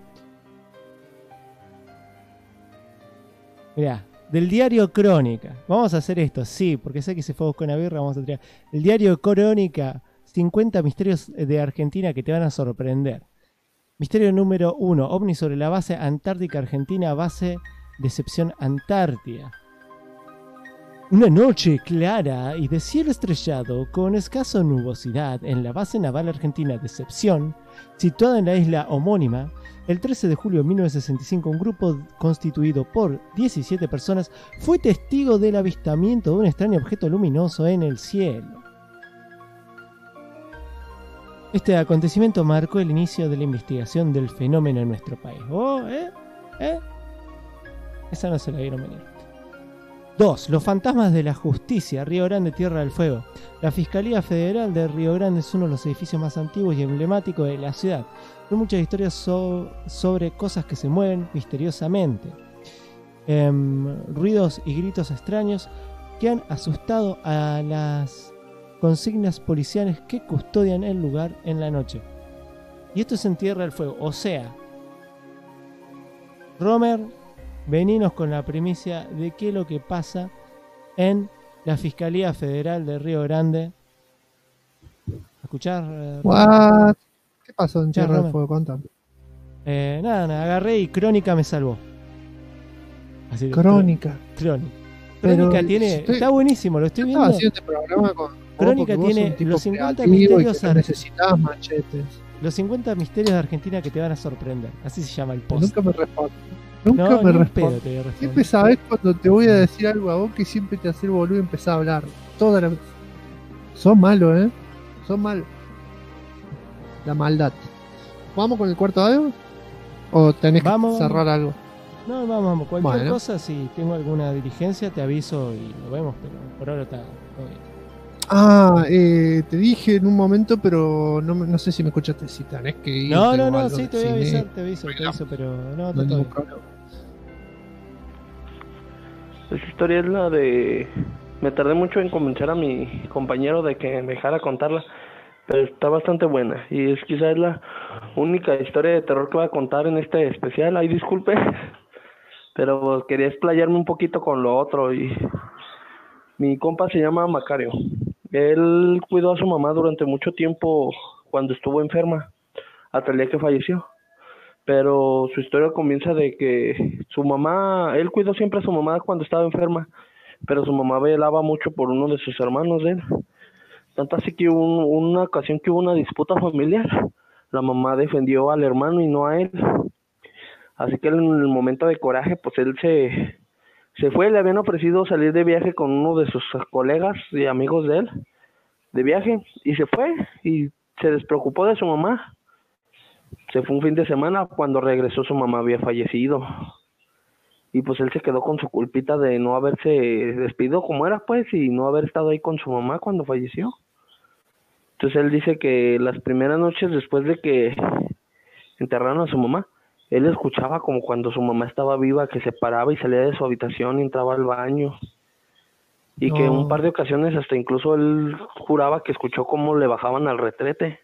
C: Mirá, del diario Crónica. Vamos a hacer esto, sí, porque Saki se fue a buscar una birra, vamos a tirar. El diario Crónica, 50 misterios de Argentina que te van a sorprender. Misterio número 1, ovni sobre la base antártica argentina, base Decepción Antártida. Una noche clara y de cielo estrellado con escasa nubosidad en la base naval argentina Decepción, situada en la isla homónima, el 13 de julio de 1965 un grupo constituido por 17 personas fue testigo del avistamiento de un extraño objeto luminoso en el cielo. Este acontecimiento marcó el inicio de la investigación del fenómeno en nuestro país. Esa no se la vieron venir. 2. Los fantasmas de la justicia, Río Grande, Tierra del Fuego. La Fiscalía Federal de Río Grande es uno de los edificios más antiguos y emblemáticos de la ciudad. Hay muchas historias sobre cosas que se mueven misteriosamente. Ruidos y gritos extraños que han asustado a las consignas policiales que custodian el lugar en la noche. Y esto es en Tierra del Fuego. O sea, Romer, veninos con la primicia de qué es lo que pasa en la Fiscalía Federal de Río Grande. ¿Escuchar?
B: What? ¿Qué pasó en Tierra del
C: Romer.
B: Fuego? Contame.
C: Nada, agarré y Crónica me salvó. Así,
B: Crónica.
C: Crónica.
B: Pero
C: Crónica tiene... Está buenísimo, lo estoy viendo.
B: Estaba haciendo este programa con
C: Crónica
B: vos, porque vos
C: tiene
B: sos un tipo
C: los 50
B: creativo y
C: misterios
B: que necesitabas machetes.
C: Los 50 misterios de Argentina que te van a sorprender. Así se llama el post.
B: Nunca me responde. Nunca
C: No,
B: me
C: ni en pedo
B: responde.
C: te voy a responder.
B: Siempre sabés cuando te voy a decir algo a vos que siempre te haces boludo y empezás a hablar. Toda la... Sos malo, ¿eh? Sos malo. La maldad. ¿Vamos con el cuarto audio? ¿O tenés que cerrar algo?
C: No, vamos. Cualquier
B: Bueno.
C: cosa, si tengo alguna diligencia, te aviso y lo vemos. Pero por ahora está todo bien.
B: Te dije en un momento, pero no sé si me escuchaste. Si tenés que ir.
C: No, sí, te voy a avisar, te aviso, pero no,
B: No hay
C: todo
B: ningún
C: bien.
B: problema.
K: Esa historia es la de... Me tardé mucho en convencer a mi compañero de que me dejara contarla, pero está bastante buena. Y es quizás la única historia de terror que voy a contar en este especial. Ay, disculpe, pero quería explayarme un poquito con lo otro. Y mi compa se llama Macario. Él cuidó a su mamá durante mucho tiempo cuando estuvo enferma, hasta el día que falleció. Pero su historia comienza de que su mamá, él cuidó siempre a su mamá cuando estaba enferma, pero su mamá velaba mucho por uno de sus hermanos de él. Tanto así que hubo una ocasión que hubo una disputa familiar. La mamá defendió al hermano y no a él. Así que en el momento de coraje, pues él Se fue, le habían ofrecido salir de viaje con uno de sus colegas y amigos de él, de viaje, y se fue, y se despreocupó de su mamá. Se fue un fin de semana, cuando regresó su mamá había fallecido. Y pues él se quedó con su culpita de no haberse despedido como era, pues, y no haber estado ahí con su mamá cuando falleció. Entonces él dice que las primeras noches después de que enterraron a su mamá, él escuchaba como cuando su mamá estaba viva, que se paraba y salía de su habitación y entraba al baño. Y que un par de ocasiones hasta incluso él juraba que escuchó cómo le bajaban al retrete.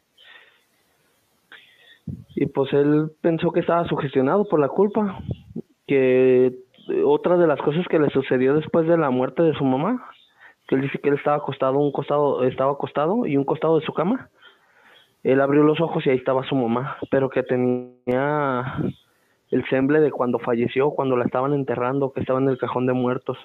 K: Y pues él pensó que estaba sugestionado por la culpa. Que otra de las cosas que le sucedió después de la muerte de su mamá, que él dice que él estaba acostado y un costado de su cama. Él abrió los ojos y ahí estaba su mamá, pero que tenía el semble de cuando falleció, cuando la estaban enterrando, que estaba en el cajón de muertos.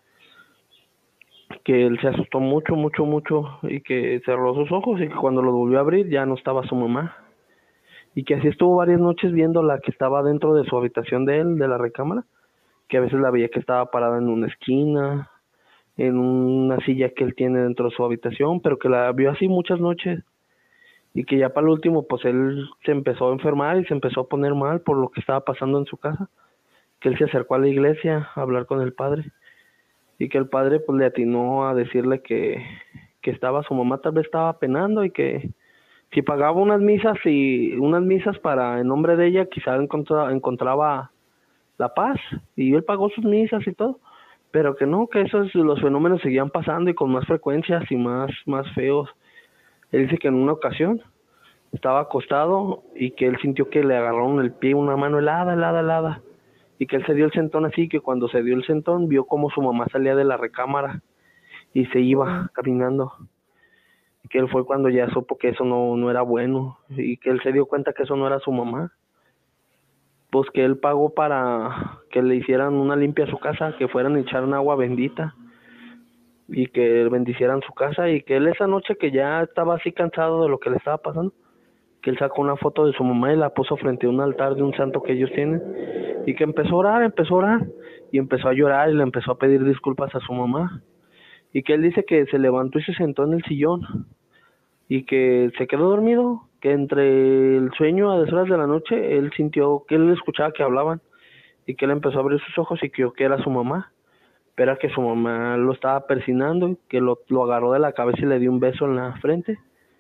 K: Que él se asustó mucho, mucho, mucho, y que cerró sus ojos, y que cuando los volvió a abrir ya no estaba su mamá. Y que así estuvo varias noches viendo la que estaba dentro de su habitación de él, de la recámara, que a veces la veía que estaba parada en una esquina, en una silla que él tiene dentro de su habitación, pero que la vio así muchas noches. Y que ya para el último, pues él se empezó a enfermar y se empezó a poner mal por lo que estaba pasando en su casa. Que él se acercó a la iglesia a hablar con el padre. Y que el padre pues le atinó a decirle que estaba, su mamá tal vez estaba penando y que si pagaba unas misas para en nombre de ella, quizá encontraba la paz. Y él pagó sus misas y todo. Pero que no, que los fenómenos seguían pasando y con más frecuencias y más feos. Él dice que en una ocasión estaba acostado y que él sintió que le agarraron el pie, una mano helada, y que él se dio el sentón así, que cuando se dio el sentón vio como su mamá salía de la recámara y se iba caminando. Y que él fue cuando ya supo que eso no era bueno, y que él se dio cuenta que eso no era su mamá. Pues que él pagó para que le hicieran una limpia a su casa, que fueran a echar agua bendita y que bendicieran su casa, y que él esa noche que ya estaba así cansado de lo que le estaba pasando, que él sacó una foto de su mamá y la puso frente a un altar de un santo que ellos tienen, y que empezó a orar y empezó a llorar y le empezó a pedir disculpas a su mamá, y que él dice que se levantó y se sentó en el sillón y que se quedó dormido, que entre el sueño a deshoras de la noche él sintió que él escuchaba que hablaban y que él empezó a abrir sus ojos y que era su mamá. Era que su mamá lo estaba persinando, que lo agarró de la cabeza y le dio un beso en la frente.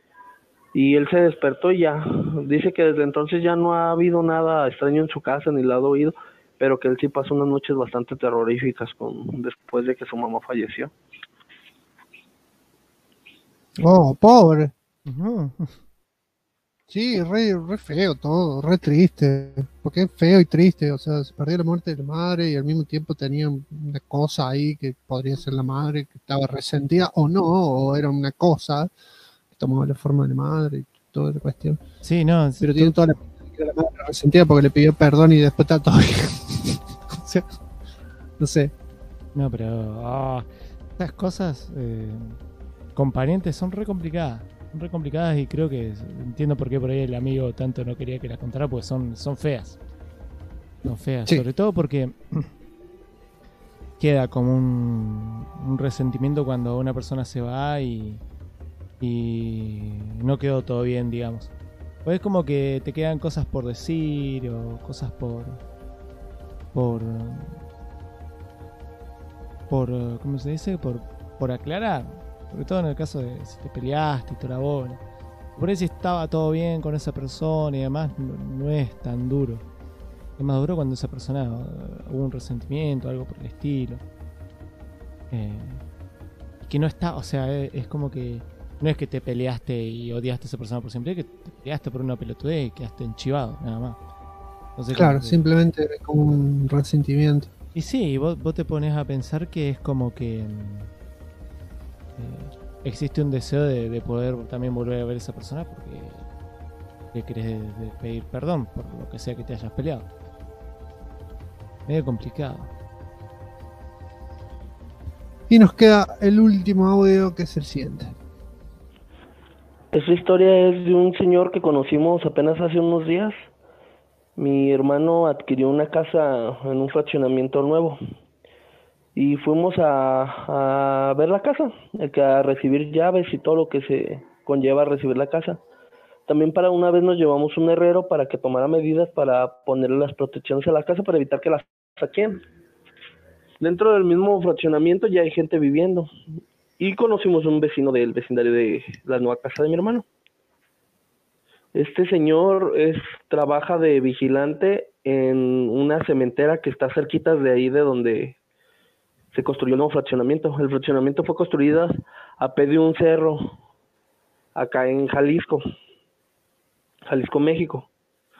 K: Y él se despertó y ya, dice que desde entonces ya no ha habido nada extraño en su casa ni lo ha oído, pero que él sí pasó unas noches bastante terroríficas después de que su mamá falleció.
B: Oh, pobre. Sí, re feo todo, re triste, porque es feo y triste, o sea, se perdió la muerte de la madre y al mismo tiempo tenía una cosa ahí que podría ser la madre que estaba resentida o no, o era una cosa que tomaba la forma de la madre y toda la cuestión.
C: Sí, no.
B: Pero tiene toda la madre resentida porque le pidió perdón y después está todo bien. O sea, no sé.
C: No, pero estas cosas con parientes son re complicadas. Son re complicadas y creo que entiendo por qué por ahí el amigo tanto no quería que las contara, porque son feas. Son feas, sí. Sobre todo porque queda como un resentimiento cuando una persona se va y no quedó todo bien, digamos. Pues es como que te quedan cosas por decir o cosas por ¿cómo se dice? Por aclarar. Sobre todo en el caso de si te peleaste y toda la bola. Por ahí si estaba todo bien con esa persona y demás, no es tan duro. Es más duro cuando esa persona hubo un resentimiento, algo por el estilo. Que no está, o sea, es como que no es que te peleaste y odiaste a esa persona por siempre, es que te peleaste por una pelotudez y quedaste enchivado, nada más. Entonces,
B: claro, simplemente es como un resentimiento.
C: Y sí, vos te pones a pensar que es como que existe un deseo de poder también volver a ver a esa persona porque le querés pedir perdón por lo que sea que te hayas peleado. Medio complicado.
B: Y nos queda el último audio, que es el siguiente.
K: Esa historia es de un señor que conocimos apenas hace unos días. Mi hermano adquirió una casa en un fraccionamiento nuevo. y fuimos a ver la casa, a recibir llaves y todo lo que se conlleva a recibir la casa. También para una vez nos llevamos un herrero para que tomara medidas para ponerle las protecciones a la casa para evitar que la saquen. Dentro del mismo fraccionamiento ya hay gente viviendo y conocimos un vecino del vecindario de la nueva casa de mi hermano. Este señor trabaja de vigilante en una cementera que está cerquita de ahí de donde se construyó el nuevo fraccionamiento. El fraccionamiento fue construido a pie de un cerro acá en Jalisco, México.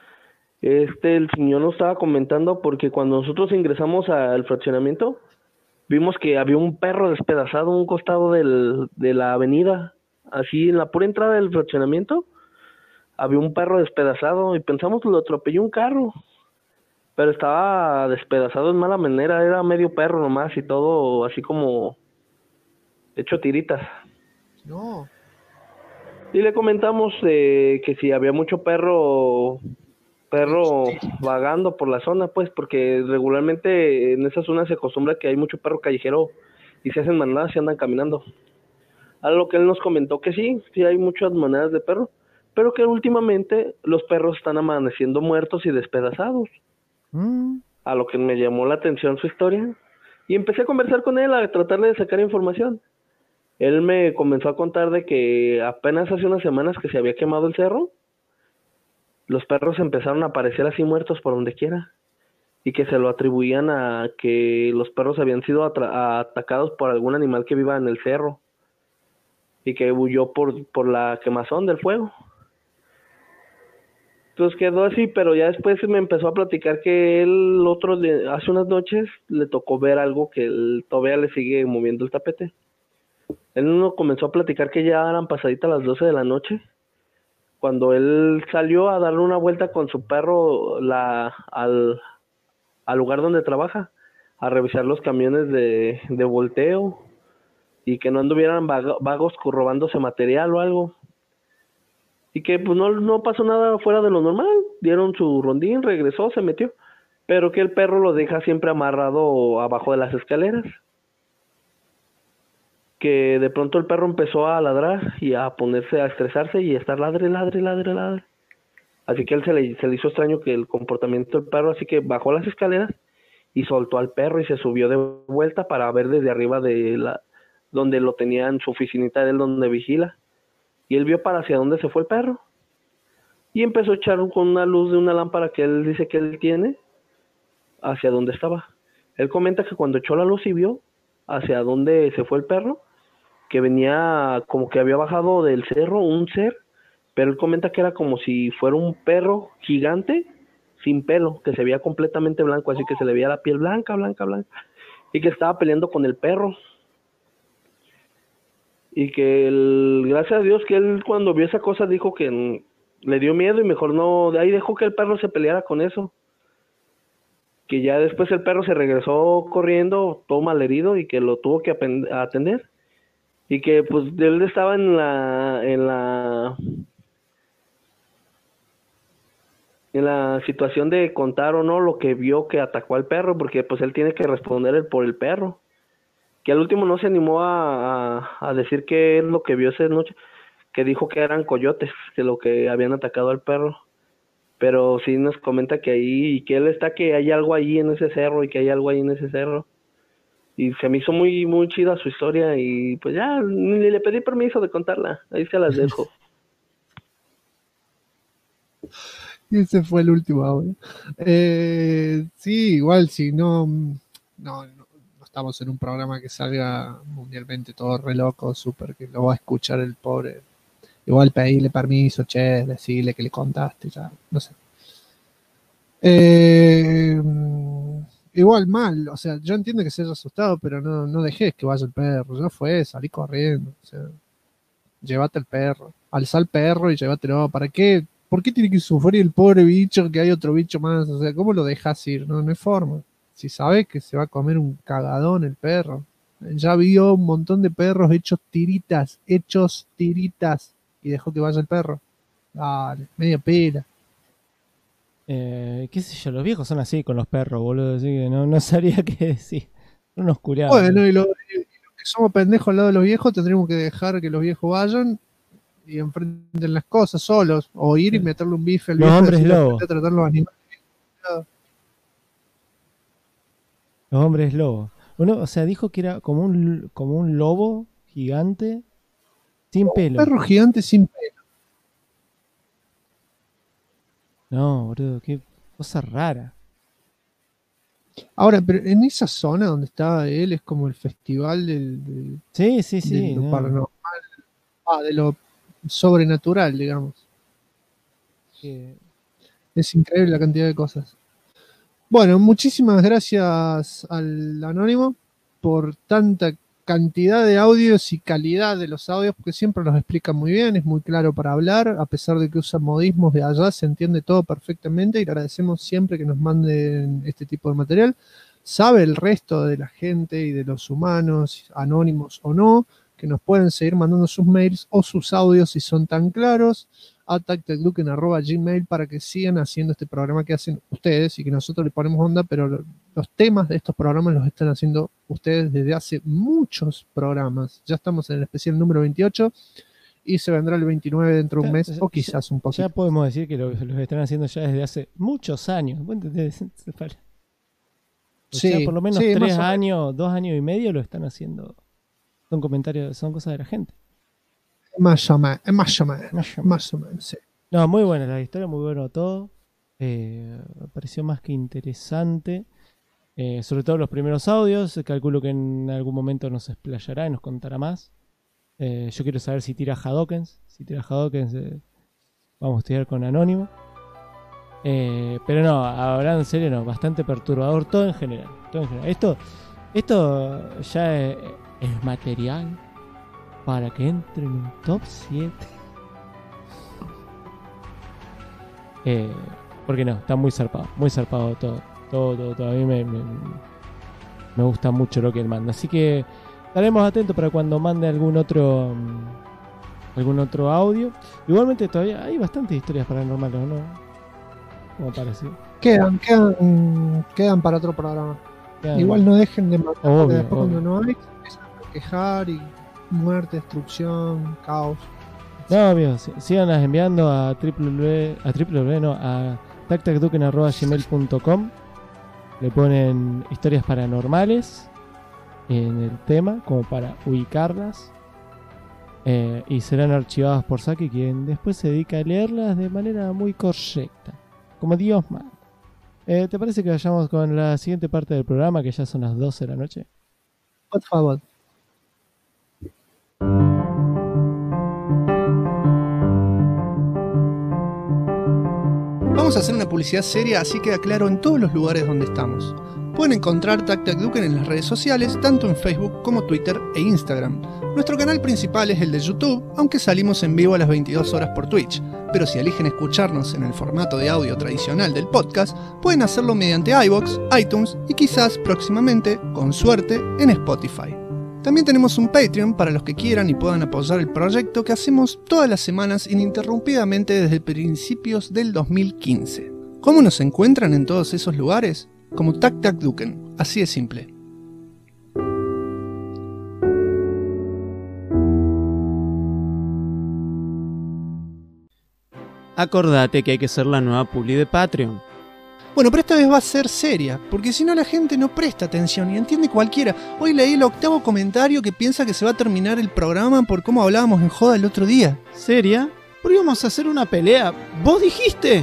K: El señor nos estaba comentando porque cuando nosotros ingresamos al fraccionamiento vimos que había un perro despedazado a un costado de la avenida, así en la pura entrada del fraccionamiento había un perro despedazado y pensamos que lo atropelló un carro, pero estaba despedazado en mala manera, era medio perro nomás y todo así como hecho tiritas.
B: No.
K: Y le comentamos que si había mucho perro vagando por la zona, pues, porque regularmente en esa zona se acostumbra que hay mucho perro callejero y se hacen manadas y andan caminando. A lo que él nos comentó que sí hay muchas manadas de perro, pero que últimamente los perros están amaneciendo muertos y despedazados. A lo que me llamó la atención su historia y empecé a conversar con él, a tratarle de sacar información. Él me comenzó a contar de que apenas hace unas semanas que se había quemado el cerro, los perros empezaron a aparecer así muertos por donde quiera y que se lo atribuían a que los perros habían sido atacados por algún animal que viva en el cerro y que huyó por la quemazón del fuego. Entonces quedó así, pero ya después me empezó a platicar que él hace unas noches le tocó ver algo que todavía le sigue moviendo el tapete. Él nos comenzó a platicar que ya eran pasaditas las 12 de la noche, cuando él salió a darle una vuelta con su perro al lugar donde trabaja, a revisar los camiones de volteo y que no anduvieran vagos robándose material o algo. Y que pues no pasó nada fuera de lo normal, dieron su rondín, regresó, se metió, pero que el perro lo deja siempre amarrado abajo de las escaleras. Que de pronto el perro empezó a ladrar y a ponerse a estresarse y a estar ladre. Así que él se le hizo extraño que el comportamiento del perro, así que bajó las escaleras y soltó al perro y se subió de vuelta para ver desde arriba donde lo tenía en su oficinita de él donde vigila. Y él vio para hacia dónde se fue el perro y empezó a echar con una luz de una lámpara que él dice que él tiene hacia donde estaba. Él comenta que cuando echó la luz y vio hacia dónde se fue el perro, que venía como que había bajado del cerro un ser, pero él comenta que era como si fuera un perro gigante sin pelo, que se veía completamente blanco, así que se le veía la piel blanca, y que estaba peleando con el perro. Y que gracias a Dios que él cuando vio esa cosa dijo que le dio miedo y mejor no, de ahí dejó que el perro se peleara con eso. Que ya después el perro se regresó corriendo, todo malherido, y que lo tuvo que atender. Y que pues él estaba en la situación de contar o no lo que vio que atacó al perro, porque pues él tiene que responder por el perro. Que al último no se animó a decir qué es lo que vio esa noche, que dijo que eran coyotes, que lo que habían atacado al perro. Pero sí nos comenta que ahí, y que él que hay algo ahí en ese cerro, y que hay algo ahí en ese cerro. Y se me hizo muy, muy chida su historia, y pues ya, ni le pedí permiso de contarla, ahí se las dejo.
B: Y ese fue el último audio. Sí, igual si no estamos en un programa que salga mundialmente todo re loco, súper, que lo va a escuchar el pobre. Igual pedirle permiso, decirle que le contaste, ya, no sé. Igual mal, o sea, yo entiendo que se haya asustado, pero no dejes que vaya el perro, ya fue, salí corriendo, o sea, llévate el perro, alza el perro y llévatelo, ¿para qué? ¿Por qué tiene que sufrir el pobre bicho que hay otro bicho más? O sea, ¿cómo lo dejas ir? No hay forma. Si sabes que se va a comer un cagadón el perro. Ya vio un montón de perros hechos tiritas, y dejó que vaya el perro. Dale, media pela.
C: Qué sé yo, los viejos son así con los perros, boludo, así que no sabría qué decir. Unos curiados.
B: Bueno, y los que somos pendejos al lado de los viejos, tendremos que dejar que los viejos vayan y enfrenten las cosas solos, o ir y meterle un bife al
C: Los
B: viejo y
C: hombres
B: decirle,
C: lobo.
B: "Aprende a tratar los animales".
C: Los hombres lobos. Uno, o sea, dijo que era como un lobo gigante sin pelo.
B: Perro gigante sin pelo.
C: No, boludo, qué cosa rara.
B: Ahora, pero en esa zona donde estaba él es como el festival del
C: Sí,
B: de lo
C: no.
B: paranormal, de lo sobrenatural, digamos.
C: Que-
B: Es increíble la cantidad de cosas. Bueno, muchísimas gracias al Anónimo por tanta cantidad de audios y calidad de los audios, porque siempre los explica muy bien, es muy claro para hablar, a pesar de que usa modismos de allá, se entiende todo perfectamente y le agradecemos siempre que nos manden este tipo de material. Sabe el resto de la gente y de los humanos, anónimos o no, que nos pueden seguir mandando sus mails o sus audios si son tan claros a tactacduken@gmail para que sigan haciendo este programa que hacen ustedes y que nosotros le ponemos onda, pero los temas de estos programas los están haciendo ustedes desde hace muchos programas. Ya estamos en el especial número 28 y se vendrá el 29 dentro de un mes o quizás un poquito.
C: Ya podemos decir que los están haciendo ya desde hace muchos años. ¿Vos entendés? O sea, por lo menos
B: sí,
C: 3
B: más o menos.
C: años, 2 años y medio lo están haciendo. Son comentarios, son cosas de la gente.
B: Más o menos, sí.
C: No, muy buena la historia, muy bueno todo. Me pareció más que interesante. Sobre todo los primeros audios. Calculo que en algún momento nos explayará y nos contará más. Yo quiero saber si tira Hadokens. Si tira Hadokens, vamos a estudiar con Anónimo. Pero no, ahora en serio no, bastante perturbador todo en general. Esto ya es material para que entre en un top 7. Porque no, está muy zarpado todo. Todo. A mí me gusta mucho lo que él manda. Así que estaremos atentos para cuando mande algún otro audio. Igualmente todavía hay bastantes historias paranormales, ¿no? Como parece.
B: Quedan para otro programa. Igual no dejen de mandar, porque después cuando no hay, se empiezan a quejar y muerte, destrucción, caos.
C: No, amigos, síganlas enviando a tactacduken@gmail.com. Le ponen historias paranormales en el tema, como para ubicarlas. Y serán archivadas por Saki, quien después se dedica a leerlas de manera muy correcta, como Dios manda. ¿Te parece que vayamos con la siguiente parte del programa, que ya son las 12 de la noche?
B: Por favor. Vamos a hacer una publicidad seria, así queda claro en todos los lugares donde estamos. Pueden encontrar TacTacDuken en las redes sociales, tanto en Facebook como Twitter e Instagram. Nuestro canal principal es el de YouTube, aunque salimos en vivo a las 22 horas por Twitch. Pero si eligen escucharnos en el formato de audio tradicional del podcast, pueden hacerlo mediante iVoox, iTunes y quizás próximamente, con suerte, en Spotify. También tenemos un Patreon para los que quieran y puedan apoyar el proyecto que hacemos todas las semanas ininterrumpidamente desde principios del 2015. ¿Cómo nos encuentran en todos esos lugares? Como TacTacDuken, así de simple.
F: Acordate que hay que ser la nueva publi de Patreon.
B: Bueno, pero esta vez va a ser seria, porque si no la gente no presta atención y entiende cualquiera. Hoy leí el 8º comentario que piensa que se va a terminar el programa por cómo hablábamos en joda el otro día.
F: ¿Seria? ¿Por qué íbamos a hacer una pelea? ¿Vos dijiste?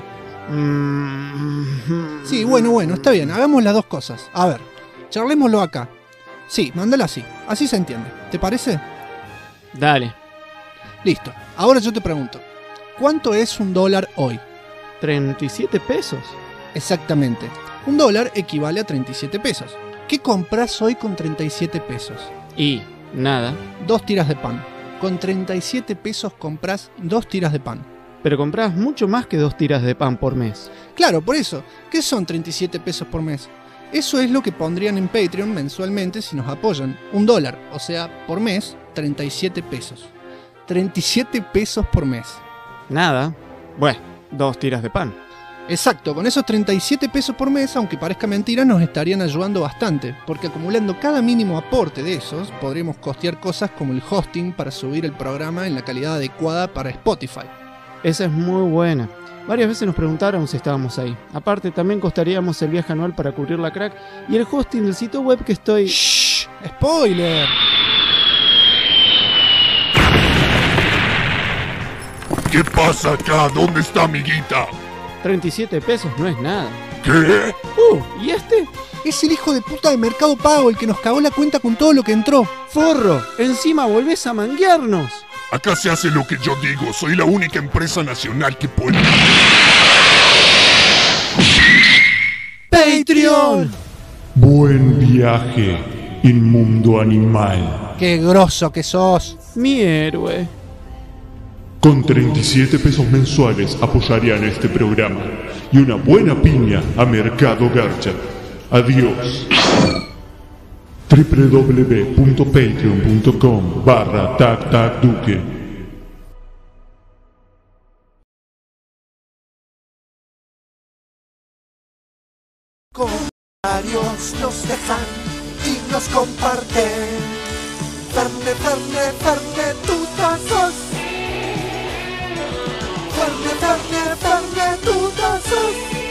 B: Sí, bueno, está bien, hagamos las dos cosas. A ver, charlémoslo acá. Sí, mándala así se entiende. ¿Te parece?
F: Dale.
B: Listo, ahora yo te pregunto, ¿cuánto es $1 hoy?
F: 37 pesos.
B: Exactamente, $1 equivale a 37 pesos. ¿Qué compras hoy con 37 pesos?
F: Y nada.
B: 2 tiras de pan. Con 37 pesos compras 2 tiras de pan.
F: Pero compras mucho más que 2 tiras de pan por mes.
B: Claro, por eso. ¿Qué son 37 pesos por mes? Eso es lo que pondrían en Patreon mensualmente si nos apoyan. $1, o sea, por mes, 37 pesos. 37 pesos por mes.
F: Nada. Bueno, 2 tiras de pan.
B: Exacto, con esos 37 pesos por mes, aunque parezca mentira, nos estarían ayudando bastante, porque acumulando cada mínimo aporte de esos, podríamos costear cosas como el hosting para subir el programa en la calidad adecuada para Spotify.
F: Esa es muy buena. Varias veces nos preguntaron si estábamos ahí. Aparte, también costaríamos el viaje anual para cubrir la crack y el hosting del sitio web que estoy...
B: ¡Shh! ¡Spoiler!
A: ¿Qué pasa acá? ¿Dónde está amiguita?
F: 37 pesos no es nada.
A: ¿Qué?
F: ¿Y este?
B: Es el hijo de puta de Mercado Pago, el que nos cagó la cuenta con todo lo que entró.
F: ¡Forro! ¡Encima volvés a manguearnos!
A: Acá se hace lo que yo digo. Soy la única empresa nacional que puede...
B: ¡Patreon!
L: Buen viaje, inmundo animal.
B: ¡Qué grosso que sos!
F: Mi héroe.
L: Con 37 pesos mensuales apoyarían este programa y una buena piña a Mercado Garcha. Adiós. www.patreon.com/tactacduque.
M: Comentarios nos dejan y nos comparten. Ferne, Ferne, Ferne, tutazos. Ferne, Ferne, Ferne, tutazos.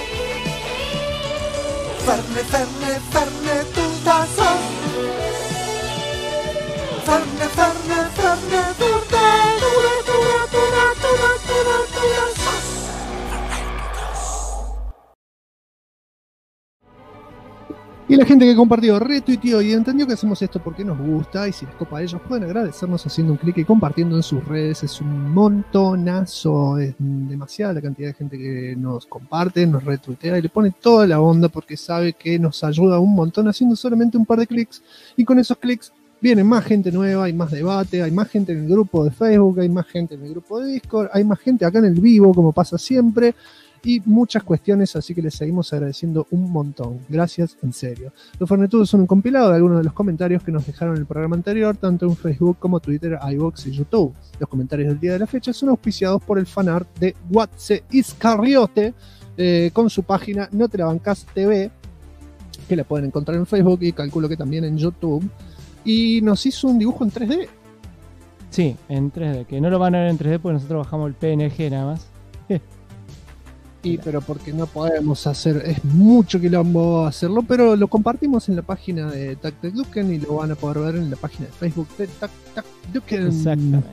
M: Ferne, Ferne, Ferne, tutazos. Ferne, Ferne, Ferne, tutazos.
B: Y la gente que compartió, retuiteó y entendió que hacemos esto porque nos gusta, y si les copa a ellos pueden agradecernos haciendo un clic y compartiendo en sus redes. Es un montonazo, es demasiada la cantidad de gente que nos comparte, nos retuitea y le pone toda la onda porque sabe que nos ayuda un montón haciendo solamente un par de clics, y con esos clics viene más gente nueva, hay más debate, hay más gente en el grupo de Facebook, hay más gente en el grupo de Discord, hay más gente acá en el vivo como pasa siempre, y muchas cuestiones, así que les seguimos agradeciendo un montón. Gracias, en serio. Los Fernetudos son un compilado de algunos de los comentarios que nos dejaron en el programa anterior, tanto en Facebook como Twitter, iVoox y YouTube. Los comentarios del día de la fecha son auspiciados por el fanart de Watse Iscariote, con su página No Te La Bancás TV, que la pueden encontrar en Facebook y calculo que también en YouTube. Y nos hizo un dibujo en 3D.
C: Sí, en 3D, que no lo van a ver en 3D porque nosotros bajamos el PNG nada más.
B: Y pero porque no podemos hacer, es mucho quilombo hacerlo, pero lo compartimos en la página de TacTacDuken y lo van a poder ver en la página de Facebook de TacTacDuken.
C: Exactamente.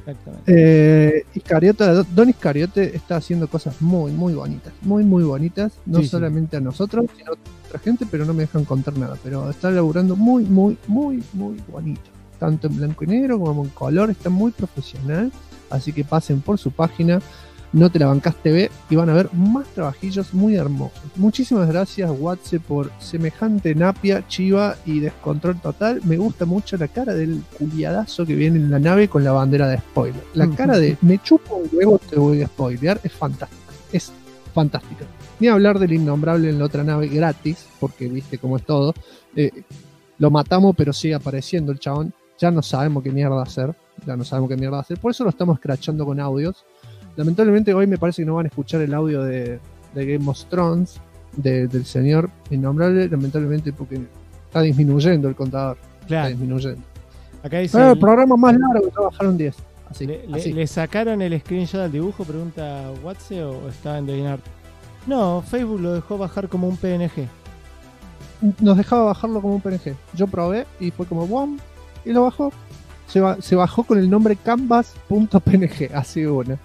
B: Don Iscariote está haciendo cosas muy, muy bonitas, muy, muy bonitas, no
C: Sí,
B: solamente a nosotros, sino a otra gente, pero no me dejan contar nada, pero está laburando muy, muy, muy, muy bonito, tanto en blanco y negro como en color, está muy profesional, así que pasen por su página No Te La Bancás TV y van a ver más trabajillos muy hermosos. Muchísimas gracias, Watse, por semejante napia, chiva y descontrol total. Me gusta mucho la cara del culiadazo que viene en la nave con la bandera de spoiler. La cara de me chupo y luego te voy a spoilear es fantástica. Es fantástica. Ni hablar del innombrable en la otra nave gratis, porque viste cómo es todo. Lo matamos, pero sigue apareciendo el chabón. Ya no sabemos qué mierda hacer. Por eso lo estamos escrachando con audios. Lamentablemente hoy me parece que no van a escuchar el audio de Game of Thrones del señor innombrable, lamentablemente porque está disminuyendo el contador.
C: Claro.
B: Está disminuyendo.
C: Acá dice
B: el programa más largo trabajaron 10. Así.
C: ¿Le sacaron el screenshot al dibujo? Pregunta Watse, o estaba en DeviantArt. No, Facebook lo dejó bajar como un PNG.
B: Nos dejaba bajarlo como un PNG. Yo probé y fue como ¡bum! Y lo bajó. Se bajó con el nombre canvas.png. Así una.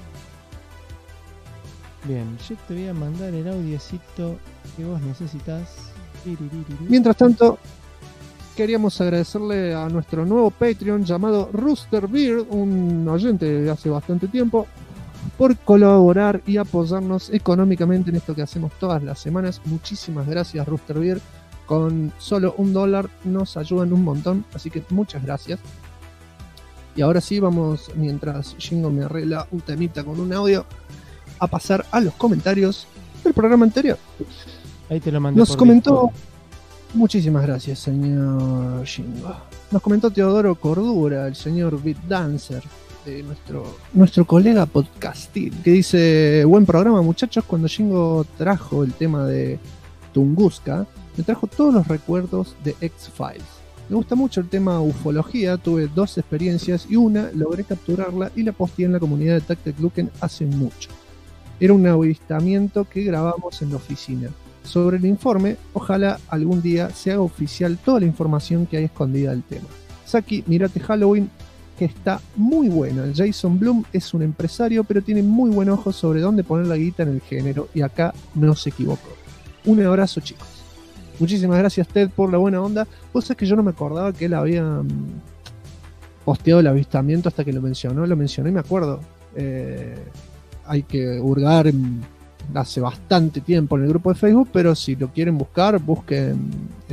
C: Bien, yo te voy a mandar el audiecito que vos necesitas.
B: Mientras tanto, queríamos agradecerle a nuestro nuevo Patreon llamado Rooster Beard, un oyente de hace bastante tiempo, por colaborar y apoyarnos económicamente en esto que hacemos todas las semanas. Muchísimas gracias, Rooster Beard. Con solo $1 nos ayudan un montón, así que muchas gracias. Y ahora sí, vamos, mientras Jingo me arregla un temita con un audio, a pasar a los comentarios del programa anterior.
C: Ahí te lo mandé.
B: Nos comentó, muchísimas gracias, señor Jingo. Nos comentó Teodoro Cordura, el señor Beat Dancer, de nuestro colega podcastil, que dice: buen programa, muchachos. Cuando Jingo trajo el tema de Tunguska, me trajo todos los recuerdos de X-Files. Me gusta mucho el tema ufología, tuve 2 experiencias y una logré capturarla y la posteé en la comunidad de Tactecluken hace mucho. Era un avistamiento que grabamos en la oficina. Sobre el informe, ojalá algún día se haga oficial toda la información que hay escondida del tema. Saki, mirate Halloween, que está muy buena. Jason Blum es un empresario, pero tiene muy buen ojo sobre dónde poner la guita en el género, y acá no se equivocó. Un abrazo, chicos. Muchísimas gracias, Ted, por la buena onda. Vos sabés que yo no me acordaba que él había posteado el avistamiento hasta que lo mencionó y me acuerdo. Hay que hurgar hace bastante tiempo en el grupo de Facebook, pero si lo quieren buscar, busquen,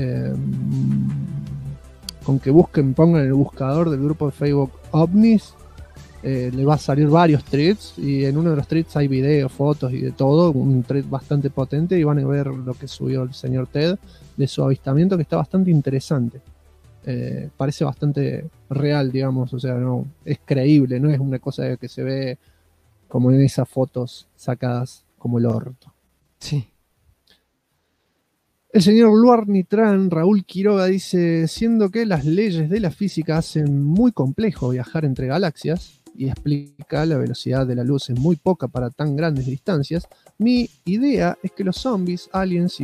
B: con que busquen, pongan en el buscador del grupo de Facebook OVNIs, le va a salir varios threads, y en uno de los threads hay videos, fotos y de todo, un thread bastante potente, y van a ver lo que subió el señor Ted de su avistamiento, que está bastante interesante. Parece bastante real, digamos, o sea, no es creíble, no es una cosa que se ve como en esas fotos sacadas como el orto.
C: Sí.
B: El señor Luar Nitran, Raúl Quiroga, dice: siendo que las leyes de la física hacen muy complejo viajar entre galaxias, y explica la velocidad de la luz es muy poca para tan grandes distancias, mi idea es que los zombies, aliens y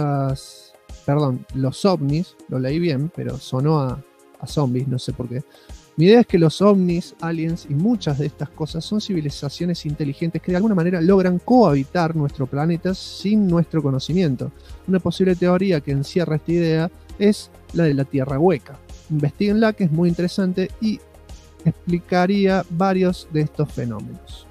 B: los ovnis, lo leí bien, pero sonó a zombies, no sé por qué. Mi idea es que los ovnis, aliens y muchas de estas cosas son civilizaciones inteligentes que de alguna manera logran cohabitar nuestro planeta sin nuestro conocimiento. Una posible teoría que encierra esta idea es la de la Tierra hueca. Investíguenla, que es muy interesante y explicaría varios de estos fenómenos.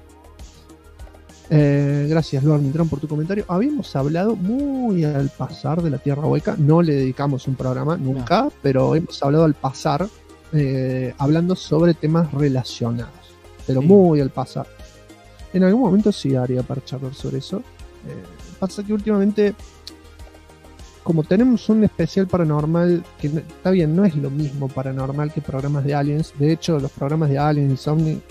B: Gracias, Lord Mitrón, por tu comentario. Habíamos hablado muy al pasar de la Tierra hueca, no le dedicamos un programa nunca, pero hemos hablado al pasar, hablando sobre temas relacionados, pero muy al pasar. En algún momento sí haría para charlar sobre eso. Pasa que últimamente, como tenemos un especial paranormal, que está bien, no es lo mismo paranormal que programas de aliens. De hecho, los programas de aliens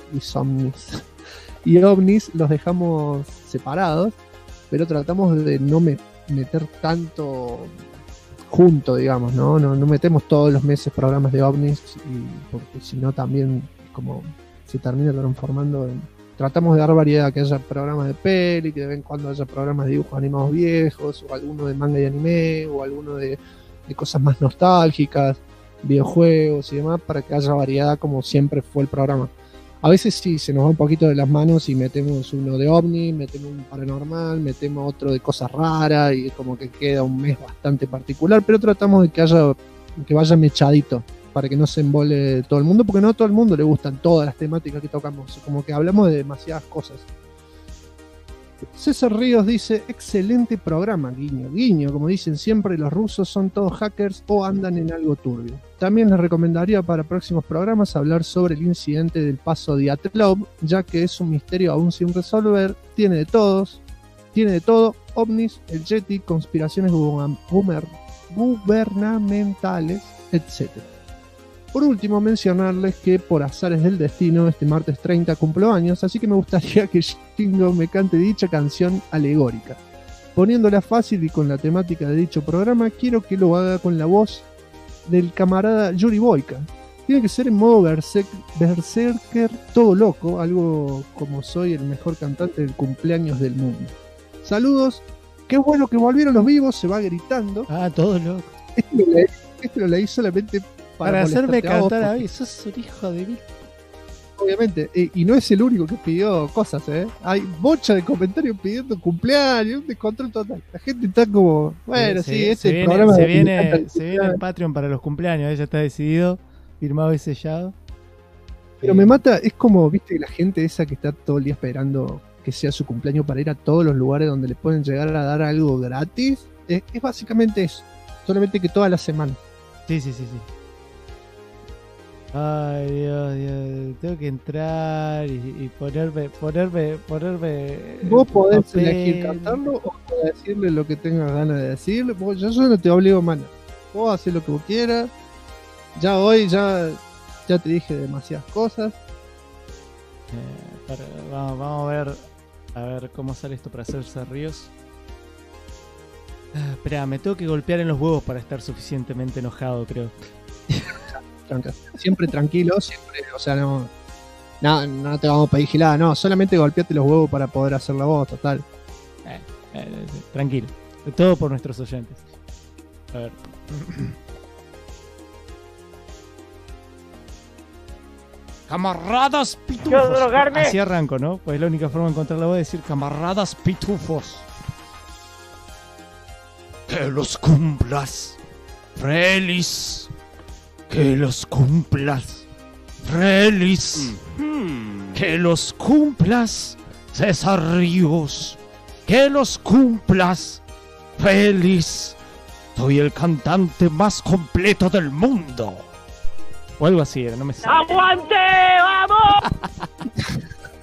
B: y ovnis los dejamos separados, pero tratamos de no meter tanto junto, digamos, ¿no? No metemos todos los meses programas de ovnis, porque si no también como se termina transformando en... Tratamos de dar variedad, que haya programas de peli, que de vez en cuando haya programas de dibujos animados viejos, o alguno de manga y anime, o alguno de cosas más nostálgicas, videojuegos y demás, para que haya variedad como siempre fue el programa. A veces sí se nos va un poquito de las manos y metemos uno de ovni, metemos un paranormal, metemos otro de cosas raras, y como que queda un mes bastante particular, pero tratamos de que vaya mechadito, para que no se embole todo el mundo, porque no a todo el mundo le gustan todas las temáticas que tocamos, como que hablamos de demasiadas cosas. César Ríos dice: excelente programa, guiño, guiño, como dicen siempre, los rusos son todos hackers o andan en algo turbio. También les recomendaría para próximos programas hablar sobre el incidente del paso Dyatlov, ya que es un misterio aún sin resolver, tiene de todo, ovnis, el Yeti, conspiraciones gubernamentales, etc. Por último, mencionarles que por azares del destino, este martes 30 cumplo años, así que me gustaría que Jingo me cante dicha canción alegórica. Poniéndola fácil y con la temática de dicho programa, quiero que lo haga con la voz del camarada Yuri Boyka. Tiene que ser en modo berserker todo loco, algo como soy el mejor cantante del cumpleaños del mundo. Saludos, qué bueno que volvieron los vivos, se va gritando.
C: Todo loco.
B: Esto lo leí solamente para
C: hacerme cantar a mí. Sos un hijo de mí.
B: Obviamente, y no es el único que pidió cosas, hay bocha de comentarios pidiendo cumpleaños, un descontrol total. La gente está como, bueno, programa
C: se viene el Patreon para los cumpleaños, ya está decidido, firmado y sellado.
B: Pero me mata, es como, viste, la gente esa que está todo el día esperando que sea su cumpleaños para ir a todos los lugares donde le pueden llegar a dar algo gratis. Es básicamente eso, solamente que toda la semana.
C: Sí. Ay, Dios, tengo que entrar y ponerme.
B: Vos podés elegir cantarlo o decirle lo que tengas ganas de decirle. Yo no te obligo, mano. Vos haces lo que vos quieras. Ya hoy, ya te dije demasiadas cosas.
C: Vamos a ver cómo sale esto para hacerse ríos. Espera, me tengo que golpear en los huevos para estar suficientemente enojado, creo.
B: Siempre tranquilo, siempre, o sea, no te vamos a pedir gilada, no, solamente golpeate los huevos para poder hacer la voz, total.
C: Tranquilo, todo por nuestros oyentes. A ver. Camaradas pitufos. Así arranco, ¿no? Pues es la única forma de encontrar la voz de decir camaradas pitufos.
F: Que los cumplas, Frelis. Que los cumplas, Frelis. Que los cumplas, César Ríos. Que los cumplas, Félix. Soy el cantante más completo del mundo.
C: O algo así, no me sé.
E: ¡Aguante! ¡Vamos!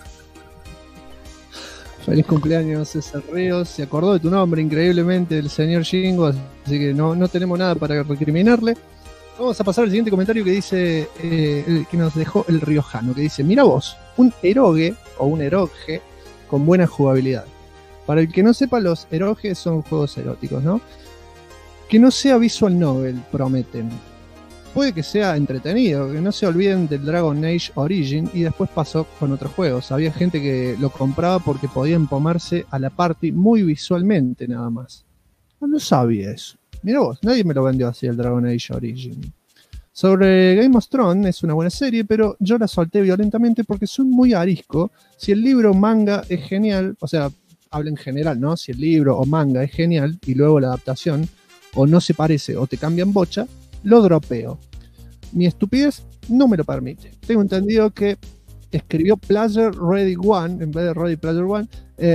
B: Feliz cumpleaños, César Ríos. Se acordó de tu nombre increíblemente el señor Shingo, así que no tenemos nada para recriminarle. Vamos a pasar al siguiente comentario que dice, que nos dejó el riojano, que dice: mira vos, un eroge o un eroge con buena jugabilidad. Para el que no sepa, los eroges son juegos eróticos, ¿no? Que no sea visual novel, prometen. Puede que sea entretenido, que no se olviden del Dragon Age Origin, y después pasó con otros juegos. Había gente que lo compraba porque podía empomarse a la party muy visualmente nada más. No sabía eso. Mira vos, nadie me lo vendió así el Dragon Age Origin. Sobre Game of Thrones, es una buena serie, pero yo la solté violentamente porque soy muy arisco. Si el libro o manga es genial, o sea, hablo en general, ¿no? Si el libro o manga es genial y luego la adaptación o no se parece o te cambian bocha, lo dropeo. Mi estupidez no me lo permite. Tengo entendido que escribió Pleasure Ready One en vez de Ready Pleasure One.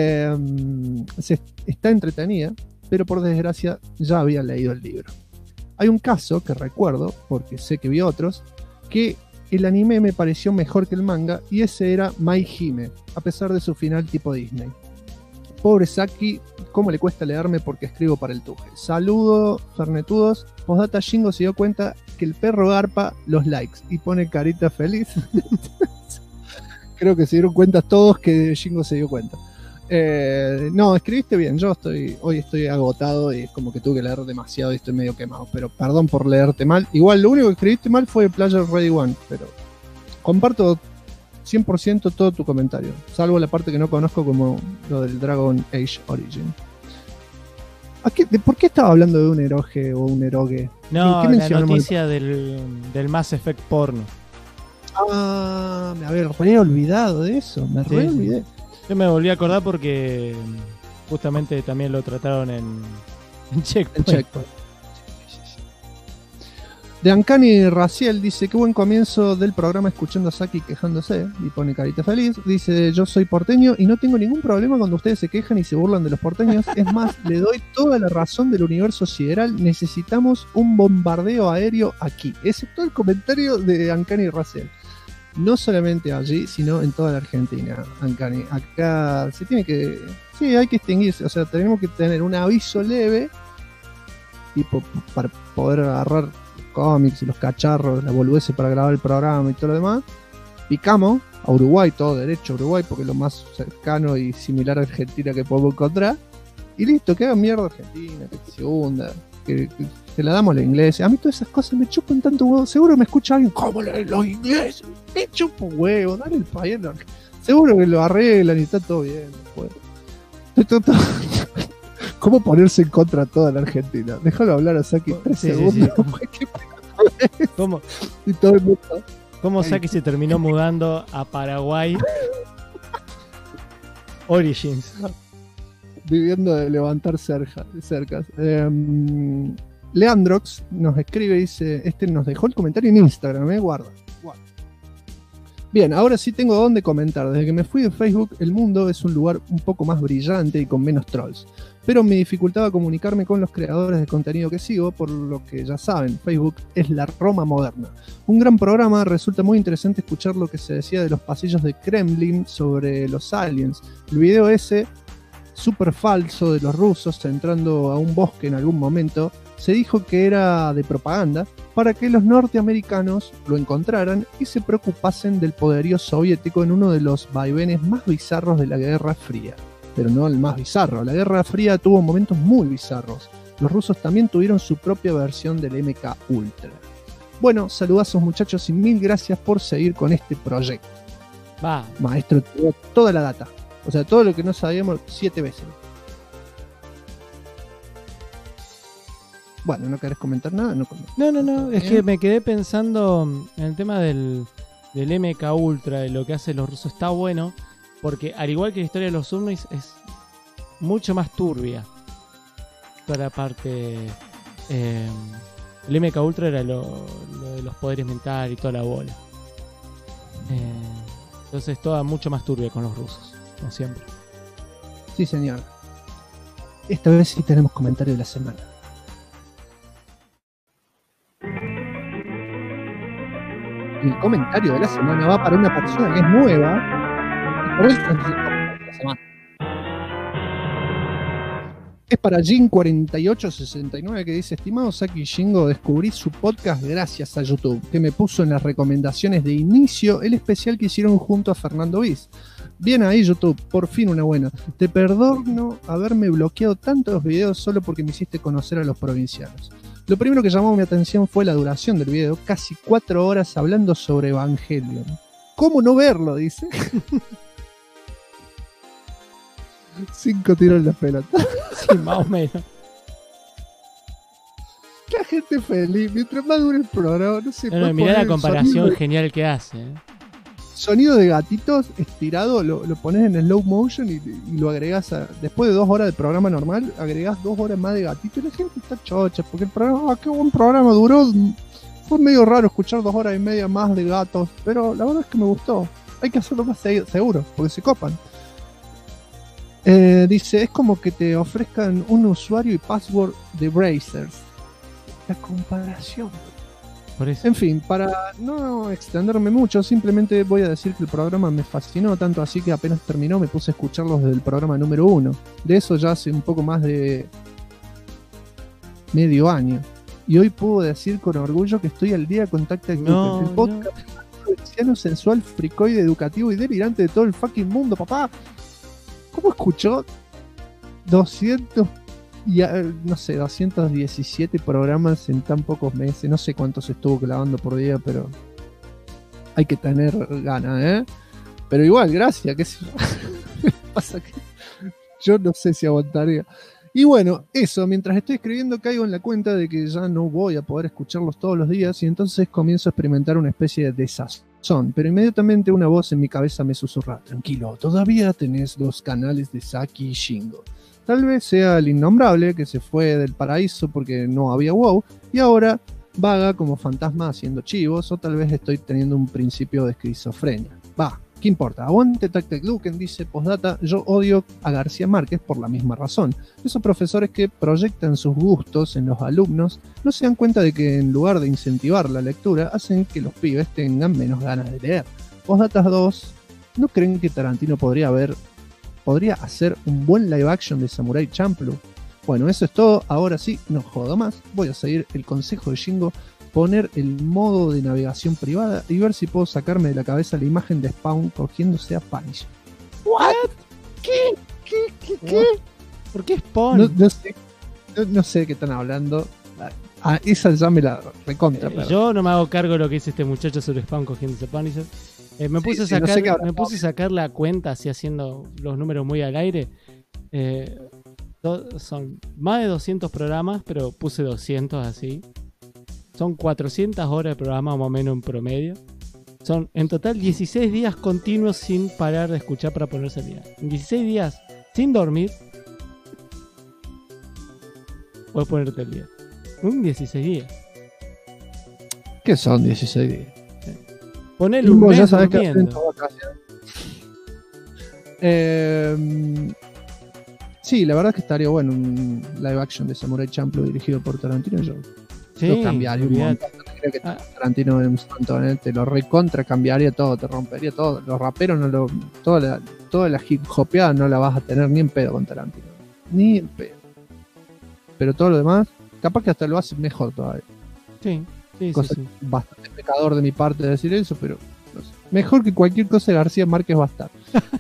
B: Está entretenida, pero por desgracia ya había leído el libro. Hay un caso que recuerdo, porque sé que vi otros, que el anime me pareció mejor que el manga, y ese era My Hime, a pesar de su final tipo Disney. Pobre Saki, cómo le cuesta leerme porque escribo para el tuje. Saludo, fernetudos. Postdata, Shingo se dio cuenta que el perro garpa los likes y pone carita feliz. Creo que se dieron cuenta todos que Shingo se dio cuenta. No, escribiste bien. Yo hoy estoy agotado y es como que tuve que leer demasiado y estoy medio quemado. Pero perdón por leerte mal. Igual lo único que escribiste mal fue Pleasure Ready One. Pero comparto 100% todo tu comentario, salvo la parte que no conozco, como lo del Dragon Age Origin. ¿Por qué estaba hablando de un eroge o un eroge?
C: No, la noticia del Mass Effect porno.
B: Ah, me había re olvidado de eso, olvidé.
C: Yo me volví a acordar porque justamente también lo trataron en Checkpoint.
B: De Ancani Raciel dice: qué buen comienzo del programa escuchando a Saki quejándose, y pone carita feliz. Dice: yo soy porteño y no tengo ningún problema cuando ustedes se quejan y se burlan de los porteños. Es más, le doy toda la razón del universo sideral. Necesitamos un bombardeo aéreo aquí. Ese es todo el comentario de Ancani Raciel. No solamente allí, sino en toda la Argentina, Ancani. Acá se tiene que... Sí, hay que extinguirse. O sea, tenemos que tener un aviso leve, tipo, para poder agarrar cómics y los cacharros, la boludez para grabar el programa y todo lo demás. Picamos a Uruguay, todo derecho a Uruguay, porque es lo más cercano y similar a Argentina que podemos encontrar. Y listo, que hagan mierda Argentina, que se hunda, que la damos a los ingleses. A mí todas esas cosas me chupan tanto huevo. Seguro me escucha alguien: ¿cómo los ingleses? Me chupo huevo, dale el país. Seguro que lo arreglan y está todo bien. ¿Cómo ponerse en contra de toda la Argentina? Déjalo hablar a Saki 3 segundos. Sí.
C: ¿Cómo?
B: Y todo el mundo.
C: ¿Cómo Saki se terminó mudando a Paraguay? Origins.
B: Viviendo de levantar cercas. Leandrox nos escribe y dice: nos dejó el comentario en Instagram, guarda. Bien, ahora sí tengo dónde comentar. Desde que me fui de Facebook, el mundo es un lugar un poco más brillante y con menos trolls. Pero me dificultaba comunicarme con los creadores de contenido que sigo, por lo que ya saben, Facebook es la Roma moderna. Un gran programa, resulta muy interesante escuchar lo que se decía de los pasillos de Kremlin sobre los aliens. El video ese, súper falso, de los rusos entrando a un bosque en algún momento, se dijo que era de propaganda para que los norteamericanos lo encontraran y se preocupasen del poderío soviético en uno de los vaivenes más bizarros de la Guerra Fría. Pero no el más bizarro, la Guerra Fría tuvo momentos muy bizarros. Los rusos también tuvieron su propia versión del MK Ultra. Bueno, saludazos muchachos y mil gracias por seguir con este proyecto.
C: Va.
B: Maestro, tuvo toda la data. O sea, todo lo que no sabíamos 7 veces. Bueno, ¿no querés comentar nada?
C: No, es que me quedé pensando en el tema del MK Ultra, de lo que hacen los rusos. Está bueno, porque al igual que la historia de los submarines, es mucho más turbia. Toda la parte... el MK Ultra era lo de los poderes mentales y toda la bola. Entonces toda mucho más turbia con los rusos, como siempre.
B: Sí, señor. Esta vez sí tenemos comentario de la semana. El comentario de la semana va para una persona que es nueva. Por eso es la semana. Es para Jin4869 que dice: estimado Saki y Shingo, descubrí su podcast gracias a YouTube, que me puso en las recomendaciones de inicio el especial que hicieron junto a Fernando Viz. Bien ahí YouTube, por fin una buena. Te perdono haberme bloqueado tantos videos solo porque me hiciste conocer a los provincianos. Lo primero que llamó mi atención fue la duración del video, casi 4 horas hablando sobre Evangelion. ¿Cómo no verlo? Dice. 5 tiros en la pelota.
C: Sí, más o menos.
B: La gente feliz, mientras más dure el programa, no sé.
C: Mirá la comparación genial que hace.
B: Sonido de gatitos estirado, lo pones en slow motion y lo agregas después de 2 horas de programa normal, agregas 2 horas más de gatito y la gente está chocha, porque el programa, qué buen programa duró. Fue medio raro escuchar 2 horas y media más de gatos, pero la verdad es que me gustó. Hay que hacerlo más seguro, porque se copan. Dice, es como que te ofrezcan un usuario y password de Brazers. La comparación.
C: Por eso.
B: En fin, para no extenderme mucho, simplemente voy a decir que el programa me fascinó, tanto así que apenas terminó me puse a escucharlos desde el programa número 1. De eso ya hace un poco más de medio año. Y hoy puedo decir con orgullo que estoy al día con Tactic Duken, el podcast provinciano, sensual, fricoide, educativo y delirante de todo el fucking mundo, papá. ¿Cómo escuchó 217 programas en tan pocos meses? No sé cuántos estuvo clavando por día, pero hay que tener ganas, ¿eh? Pero igual, gracias, qué sé yo. Pasa que yo no sé si aguantaría. Y bueno, eso, mientras estoy escribiendo caigo en la cuenta de que ya no voy a poder escucharlos todos los días y entonces comienzo a experimentar una especie de desazón. Pero inmediatamente una voz en mi cabeza me susurra: tranquilo, todavía tenés 2 canales de Saki y Shingo. Tal vez sea el innombrable que se fue del paraíso porque no había WoW y ahora vaga como fantasma haciendo chivos, o tal vez estoy teniendo un principio de esquizofrenia. Va, ¿qué importa? Aguante Tactic Duken, dice postdata, yo odio a García Márquez por la misma razón. Esos profesores que proyectan sus gustos en los alumnos no se dan cuenta de que en lugar de incentivar la lectura, hacen que los pibes tengan menos ganas de leer. Postdata 2, ¿no creen que Tarantino podría hacer un buen live action de Samurai Champloo? Bueno, eso es todo. Ahora sí, no jodo más. Voy a seguir el consejo de Shingo, poner el modo de navegación privada y ver si puedo sacarme de la cabeza la imagen de Spawn cogiéndose a Punisher.
C: ¿What? ¿Qué? ¿Por qué Spawn?
B: No sé de qué están hablando. Esa ya me la recontra.
C: Yo no me hago cargo de lo que dice este muchacho sobre Spawn cogiéndose a Punisher. Me puse a sacar la cuenta así haciendo los números muy al aire. Son más de 200 programas, pero puse 200 así. Son 400 horas de programa más o menos en promedio. Son en total 16 días continuos sin parar de escuchar para ponerse al día. En 16 días sin dormir puedes ponerte al día. 16 días.
B: ¿Qué son 16 días?
C: Ponele un mes
B: ya sabes
C: durmiendo.
B: Sí, la verdad es que estaría bueno un live action de Samurai Champloo dirigido por Tarantino. Yo lo cambiaría un montón. No creo que Tarantino es un santo, te lo recontra cambiaría todo, te rompería todo. Los raperos, toda la hip hopeada no la vas a tener ni en pedo con Tarantino. Ni en pedo. Pero todo lo demás, Capaz que hasta lo hace mejor todavía.
C: Sí, sí,
B: Cosa
C: sí.
B: bastante pecador de mi parte decir eso, pero no sé. Mejor que cualquier cosa de García Márquez va a estar.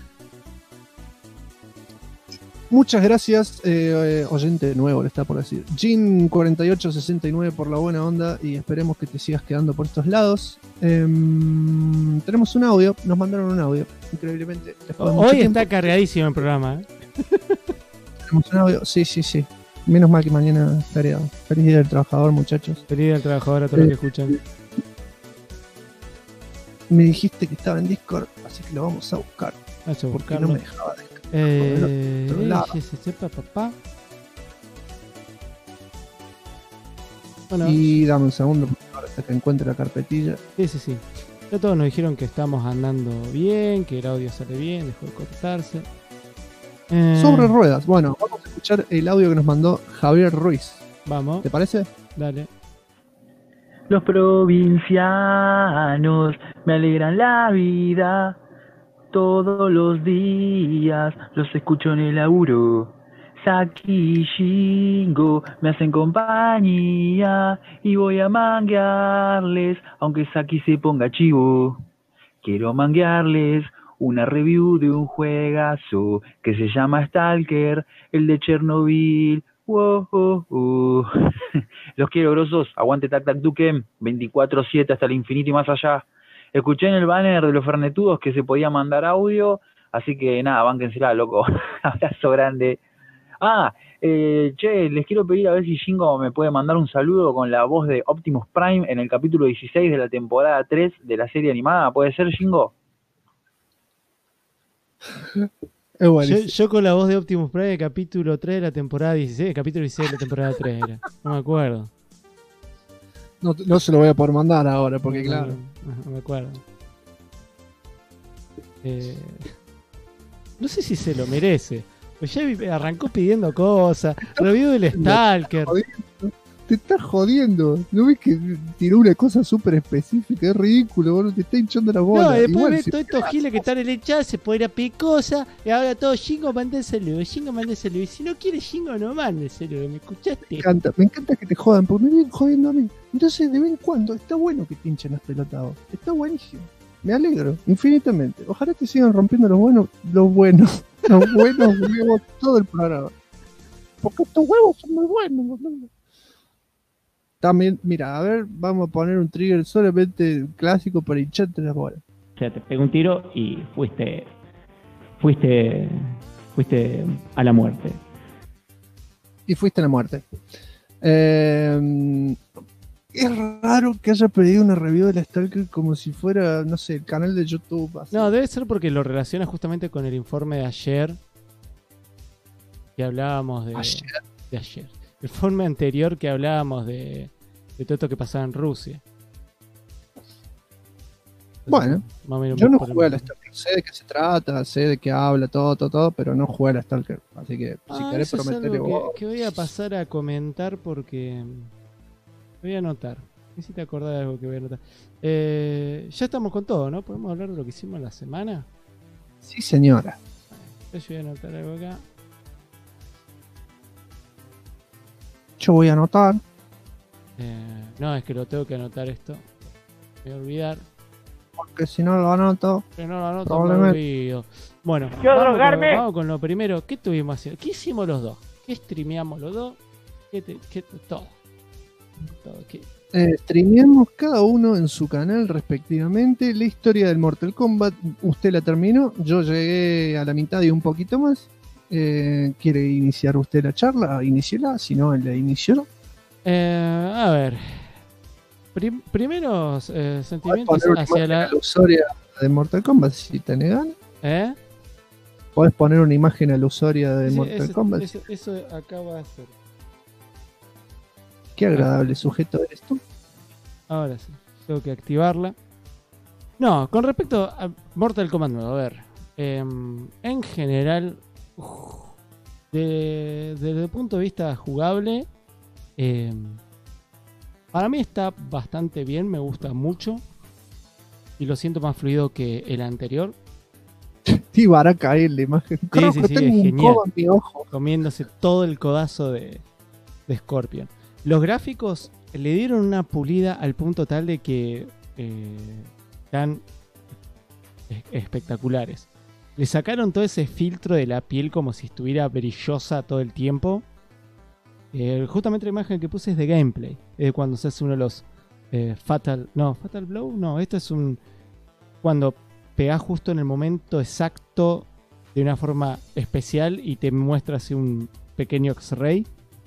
B: Muchas gracias, oyente nuevo, le está por decir. Jin4869 por la buena onda y esperemos que te sigas quedando por estos lados. Tenemos un audio, nos mandaron un audio, increíblemente. Después de mucho
C: Hoy
B: tiempo.
C: está cargadísimo el programa.
B: Tenemos un audio, sí. Menos mal que mañana es feriado. Feliz día del trabajador, muchachos.
C: Feliz día del trabajador a todos los que escuchan.
B: Me dijiste que estaba en Discord, así que lo vamos a buscar.
C: Vamos a
B: porque
C: buscarlo.
B: no me dejaba de otro lado.
C: Papá. Bueno,
B: Y dame un segundo porque ahora hasta que encuentre la carpetilla.
C: sí. Ya todos nos dijeron que estamos andando bien, que el audio sale bien, dejó de cortarse.
B: Sobre ruedas. Bueno, vamos a escuchar el audio que nos mandó Javier Ruiz.
C: Vamos.
B: ¿Te parece?
C: Dale.
N: Los provincianos me alegran la vida. Todos los días los escucho en el laburo. Saki y Shingo me hacen compañía y voy a manguearles, aunque Saki se ponga chivo. Quiero manguearles una review de un juegazo que se llama Stalker, el de Chernobyl. Wow. Los quiero, grosos. Aguante Tac Tac Duken 24/7 hasta el infinito y más allá. Escuché en el banner de los fernetudos que se podía mandar audio, así que nada, bánquensela, loco. Abrazo grande. Les quiero pedir a ver si Shingo me puede mandar un saludo con la voz de Optimus Prime en el capítulo 16 de la temporada 3 de la serie animada. ¿Puede ser, Shingo?
C: Yo con la voz de Optimus Prime del capítulo 3 de la temporada 16, el capítulo 16 de la temporada 3 era. No me acuerdo.
B: No se lo voy a poder mandar ahora, porque claro.
C: No me acuerdo. No sé si se lo merece. Pues ya arrancó pidiendo cosas. Review del Stalker.
B: Te estás jodiendo. ¿No ves que tiró una cosa súper específica? Es ridículo, boludo. Te está hinchando la bola.
C: No, después
B: Igual,
C: ve
B: si
C: todos estos giles que están en el chat, se puede ir a picosa. Y ahora todo, Shingo, mándeselo. Y si no quiere Shingo, no mándeselo. ¿Me escuchaste?
B: me encanta que te jodan, porque me vienen jodiendo a mí. Entonces, de vez en cuando, está bueno que te hinchen las pelotas a vos. Está buenísimo. Me alegro, infinitamente. Ojalá te sigan rompiendo los buenos huevos todo el programa. Porque estos huevos son muy buenos, boludo. También, mira, a ver, vamos a poner un trigger solamente clásico para hincharte las bolas.
O: O sea, te pegó un tiro y fuiste a la muerte.
B: Y fuiste a la muerte. Es raro que haya pedido una review de la Stalker como si fuera, no sé, el canal de YouTube. Así.
C: No, debe ser porque lo relaciona justamente con el informe de ayer. Que hablábamos de ayer. El informe anterior que hablábamos de todo esto que pasaba en Rusia.
B: Bueno, yo no jugué a la Stalker. Sé de qué se trata, sé de qué habla, todo, pero no jugué a la Stalker. Así que si querés prometerle vos.
C: Que voy a pasar a comentar porque... Voy a anotar. Si te acordás de algo que voy a anotar. Ya estamos con todo, ¿no? ¿Podemos hablar de lo que hicimos en la semana?
B: Sí, señora.
C: Yo voy a anotar algo acá.
B: Yo voy a anotar.
C: No, es que lo tengo que anotar esto. Me voy a olvidar.
B: Porque si no lo anoto.
C: Que no lo anoto,
B: probablemente.
C: me olvido. Bueno, vamos con lo primero. ¿Qué estuvimos haciendo? ¿Qué hicimos los dos? ¿Qué streameamos los dos? Todo.
B: Streameamos cada uno en su canal respectivamente la historia del Mortal Kombat. Usted la terminó, yo llegué a la mitad y un poquito más. ¿Quiere iniciar usted la charla? Iníciela, si no, él la inició.
C: A ver, primeros sentimientos hacia la
B: alusoria de Mortal Kombat, si te negan. Podés poner una imagen alusoria de Mortal Kombat.
C: Eso acaba de hacer.
B: Qué agradable sujeto eres tú.
C: Ahora sí, tengo que activarla. No, con respecto a Mortal Kombat nuevo, a ver. En general, desde el punto de vista jugable, para mí está bastante bien, me gusta mucho. Y lo siento más fluido que el anterior.
B: Sí, va a caer la imagen.
C: Sí, es genial.
B: Mi ojo.
C: Comiéndose todo el codazo de Scorpion. Los gráficos le dieron una pulida al punto tal de que están espectaculares. Le sacaron todo ese filtro de la piel como si estuviera brillosa todo el tiempo. Justamente la imagen que puse es de gameplay. Es de cuando se hace uno de los Fatal Blow. No, esto es cuando pegás justo en el momento exacto de una forma especial y te muestra así un pequeño X-ray.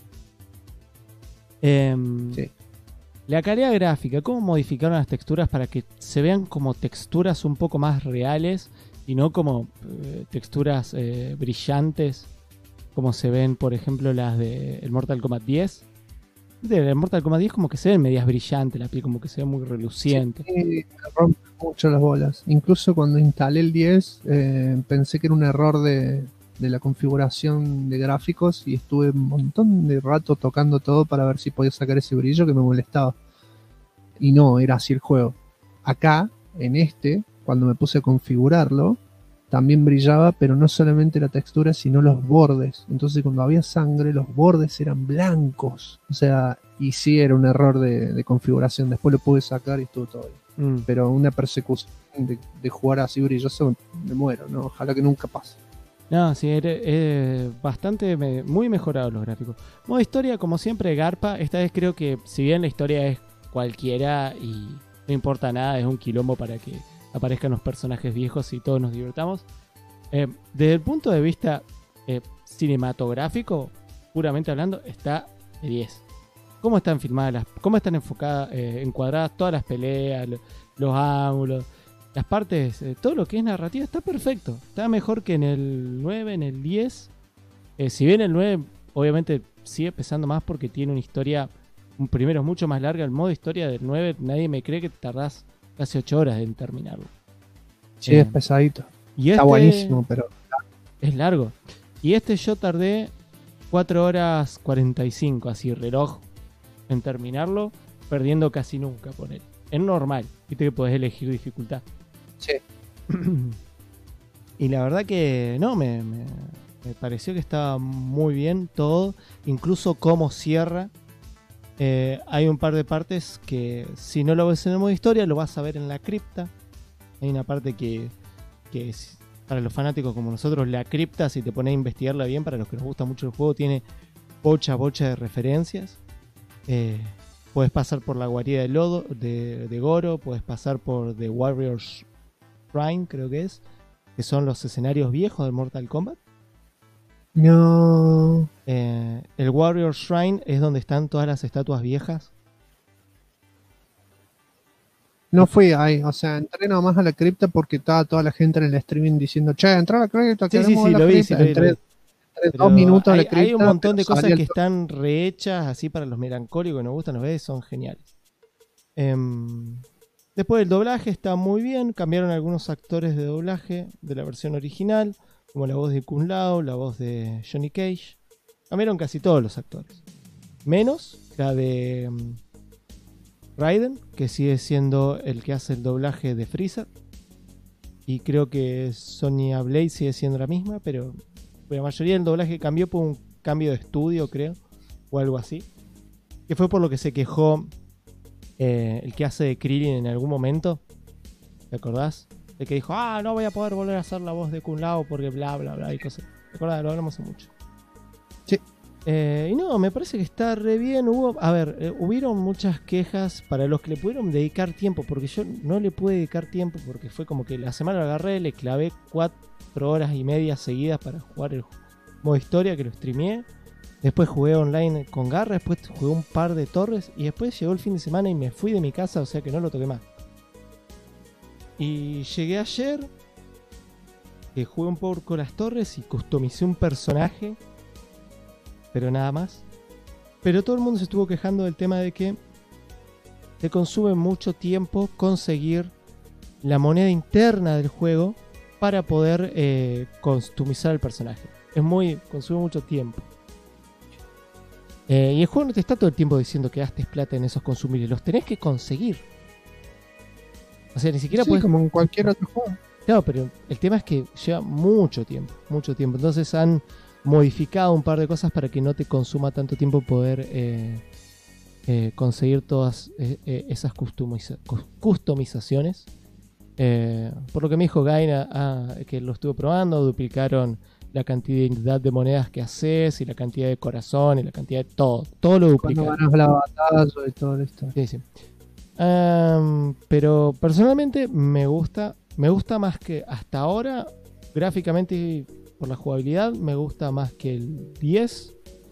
B: Sí.
C: La calidad gráfica, cómo modificaron las texturas para que se vean como texturas un poco más reales y no como texturas brillantes como se ven, por ejemplo, las del Mortal Kombat 10. El Mortal Kombat 10 como que se ven medias brillantes, la piel como que se ve muy reluciente.
B: Sí, me rompe mucho las bolas. Incluso cuando instalé el 10 pensé que era un error de la configuración de gráficos y estuve un montón de rato tocando todo para ver si podía sacar ese brillo que me molestaba. Y no, era así el juego. Acá, en cuando me puse a configurarlo, también brillaba, pero no solamente la textura, sino los bordes. Entonces cuando había sangre, los bordes eran blancos. O sea, y sí era un error de configuración. Después lo pude sacar y estuvo todo bien. Pero una persecución de jugar así brilloso, me muero, ¿no? Ojalá que nunca pase.
C: No, sí, bastante, muy mejorado los gráficos. Modo historia, como siempre, garpa. Esta vez creo que, si bien la historia es cualquiera y no importa nada, es un quilombo para que aparezcan los personajes viejos y todos nos divertamos. Desde el punto de vista cinematográfico, puramente hablando, está de 10. ¿Cómo están filmadas, cómo están enfocadas, encuadradas todas las peleas, los ángulos, las partes, todo lo que es narrativa está perfecto. Está mejor que en el 9, en el 10. Si bien el 9 obviamente sigue pesando más porque tiene una historia, primero mucho más larga. El modo historia del 9, nadie me cree que te tardás casi 8 horas en terminarlo.
B: Sí, es pesadito.
C: Y
B: está buenísimo, pero
C: es largo. Y yo tardé 4 horas 45, así reloj, en terminarlo, perdiendo casi nunca, poner. Es normal, viste que podés elegir dificultad.
B: Sí.
C: Y la verdad que no, me pareció que estaba muy bien todo, incluso cómo cierra. Hay un par de partes que si no lo ves en el modo historia lo vas a ver en la cripta. Hay una parte que es, para los fanáticos como nosotros, la cripta, si te pones a investigarla bien, para los que nos gusta mucho el juego, tiene bocha de referencias. Puedes pasar por la guarida de lodo de Goro, puedes pasar por The Warrior's Shrine, creo que son los escenarios viejos del Mortal Kombat.
B: No.
C: El Warrior's Shrine es donde están todas las estatuas viejas.
B: No fui ahí, o sea, entré nomás a la cripta porque estaba toda la gente en el streaming diciendo, che, entra a la cripta,
C: sí,
B: lo vi. Entré 2 minutos a la cripta.
C: Hay un montón de cosas que están rehechas así para los melancólicos que nos gustan, nos ves, son geniales. Después el doblaje está muy bien, cambiaron algunos actores de doblaje de la versión original, como la voz de Kung Lao, la voz de Johnny Cage. Cambiaron casi todos los actores, menos la de Raiden, que sigue siendo el que hace el doblaje de Freezer, y creo que Sonya Blade sigue siendo la misma, pero la mayoría del doblaje cambió por un cambio de estudio, creo, o algo así, que fue por lo que se quejó el que hace de Krillin en algún momento. ¿Te acordás? El que dijo, no voy a poder volver a hacer la voz de Kung Lao porque bla bla bla y cosas. ¿Te acordás? Lo hablamos hace mucho.
B: Sí.
C: Y no, me parece que está re bien. Hubieron muchas quejas para los que le pudieron dedicar tiempo, porque yo no le pude dedicar tiempo porque fue como que la semana lo agarré, le clavé 4 horas y media seguidas para jugar el modo historia, que lo streameé. Después jugué online con Garra, después jugué un par de torres y después llegó el fin de semana y me fui de mi casa, o sea que no lo toqué más. Y llegué ayer, que jugué un poco con las torres y customicé un personaje, pero nada más. Pero todo el mundo se estuvo quejando del tema de que te consume mucho tiempo conseguir la moneda interna del juego para poder customizar el personaje. Consume mucho tiempo. Y el juego no te está todo el tiempo diciendo que gastes plata en esos consumibles, los tenés que conseguir. O sea, ni siquiera
B: sí,
C: puedes...
B: como en cualquier otro juego.
C: Claro, pero el tema es que lleva mucho tiempo. Entonces han modificado un par de cosas para que no te consuma tanto tiempo poder conseguir todas esas customizaciones. Por lo que me dijo Gaina, que lo estuvo probando, duplicaron la cantidad de monedas que haces y la cantidad de corazón y la cantidad de todo lo duplicaron.
B: Cuando ganas la batalla y todo esto.
C: Sí. Pero personalmente me gusta más que hasta ahora, gráficamente y por la jugabilidad, me gusta más que el 10,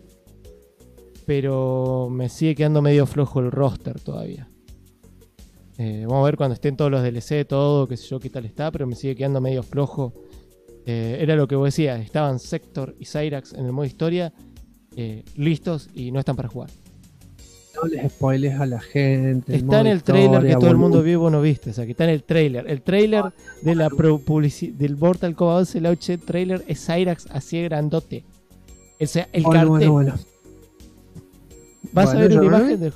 C: pero me sigue quedando medio flojo el roster todavía. Vamos a ver cuando estén todos los DLC, todo, qué sé yo, qué tal está, pero me sigue quedando medio flojo. Era lo que vos decías, estaban Sector y Cyrax en el modo historia listos y no están para jugar.
B: No les spoiles a la gente.
C: Está en el trailer que todo el mundo vio y vos no viste. O sea, que está en el trailer. El trailer de la del Mortal Kombat 11 Launch trailer es Cyrax así grandote. O sea, el cartel.
B: Bueno.
C: Vas a ver una imagen del...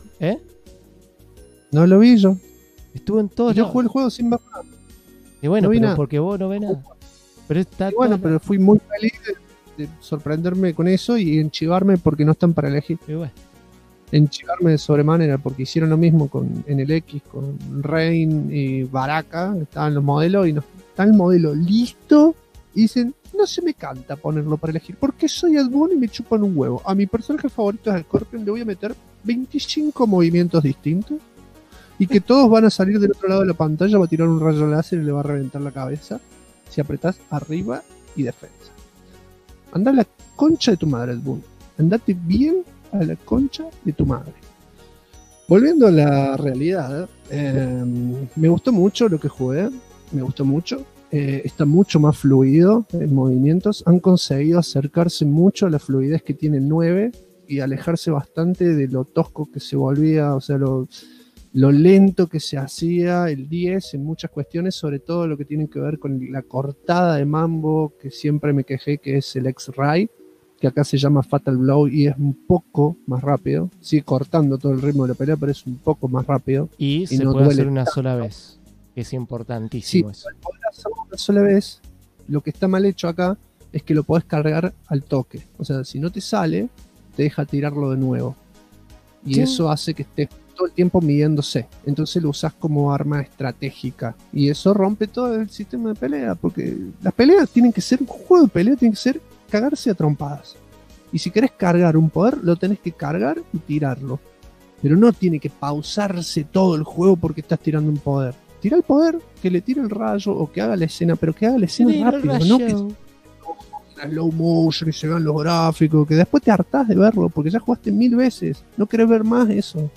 B: No lo vi yo.
C: Estuvo en todos
B: Yo
C: lados.
B: jugué el juego sin ver nada.
C: Y bueno,
B: no vi
C: pero
B: nada.
C: porque vos no ves nada. Pero está
B: pero fui muy feliz de sorprenderme con eso y enchivarme porque no están para elegir.
C: Y bueno.
B: Enchivarme de sobremanera porque hicieron lo mismo en el X, con Rain y Baraka, que estaban los modelos y no está el modelo listo y dicen, no se me canta ponerlo para elegir porque soy Ed Boon y me chupan un huevo. A mi personaje favorito es Scorpion, le voy a meter 25 movimientos distintos y que todos van a salir del otro lado de la pantalla, va a tirar un rayo láser y le va a reventar la cabeza si apretás arriba y defensa. Anda a la concha de tu madre, Ed Boon. Andate bien a la concha de tu madre. Volviendo a la realidad, me gustó mucho lo que jugué, me gustó mucho. Está mucho más fluido en movimientos. Han conseguido acercarse mucho a la fluidez que tiene el 9 y alejarse bastante de lo tosco que se volvía, o sea, lo lento que se hacía el 10 en muchas cuestiones, sobre todo lo que tiene que ver con la cortada de mambo que siempre me quejé, que es el X-Ray, que acá se llama Fatal Blow y es un poco más rápido. Sigue cortando todo el ritmo de la pelea, pero es un poco más rápido.
C: Y se
B: no
C: puede hacer
B: duele
C: una
B: tanto.
C: sola vez. Es importantísimo eso.
B: Al poder hacerlo una sola vez, lo que está mal hecho acá es que lo podés cargar al toque. O sea, si no te sale, te deja tirarlo de nuevo. Y
C: Sí.
B: eso hace que estés todo el tiempo midiéndose. Entonces lo usás como arma estratégica. Y eso rompe todo el sistema de pelea. Porque las peleas tienen que ser, un juego de pelea tiene que ser cagarse a trompadas. Y si querés cargar un poder, lo tenés que cargar y tirarlo. Pero no tiene que pausarse todo el juego porque estás tirando un poder. Tira el poder, que le tire el rayo o que haga la escena, pero que haga la escena
C: Tira el
B: rápido, no que
C: rayo.
B: en slow motion y se vean los gráficos, que después te hartás de verlo porque ya jugaste 1000 veces. No querés ver más eso.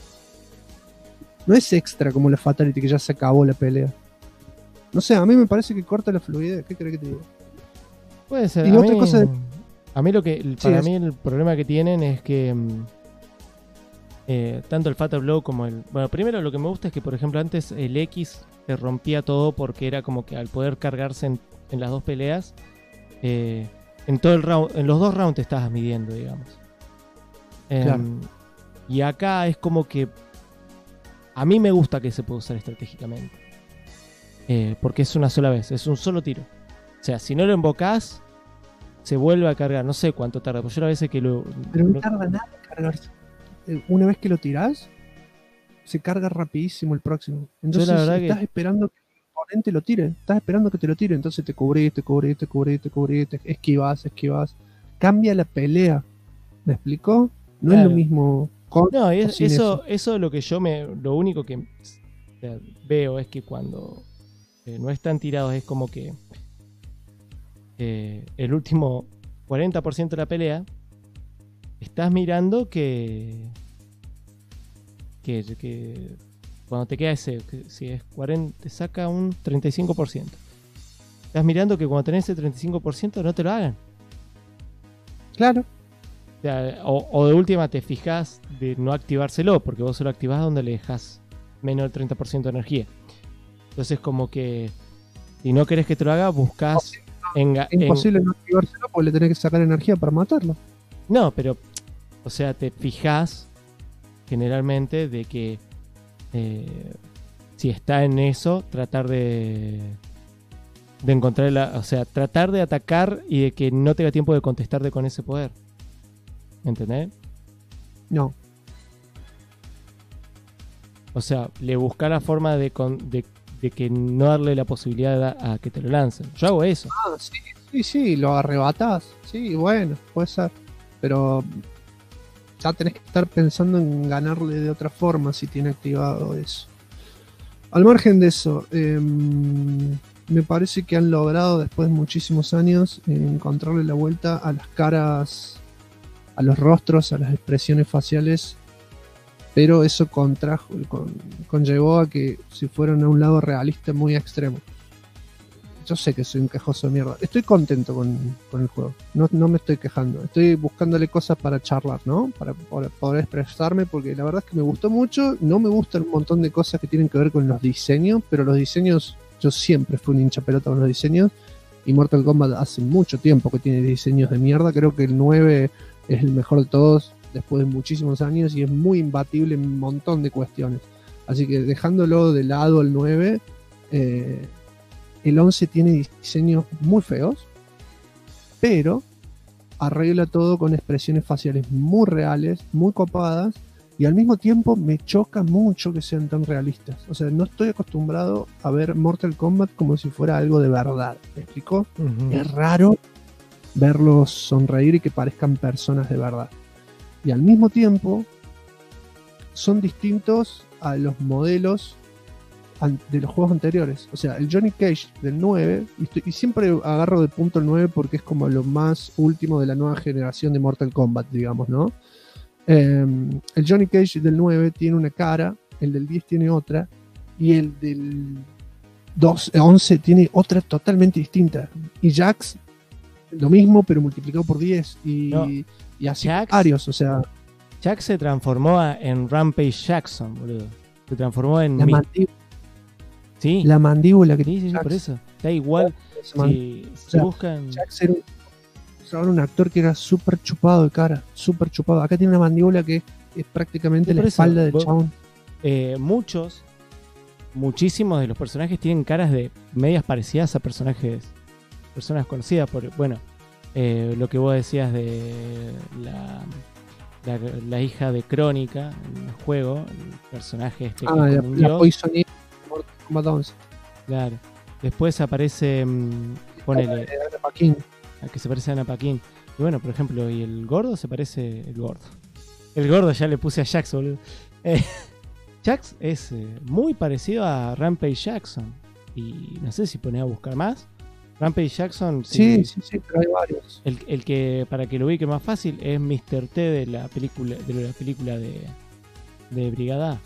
B: No es extra como la Fatality que ya se acabó la pelea. No sé, a mí me parece que corta la fluidez. ¿Qué crees que te diga?
C: Puede ser.
B: Y otra cosa
C: a mí lo que para
B: Sí,
C: mí el problema que tienen es que tanto el Fatal Blow como el... Bueno, primero lo que me gusta es que, por ejemplo, antes el X te rompía todo porque era como que al poder cargarse en las dos peleas, en todo el round, en los dos rounds te estabas midiendo, digamos.
B: Claro.
C: Y acá es como que a mí me gusta que se pueda usar estratégicamente. Porque es una sola vez, es un solo tiro. O sea, si no lo invocás, se vuelve a cargar. No sé cuánto tarda, porque yo a veces que lo...
B: Pero no tarda nada en cargarse. Una vez que lo tirás, se carga rapidísimo el próximo. Entonces
C: la verdad
B: estás esperando que el oponente lo tire. Estás esperando que te lo tire. Entonces te cubrís, esquivás. Cambia la pelea. ¿Me explicó? No
C: Claro.
B: es lo mismo con
C: No,
B: o sin
C: eso es lo que lo único que veo es que cuando no están tirados es como que el último 40% de la pelea estás mirando que cuando te queda ese, si es 40, te saca un 35%. Estás mirando que cuando tenés ese 35% no te lo hagan.
B: Claro.
C: O sea, o de última te fijas de no activárselo, porque vos solo activás donde le dejas menos del 30% de energía. Entonces como que si no querés que te lo haga, buscás...
B: Es imposible no activárselo porque le tenés que sacar energía para matarlo.
C: No, pero, o sea, te fijas generalmente de que si está en eso, tratar de encontrar o sea, tratar de atacar y de que no tenga tiempo de contestarte con ese poder. ¿Entendés?
B: No.
C: O sea, le busca la forma de que no darle la posibilidad a que te lo lancen. Yo hago eso.
B: Ah, sí, lo arrebatás. Sí, bueno, puede ser. Pero ya tenés que estar pensando en ganarle de otra forma si tiene activado eso. Al margen de eso, me parece que han logrado después de muchísimos años encontrarle la vuelta a las caras, a los rostros, a las expresiones faciales, pero eso conllevó a que se fueron a un lado realista muy extremo. Yo sé que soy un quejoso de mierda. Estoy contento con el juego. No me estoy quejando. Estoy buscándole cosas para charlar, ¿no? Para poder expresarme, porque la verdad es que me gustó mucho. No me gustan un montón de cosas que tienen que ver con los diseños, pero los diseños, yo siempre fui un hincha pelota con los diseños. Y Mortal Kombat hace mucho tiempo que tiene diseños de mierda. Creo que el 9 es el mejor de todos después de muchísimos años y es muy imbatible en un montón de cuestiones. Así que dejándolo de lado el 9, el 11 tiene diseños muy feos, pero arregla todo con expresiones faciales muy reales, muy copadas, y al mismo tiempo me choca mucho que sean tan realistas. O sea, no estoy acostumbrado a ver Mortal Kombat como si fuera algo de verdad. ¿Me explicó?
C: Ujú.
B: Es raro verlos sonreír y que parezcan personas de verdad. Y al mismo tiempo son distintos a los modelos de los juegos anteriores. O sea, el Johnny Cage del 9, y siempre agarro de punto el 9 porque es como lo más último de la nueva generación de Mortal Kombat, digamos, ¿no? El Johnny Cage del 9 tiene una cara, el del 10 tiene otra, y el del 11 tiene otra totalmente distinta. Y Jax, lo mismo, pero multiplicado por 10. Y así varios, o sea...
C: Jax se transformó en Rampage Jackson, boludo. Se transformó en...
B: La mandíbula.
C: ¿Sí?
B: La mandíbula que
C: sí, por eso. Da igual. Si buscan...
B: Jax era un actor que era súper chupado de cara. Súper chupado. Acá tiene una mandíbula que es prácticamente la espalda del chabón.
C: Muchísimos de los personajes tienen caras de medias parecidas a personas conocidas. Lo que vos decías de la hija de Crónica en el juego, el personaje que es como un
B: la
C: dios.
B: Poison Ivy de Mortal Kombat 11.
C: Claro. Después aparece ponele
B: Ana Paquin.
C: Que se parece a Ana Paquin. Y bueno, por ejemplo, y el gordo se parece el gordo. El gordo ya le puse a Jax, boludo. Jax es muy parecido a Rampage Jackson. Y no sé si ponés a buscar más. Rampage Jackson.
B: Sí, pero hay varios.
C: El que, para que lo ubique más fácil, es Mr. T de la película de Brigada.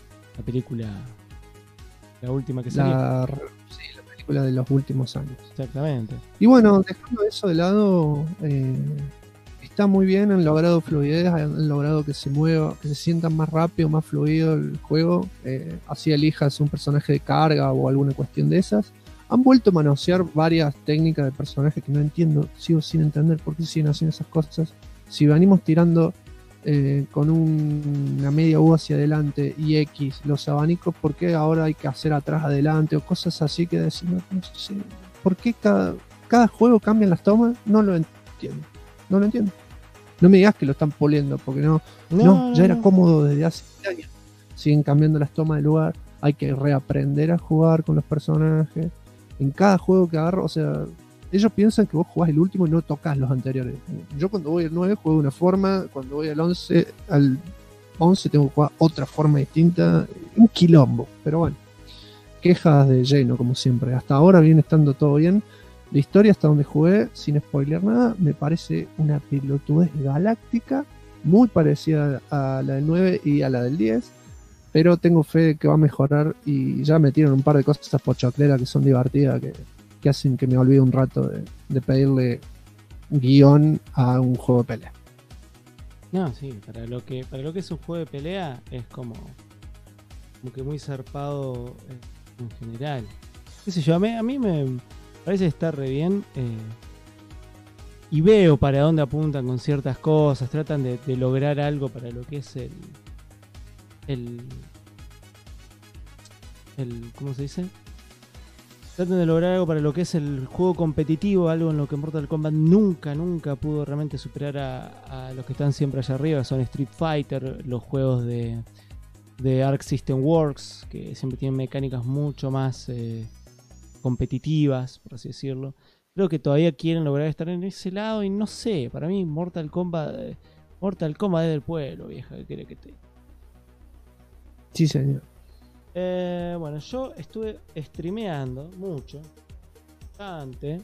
C: La última que salió.
B: La película de los últimos años.
C: Exactamente.
B: Y bueno, dejando eso de lado, está muy bien, han logrado fluidez, han logrado que se mueva, que se sienta más rápido, más fluido el juego. Así elijas un personaje de carga o alguna cuestión de esas. Han vuelto a manosear varias técnicas de personajes que no entiendo, sigo sin entender por qué siguen haciendo esas cosas. Si venimos tirando con una media U hacia adelante y X los abanicos, ¿por qué ahora hay que hacer atrás adelante o cosas así que decir, no sé, ¿por qué cada juego cambian las tomas? No lo entiendo. No me digas que lo están puliendo, porque ya era cómodo desde hace años. Siguen cambiando las tomas de lugar, hay que reaprender a jugar con los personajes. En cada juego que agarro, o sea, ellos piensan que vos jugás el último y no tocas los anteriores. Yo cuando voy al 9 juego de una forma, cuando voy al 11 tengo que jugar otra forma distinta. Un quilombo, pero bueno. Quejas de lleno, como siempre. Hasta ahora viene estando todo bien. La historia hasta donde jugué, sin spoiler nada, me parece una pelotudez galáctica, muy parecida a la del 9 y a la del 10. Pero tengo fe de que va a mejorar y ya metieron un par de cosas pochocleras que son divertidas, que hacen que me olvide un rato de pedirle guión a un juego de pelea.
C: No, sí, para lo que es un juego de pelea es como que muy zarpado en general. Qué sé yo, a mí me parece estar re bien y veo para dónde apuntan con ciertas cosas, tratan de lograr algo para lo que es el ¿cómo se dice? Tratan de lograr algo para lo que es el juego competitivo, algo en lo que Mortal Kombat nunca pudo realmente superar a los que están siempre allá arriba, son Street Fighter, los juegos de de Arc System Works, que siempre tienen mecánicas mucho más competitivas, por así decirlo. Creo que todavía quieren lograr estar en ese lado y no sé, para mí Mortal Kombat es del pueblo, vieja, ¿qué quiere que te diga?
B: Sí, señor.
C: Bueno, yo estuve streameando mucho, bastante.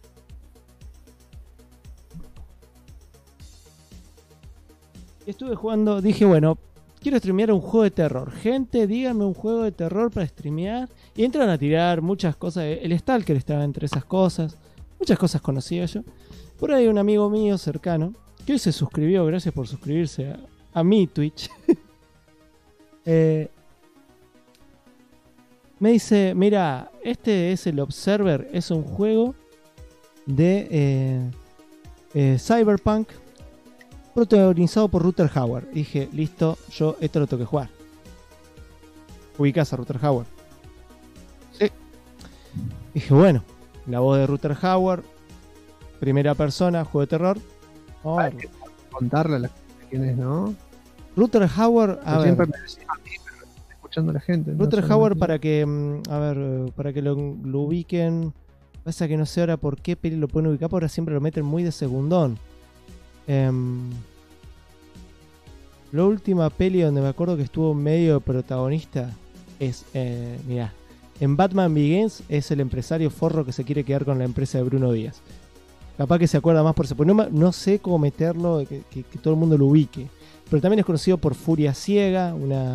C: Y estuve jugando, dije, bueno, quiero streamear un juego de terror. Gente, díganme un juego de terror para streamear. Y entran a tirar muchas cosas. El Stalker estaba entre esas cosas. Muchas cosas conocía yo. Por ahí un amigo mío cercano, que hoy se suscribió, gracias por suscribirse a mi Twitch. Me dice, mira, este es el Observer, es un juego de Cyberpunk protagonizado por Rutger Hauer. Dije, listo, yo esto lo tengo que jugar. ¿Ubicás a Rutger Hauer? Sí. Dije, bueno, la voz de Rutger Hauer, primera persona, juego de terror.
B: Hay que contarle a la gente quién es, ¿no?
C: Rutger Hauer, a ver.
B: Siempre me decía a mí, pero estoy escuchando a la gente.
C: Rutger Hauer, para que, a ver, para que lo ubiquen. Pasa que no sé ahora por qué peli lo pueden ubicar, porque ahora siempre lo meten muy de segundón. La última peli donde me acuerdo que estuvo medio protagonista es, mirá, en Batman Begins es el empresario forro que se quiere quedar con la empresa de Bruno Díaz. Capaz que se acuerda más por eso, pues no sé cómo meterlo, que todo el mundo lo ubique. Pero también es conocido por Furia Ciega,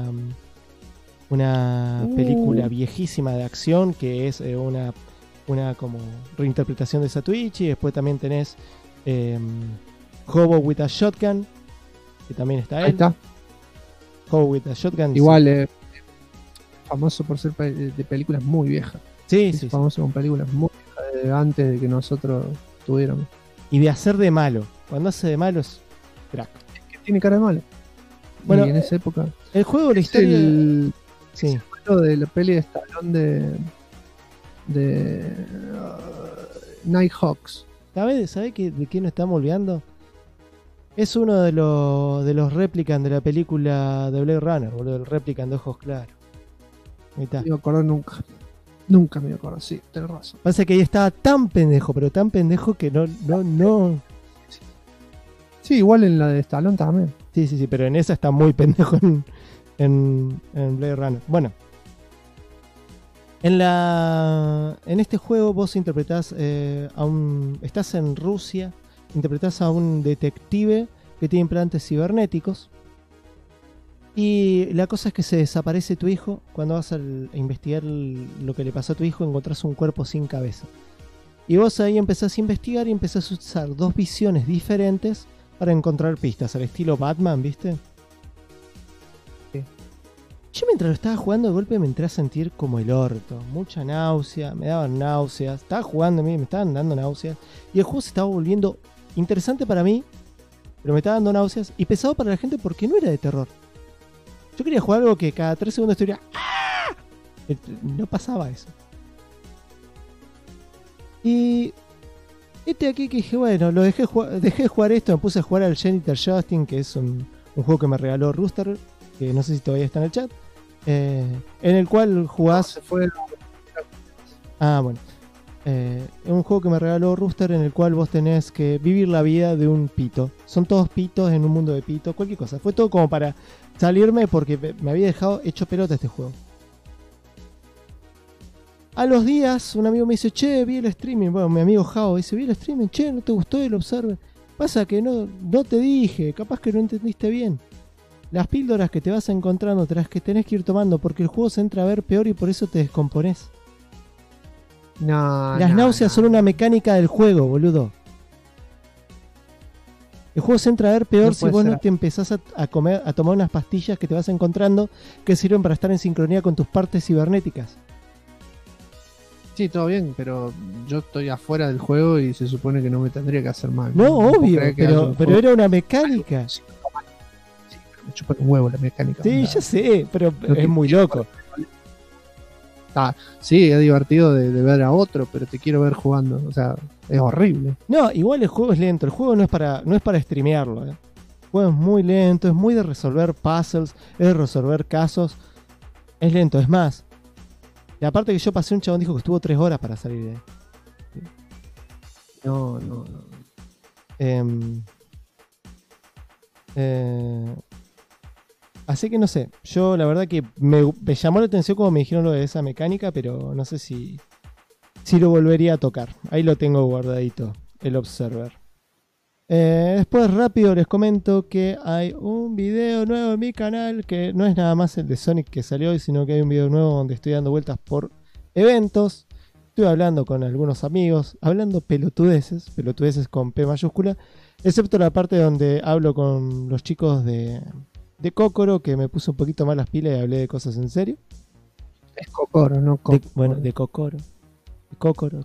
C: una película viejísima de acción que es una como reinterpretación de Satuichi. Después también tenés Hobo with a Shotgun, que también está él.
B: Ahí está.
C: Hobo with a Shotgun.
B: Igual, famoso por ser de películas muy viejas.
C: Sí.
B: Famoso con películas muy viejas antes de que nosotros tuviéramos.
C: Y de hacer de malo. Cuando hace de malo es crack.
B: Que tiene cara de malo. Bueno, y en esa época.
C: El juego, la historia.
B: Sí. El juego de la peli de Stallone de Nighthawks.
C: ¿Sabe de qué nos estamos olvidando? Es uno de los replicants de la película de Blade Runner, boludo, el replicant de ojos claros. Ahí está.
B: No me acuerdo nunca. Nunca me acuerdo, sí, tenés razón.
C: Pasa que ahí estaba tan pendejo, pero tan pendejo que no.
B: Sí, igual en la de Stallone también.
C: Sí, pero en esa está muy pendejo en Blade Runner. Bueno. En este juego vos interpretás estás en Rusia, interpretás a un detective que tiene implantes cibernéticos. Y la cosa es que se desaparece tu hijo. Cuando vas a investigar lo que le pasó a tu hijo, encontrás un cuerpo sin cabeza. Y vos ahí empezás a investigar y empezás a usar dos visiones diferentes para encontrar pistas, al estilo Batman, ¿viste?
B: Sí.
C: Yo mientras lo estaba jugando, de golpe me entré a sentir como el orto. Mucha náusea, me daban náuseas. Estaba jugando a mí, me estaban dando náuseas. Y el juego se estaba volviendo interesante para mí, pero me estaba dando náuseas. Y pesado para la gente porque no era de terror. Yo quería jugar algo que cada 3 segundos estuviera... ¡Ah! No pasaba eso. Y... aquí que dije, bueno, lo dejé de jugar esto, me puse a jugar al Genital Justin, que es un juego que me regaló Rooster, que no sé si todavía está en el chat, en el cual jugás... bueno. Es un juego que me regaló Rooster, en el cual vos tenés que vivir la vida de un pito. Son todos pitos en un mundo de pitos, cualquier cosa. Fue todo como para salirme porque me había dejado hecho pelota este juego. A los días, un amigo me dice, che, vi el streaming. Bueno, mi amigo Jao dice, vi el streaming, che, ¿no te gustó el Observer? Pasa que no te dije, capaz que no entendiste bien. Las píldoras que te vas encontrando, te las que tenés que ir tomando, porque el juego se entra a ver peor y por eso te descomponés. Las náuseas son una mecánica del juego, boludo. El juego se entra a ver peor si vos no te empezás a tomar unas pastillas que te vas encontrando que sirven para estar en sincronía con tus partes cibernéticas.
B: Sí, todo bien, pero yo estoy afuera del juego y se supone que no me tendría que hacer mal.
C: No, obvio, pero era una mecánica.
B: Sí, pero me chupa un huevo la mecánica.
C: Sí, ya sé, pero es muy loco.
B: Sí, es divertido de ver a otro, pero te quiero ver jugando. O sea, es horrible.
C: No, igual el juego es lento. El juego no es para streamearlo.
P: juego es muy lento, es muy de resolver puzzles, es de resolver casos. Es lento, es más. Y aparte que yo pasé, un chabón dijo que estuvo 3 horas para salir de ahí.
B: No.
P: Así que no sé. Yo la verdad que me llamó la atención como me dijeron lo de esa mecánica, pero no sé si lo volvería a tocar. Ahí lo tengo guardadito, el Observer. Después rápido les comento que hay un video nuevo en mi canal, que no es nada más el de Sonic que salió hoy, sino que hay un video nuevo donde estoy dando vueltas por eventos. Estoy hablando con algunos amigos, hablando pelotudeces con P mayúscula, excepto la parte donde hablo con los chicos de Kokoro, que me puso un poquito más las pilas y hablé de cosas en serio.
B: Es Kokoro, no Kokoro.
P: Bueno, de Kokoro. Kokoro.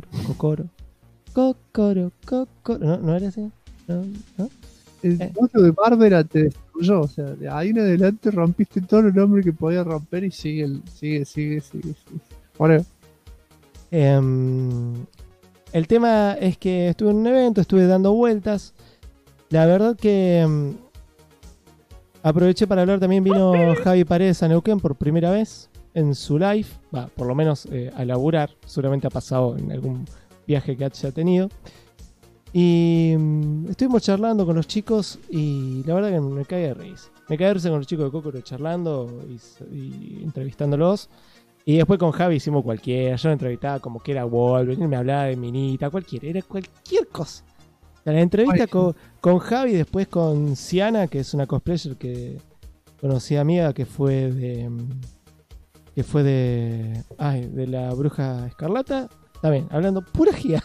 P: ¿No era así? ¿No?
B: El voto de Bárbara te destruyó, o sea, de ahí en adelante rompiste todos los nombres que podías romper y sigue. Bueno.
P: El tema es que estuve en un evento, estuve dando vueltas. La verdad que aproveché para hablar, también vino Javi Paredes a Neuquén por primera vez en su live, por lo menos a laburar, seguramente ha pasado en algún viaje que haya tenido. Y estuvimos charlando con los chicos y la verdad que me caí de risa. Me caí de risa con los chicos de Kokoro charlando y entrevistándolos. Y después con Javi hicimos cualquiera. Yo lo entrevistaba como que era Wolverine, él me hablaba de Minita, era cualquier cosa. La entrevista con Javi, después con Siana, que es una cosplayer que conocí amiga, que fue de la Bruja Escarlata, también hablando pura giga.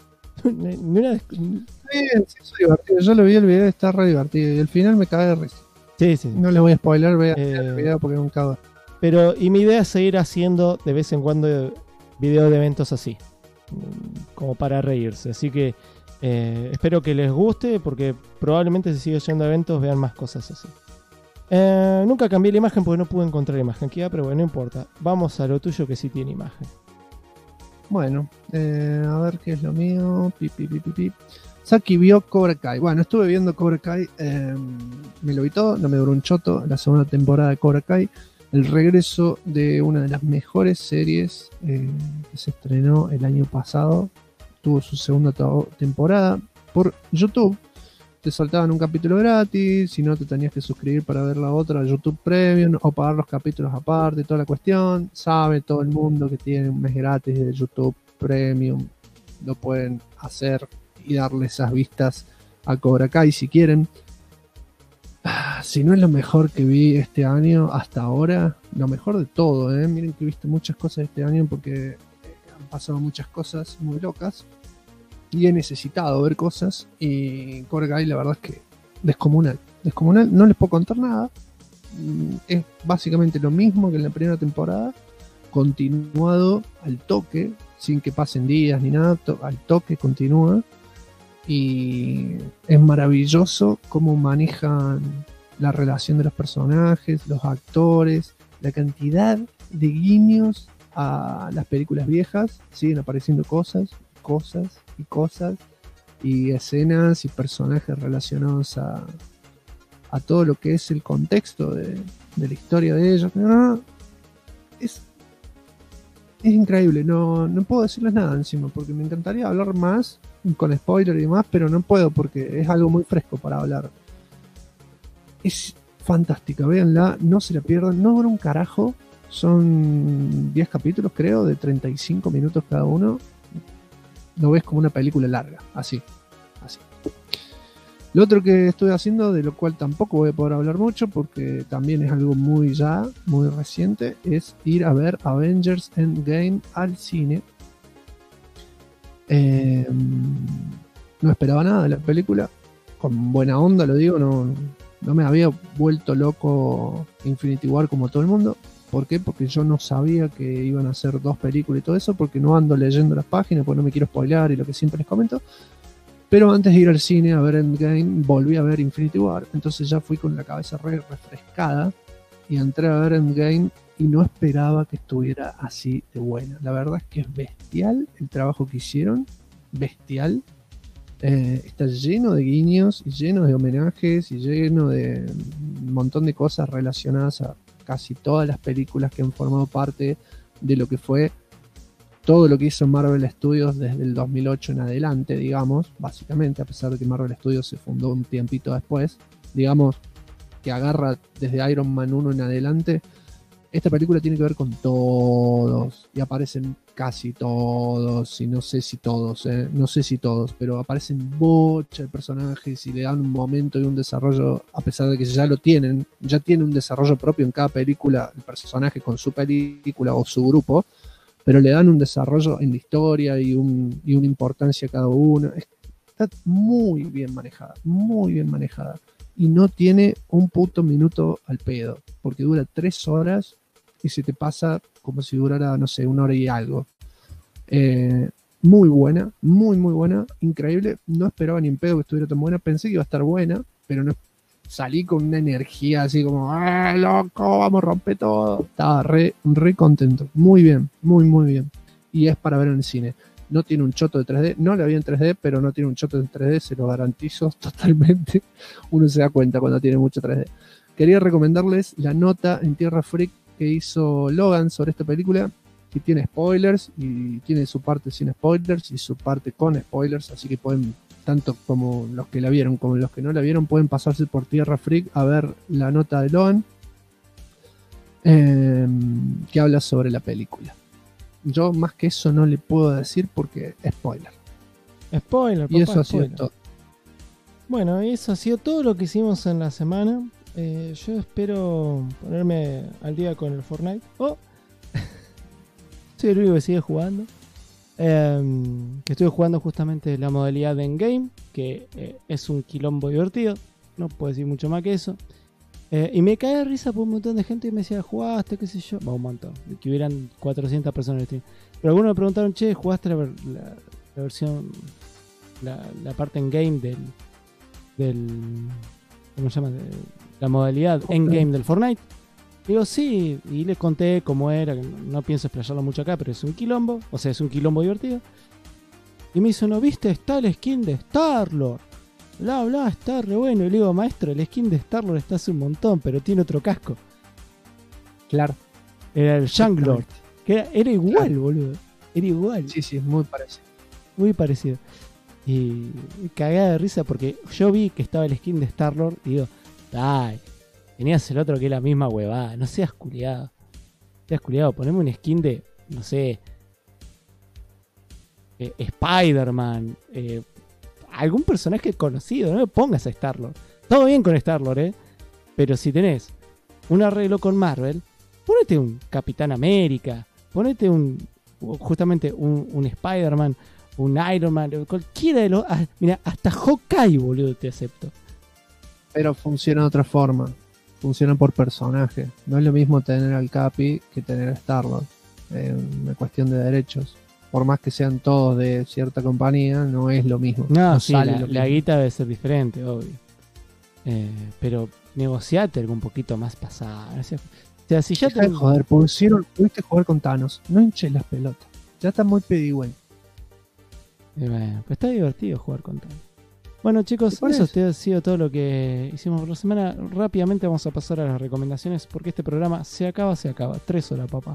B: Sí, es divertido. Yo lo vi el video, está re divertido. Y al final me cagué de risa.
P: Sí.
B: No les voy a spoiler, vean el video porque es un cago.
P: Pero, y mi idea es seguir haciendo de vez en cuando videos de eventos así, como para reírse. Así que espero que les guste, porque probablemente si sigo yendo a eventos vean más cosas así. Nunca cambié la imagen porque no pude encontrar la imagen que iba, pero bueno, no importa. Vamos a lo tuyo que sí tiene imagen.
B: Bueno, a ver qué es lo mío. Saki vio Cobra Kai. Bueno, estuve viendo Cobra Kai. Me lo vi todo, no me duró un choto. La segunda temporada de Cobra Kai. El regreso de una de las mejores series que se estrenó el año pasado. Tuvo su segunda temporada por YouTube. Te soltaban un capítulo gratis, si no te tenías que suscribir para ver la otra, YouTube Premium, o pagar los capítulos aparte, toda la cuestión. Sabe todo el mundo que tiene un mes gratis de YouTube Premium, lo pueden hacer y darle esas vistas a Cobra Kai si quieren. Si no es lo mejor que vi este año hasta ahora, lo mejor de todo, miren que he visto muchas cosas este año porque han pasado muchas cosas muy locas y he necesitado ver cosas, y Cobra Kai la verdad es que descomunal, no les puedo contar nada. Es básicamente lo mismo que en la primera temporada, continuado al toque, sin que pasen días ni nada, al toque continúa. Y es maravilloso cómo manejan la relación de los personajes, los actores, la cantidad de guiños a las películas viejas. Siguen apareciendo cosas y escenas y personajes relacionados a todo lo que es el contexto de la historia de ellos. Es increíble, no puedo decirles nada encima, porque me encantaría hablar más con spoiler y demás, pero no puedo porque es algo muy fresco para hablar. Es fantástica, véanla, no se la pierdan, no dura un carajo, son 10 capítulos creo, de 35 minutos cada uno. Lo ves como una película larga, así. Lo otro que estoy haciendo, de lo cual tampoco voy a poder hablar mucho porque también es algo muy reciente, es ir a ver Avengers Endgame al cine. No esperaba nada de la película, con buena onda lo digo, no me había vuelto loco Infinity War como todo el mundo. ¿Por qué? Porque yo no sabía que iban a hacer 2 películas y todo eso, porque no ando leyendo las páginas, porque no me quiero spoilear y lo que siempre les comento. Pero antes de ir al cine a ver Endgame, volví a ver Infinity War, entonces ya fui con la cabeza refrescada y entré a ver Endgame y no esperaba que estuviera así de buena. La verdad es que es bestial el trabajo que hicieron, bestial. Está lleno de guiños, y lleno de homenajes, y lleno de un montón de cosas relacionadas a casi todas las películas que han formado parte de lo que fue todo lo que hizo Marvel Studios desde el 2008 en adelante, digamos, básicamente, a pesar de que Marvel Studios se fundó un tiempito después, digamos que agarra desde Iron Man 1 en adelante. Esta película tiene que ver con todos, y aparecen casi todos, y no sé si todos, pero aparecen bocha de personajes y le dan un momento y un desarrollo, a pesar de que ya tiene un desarrollo propio en cada película, el personaje con su película o su grupo, pero le dan un desarrollo en la historia y una importancia a cada uno. Está muy bien manejada, y no tiene un puto minuto al pedo, porque dura 3 horas y se te pasa como si durara, no sé, 1 hora y algo. Muy buena, muy buena, increíble. No esperaba ni en pedo que estuviera tan buena. Pensé que iba a estar buena, pero no salí con una energía así como, loco, vamos a romper todo. Estaba re contento. Muy bien, muy bien. Y es para ver en el cine. No tiene un choto de 3D, no la vi en 3D, pero no tiene un choto de 3D, se lo garantizo totalmente. Uno se da cuenta cuando tiene mucho 3D. Quería recomendarles la nota en Tierra Freak que hizo Logan sobre esta película, que tiene spoilers, y tiene su parte sin spoilers y su parte con spoilers, así que pueden, tanto como los que la vieron como los que no la vieron, pueden pasarse por Tierra Freak a ver la nota de Logan, que habla sobre la película. Yo más que eso no le puedo decir porque spoiler.
P: Spoiler,
B: y
P: papá,
B: eso ha
P: spoiler.
B: sido todo.
P: Bueno, eso ha sido todo lo que hicimos en la semana. Yo espero ponerme al día con el Fortnite. Soy el único que sigue jugando. Que estuve jugando justamente la modalidad de Endgame, que es un quilombo divertido. No puedo decir mucho más que eso. Y me cae de risa por un montón de gente y me decía, ¿jugaste? ¿Qué sé yo? Va, un montón. Que hubieran 400 personas en el stream. Pero algunos me preguntaron, che, ¿jugaste la versión, la parte Endgame del ¿cómo se llama? La modalidad Endgame del Fortnite? Digo, sí, y les conté cómo era, que no pienso explayarlo mucho acá, pero es un quilombo, o sea, es un quilombo divertido. Y me dice, ¿no viste? Está el skin de Star-Lord. Bla, está re bueno. Y le digo, maestro, el skin de Star-Lord está hace un montón, pero tiene otro casco.
B: Claro.
P: Era el Younglord. Que era igual, claro. Boludo. Era igual.
B: Sí, es muy parecido.
P: Muy parecido. Y cagada de risa porque yo vi que estaba el skin de Star-Lord y digo, ay, tenías el otro que es la misma huevada. No seas culiado. Poneme un skin de, no sé, Spider-Man, algún personaje conocido. No me pongas a Star-Lord. Todo bien con Star-Lord, pero si tenés un arreglo con Marvel, ponete un Capitán América, ponete justamente un Spider-Man, un Iron Man, cualquiera de los... Mira, hasta Hawkeye, boludo, te acepto.
B: Pero funciona de otra forma. Funciona por personaje. No es lo mismo tener al Capi que tener a Star-Lord. Una cuestión de derechos. Por más que sean todos de cierta compañía, no es lo mismo.
P: No, sí, la guita debe ser diferente, obvio. Pero negociate algo un poquito más pasado. O sea, si ya
B: te... Joder, pudiste jugar con Thanos. No hinches las pelotas. Ya está muy pedigüey.
P: Bueno, pues está divertido jugar con Thanos. Bueno, chicos, eso ha sido todo lo que hicimos por la semana. Rápidamente vamos a pasar a las recomendaciones porque este programa se acaba. 3 horas, papá.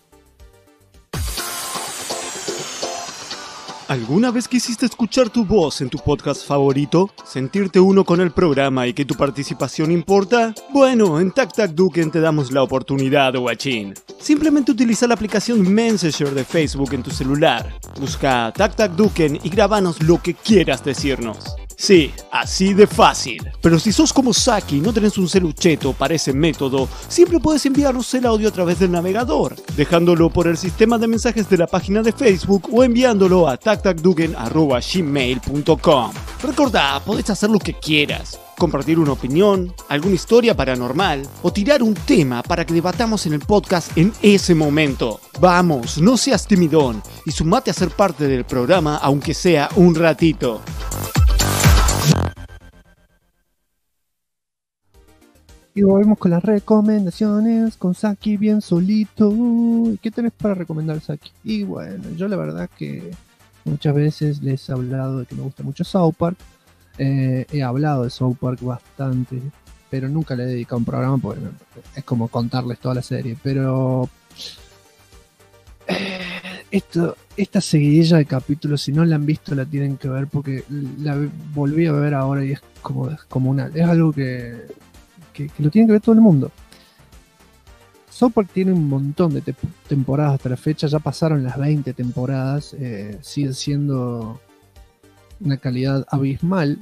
Q: ¿Alguna vez quisiste escuchar tu voz en tu podcast favorito? ¿Sentirte uno con el programa y que tu participación importa? Bueno, en TacTacDuken te damos la oportunidad, guachín. Simplemente utiliza la aplicación Messenger de Facebook en tu celular. Busca TacTacDuken y grábanos lo que quieras decirnos. Sí, así de fácil. Pero si sos como Saki y no tenés un celucheto para ese método, siempre puedes enviarnos el audio a través del navegador, dejándolo por el sistema de mensajes de la página de Facebook o enviándolo a tactacduken@gmail.com. Recordá, podés hacer lo que quieras. Compartir una opinión, alguna historia paranormal o tirar un tema para que debatamos en el podcast en ese momento. Vamos, no seas timidón y sumate a ser parte del programa aunque sea un ratito.
B: Y volvemos con las recomendaciones, con Saki bien solito. ¿Qué tenés para recomendar, Saki? Y bueno, yo la verdad que Muchas veces les he hablado de que me gusta mucho South Park. He hablado de South Park bastante, pero nunca le he dedicado un programa porque es como contarles toda la serie. Pero esta seguidilla de capítulos, si no la han visto, la tienen que ver porque la volví a ver ahora y es como descomunal. Es algo que lo tiene que ver todo el mundo. South Park tiene un montón de temporadas hasta la fecha, ya pasaron las 20 temporadas, sigue siendo una calidad abismal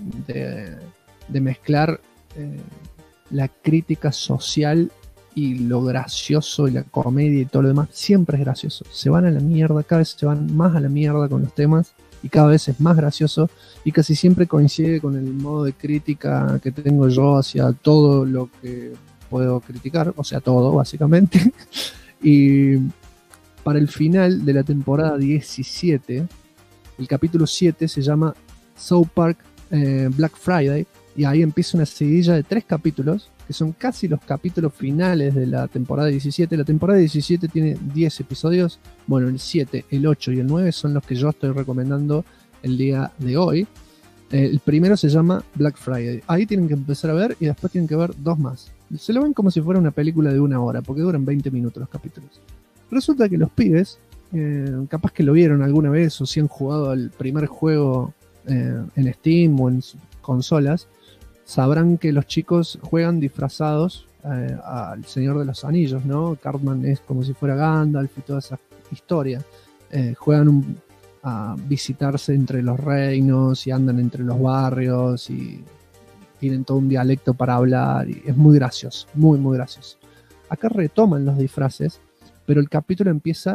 B: de mezclar la crítica social y lo gracioso y la comedia y todo lo demás. Siempre es gracioso, se van a la mierda, cada vez se van más a la mierda con los temas y cada vez es más gracioso y casi siempre coincide con el modo de crítica que tengo yo hacia todo lo que puedo criticar, o sea, todo básicamente. Y para el final de la temporada 17, el capítulo 7 se llama South Park Black Friday, y ahí empieza una seguidilla de 3 capítulos que son casi los capítulos finales de la temporada 17. La temporada 17 tiene 10 episodios. Bueno, el 7, el 8 y el 9 son los que yo estoy recomendando el día de hoy. El primero se llama Black Friday. Ahí tienen que empezar a ver y después tienen que ver 2 más. Se lo ven como si fuera una película de 1 hora, porque duran 20 minutos los capítulos. Resulta que los pibes, capaz que lo vieron alguna vez o si han jugado al primer juego en Steam o en consolas, sabrán que los chicos juegan disfrazados al Señor de los Anillos, ¿no? Cartman es como si fuera Gandalf y toda esa historia. Juegan a visitarse entre los reinos y andan entre los barrios y tienen todo un dialecto para hablar y es muy gracioso, muy muy gracioso. Acá retoman los disfraces, pero el capítulo empieza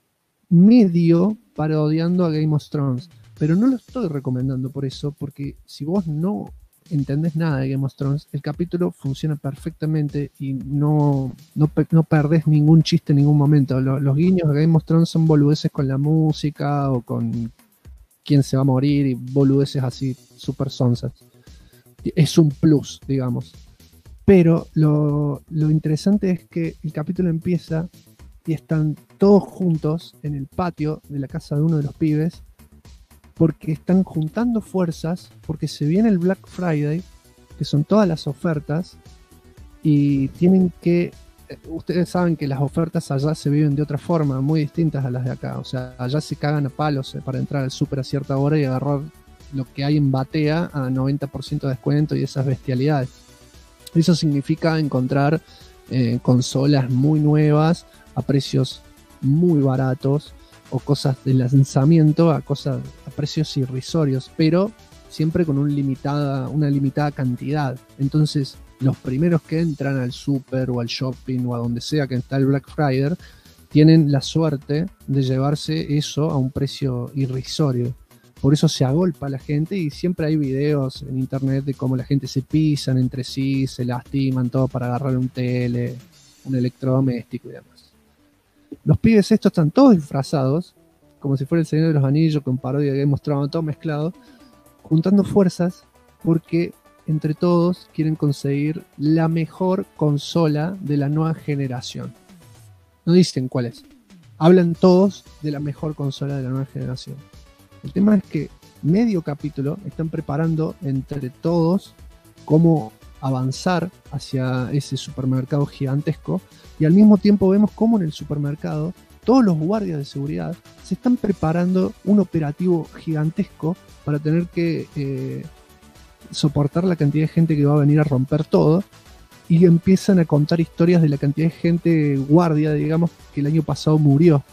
B: medio parodiando a Game of Thrones, pero no lo estoy recomendando por eso, porque si vos no entendés nada de Game of Thrones, el capítulo funciona perfectamente y no perdés ningún chiste en ningún momento. Los guiños de Game of Thrones son boludeces con la música o con quién se va a morir y boludeces así super sonsas. Es un plus, digamos. Pero lo interesante es que el capítulo empieza y están todos juntos en el patio de la casa de uno de los pibes porque están juntando fuerzas, porque se viene el Black Friday, que son todas las ofertas, y tienen que... Ustedes saben que las ofertas allá se viven de otra forma, muy distintas a las de acá. O sea, allá se cagan a palos para entrar al súper a cierta hora y agarrar lo que hay en batea a 90% de descuento y esas bestialidades. Eso significa encontrar consolas muy nuevas a precios muy baratos o cosas de lanzamiento a precios irrisorios, pero siempre con una limitada cantidad. Entonces, los primeros que entran al súper o al shopping o a donde sea que está el Black Friday tienen la suerte de llevarse eso a un precio irrisorio. Por eso se agolpa la gente y siempre hay videos en internet de cómo la gente se pisan entre sí, se lastiman, todo para agarrar un tele, un electrodoméstico y demás. Los pibes estos están todos disfrazados, como si fuera el Señor de los Anillos, con parodia de Game of Thrones, todo mezclado, juntando fuerzas porque entre todos quieren conseguir la mejor consola de la nueva generación. No dicen cuál es. Hablan todos de la mejor consola de la nueva generación. El tema es que medio capítulo están preparando entre todos cómo avanzar hacia ese supermercado gigantesco y al mismo tiempo vemos cómo en el supermercado todos los guardias de seguridad se están preparando un operativo gigantesco para tener que soportar la cantidad de gente que va a venir a romper todo, y empiezan a contar historias de la cantidad de gente guardia, digamos, que el año pasado murió.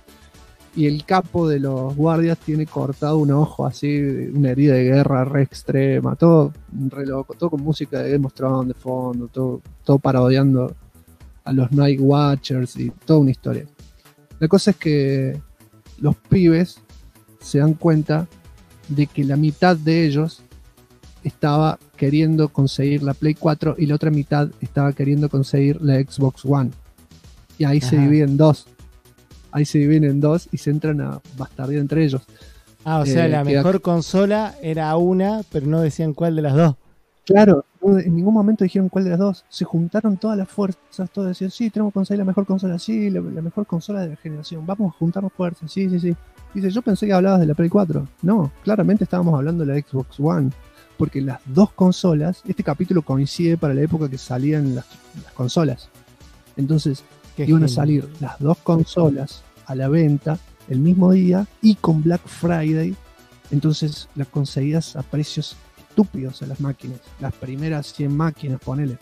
B: Y el capo de los guardias tiene cortado un ojo así, una herida de guerra re extrema, todo re loco, todo con música de Game of Thrones de fondo, todo parodiando a los Night Watchers y toda una historia. La cosa es que los pibes se dan cuenta de que la mitad de ellos estaba queriendo conseguir la Play 4 y la otra mitad estaba queriendo conseguir la Xbox One. Y ahí se dividen en dos. Ahí se dividen en dos y se entran a bastardear entre ellos.
P: O sea, la mejor consola era una, pero no decían cuál de las dos.
B: Claro, en ningún momento dijeron cuál de las dos. Se juntaron todas las fuerzas, todos decían, sí, tenemos que conseguir la mejor consola, sí, la mejor consola de la generación. Vamos a juntarnos fuerzas, sí. Dice, yo pensé que hablabas de la Play 4. No, claramente estábamos hablando de la Xbox One. Porque las dos consolas, este capítulo coincide para la época que salían las consolas. Entonces, iban a salir las dos consolas a la venta el mismo día y con Black Friday. Entonces las conseguías a precios estúpidos a las máquinas. Las primeras 100 máquinas, ponele.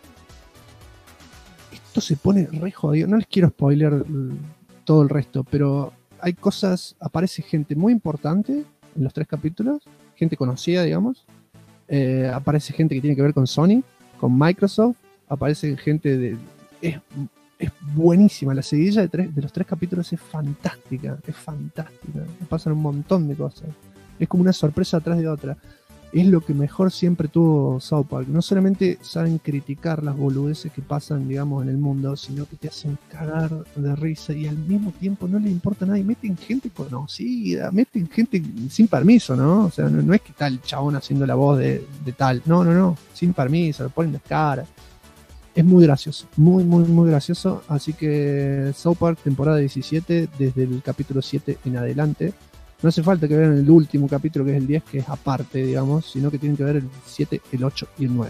B: Esto se pone re jodido. No les quiero spoiler todo el resto, pero hay cosas, aparece gente muy importante en los 3 capítulos, gente conocida, digamos. Aparece gente que tiene que ver con Sony, con Microsoft, aparece gente de... Es buenísima, la seguidilla de los 3 capítulos es fantástica, pasan un montón de cosas, es como una sorpresa atrás de otra. Es lo que mejor siempre tuvo South Park. No solamente saben criticar las boludeces que pasan, digamos, en el mundo, sino que te hacen cagar de risa y al mismo tiempo no les importa nada. Y meten gente conocida, meten gente sin permiso, ¿no? O sea, no es que está el chabón haciendo la voz de tal. No. Sin permiso, lo ponen de cara. Es muy gracioso, muy gracioso. Así que South Park, temporada 17, desde el capítulo 7 en adelante. No hace falta que vean el último capítulo, que es el 10, que es aparte, digamos, sino que tienen que ver el 7, el 8 y el 9.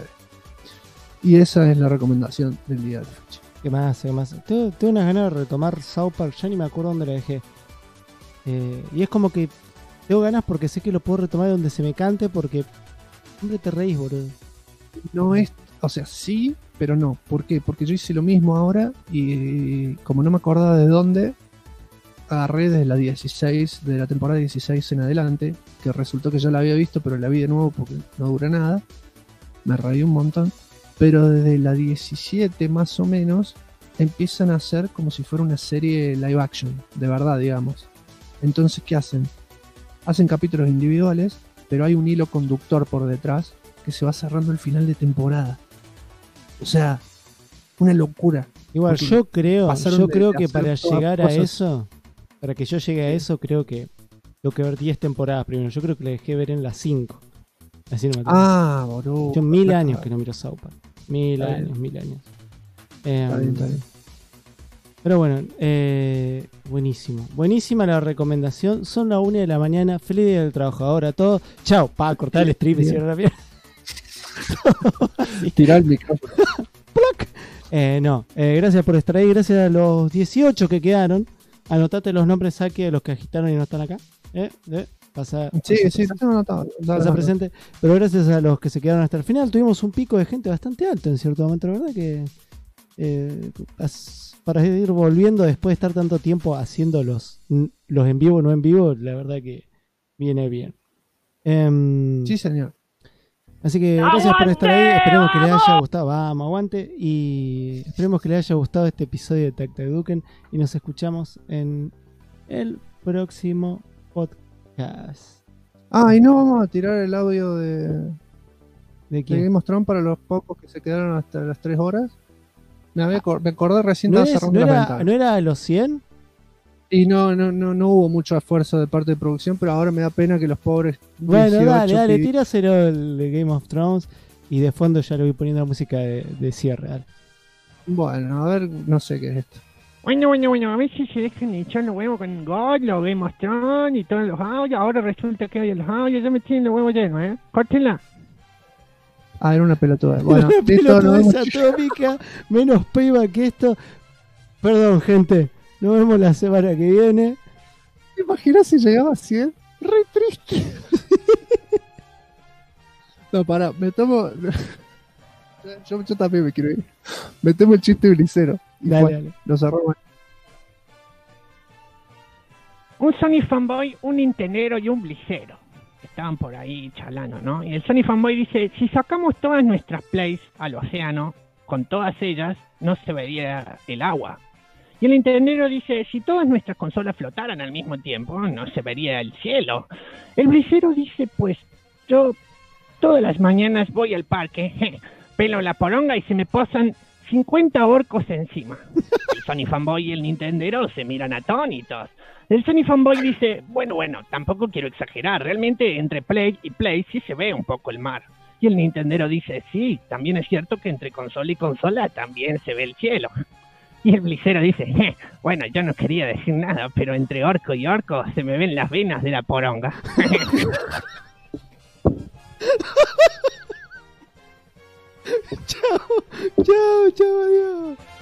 B: Y esa es la recomendación del día de la fecha.
P: ¿Qué más? Tengo unas ganas de retomar South Park, ya ni me acuerdo dónde la dejé. Y es como que tengo ganas porque sé que lo puedo retomar donde se me cante, porque siempre te reís, boludo.
B: No es, o sea, sí, pero no. ¿Por qué? Porque yo hice lo mismo ahora y como no me acordaba de dónde, agarré desde la 16, de la temporada 16 en adelante, que resultó que ya la había visto, pero la vi de nuevo porque no dura nada. Me reí un montón. Pero desde la 17 más o menos empiezan a hacer como si fuera una serie live action, de verdad, digamos. Entonces, ¿qué hacen? Hacen capítulos individuales, pero hay un hilo conductor por detrás que se va cerrando el final de temporada. O sea, una locura.
P: Igual,
B: Porque
P: yo creo que
B: hacer
P: para
B: todas
P: llegar a
B: cosas-
P: eso, para que yo llegue a eso, creo que tengo que ver 10 temporadas primero. Yo creo que la dejé ver en las 5. Así no me acuerdo.
B: Ah, boludo.
P: Yo 1000 años que no miro South Park. 1000
B: Está
P: años,
B: bien.
P: 1000 años.
B: Está bien.
P: Pero bueno, buenísimo. Buenísima la recomendación. Son las 1 de la mañana. Feliz día del trabajador a todos. Chao. Pa, cortar el strip y cierra la pierna.
B: Tirar el micrófono.
P: Gracias por estar ahí. Gracias a los 18 que quedaron. Anotate los nombres aquí de los que agitaron y no están acá. Pasa
B: Sí, lo tengo anotado.
P: pasa presente. Pero gracias a los que se quedaron hasta el final. Tuvimos un pico de gente bastante alto en cierto momento. La verdad que para ir volviendo después de estar tanto tiempo haciendo los en vivo, no en vivo, la verdad que viene bien.
B: Sí, señor.
P: Así que gracias por estar ahí. Esperemos que les haya gustado. Vamos, aguante. Y esperemos que les haya gustado este episodio de Tac Tac Duken. Y nos escuchamos en el próximo podcast.
B: Ah, y no vamos a tirar el audio de
P: quién?
B: Game of Thrones para los pocos que se quedaron hasta las 3 horas. Me acordé recién,
P: ¿No,
B: estaba cerrando las ventanas.
P: ¿No era a los 100?
B: Y no hubo mucho esfuerzo de parte de producción, pero ahora me da pena que los pobres.
P: Bueno,
B: 18
P: dale,
B: pibes-
P: tíraselo el de Game of Thrones. Y de fondo ya le voy poniendo la música de cierre. Dale.
B: Bueno, a ver, no sé qué es esto.
E: Bueno, a ver si se dejan de echar los huevos con God, los Game of Thrones y todos los audios. Ahora resulta que hay los audios, ya me tienen los huevos llenos, Córtenla.
B: Ah, era una pelotuda. Bueno,
P: Una
B: listo, nos vemos.
P: pelotudez atómica, menos payback que esto. Perdón, gente. Nos vemos la semana que viene.
B: ¿Te imaginas si llegaba a 100? Re triste. No, pará, me tomo. Yo también me quiero ir. Me tomo el chiste blicero. Y
P: Dale.
B: lo cerramos.
E: Un Sony fanboy, un Nintendero y un Blicero. Estaban por ahí charlando, ¿no? Y el Sony fanboy dice, si sacamos todas nuestras plays al océano, con todas ellas, no se vería el agua. Y el Nintendero dice, si todas nuestras consolas flotaran al mismo tiempo, no se vería el cielo. El Blicero dice, pues yo todas las mañanas voy al parque, pelo la poronga y se me posan 50 orcos encima. El Sony fanboy y el Nintendero se miran atónitos. El Sony fanboy dice, bueno, tampoco quiero exagerar, realmente entre Play y Play sí se ve un poco el mar. Y el Nintendero dice, sí, también es cierto que entre consola y consola también se ve el cielo. Y el blicero dice, bueno, yo no quería decir nada, pero entre orco y orco se me ven las venas de la poronga.
P: Chao, adiós.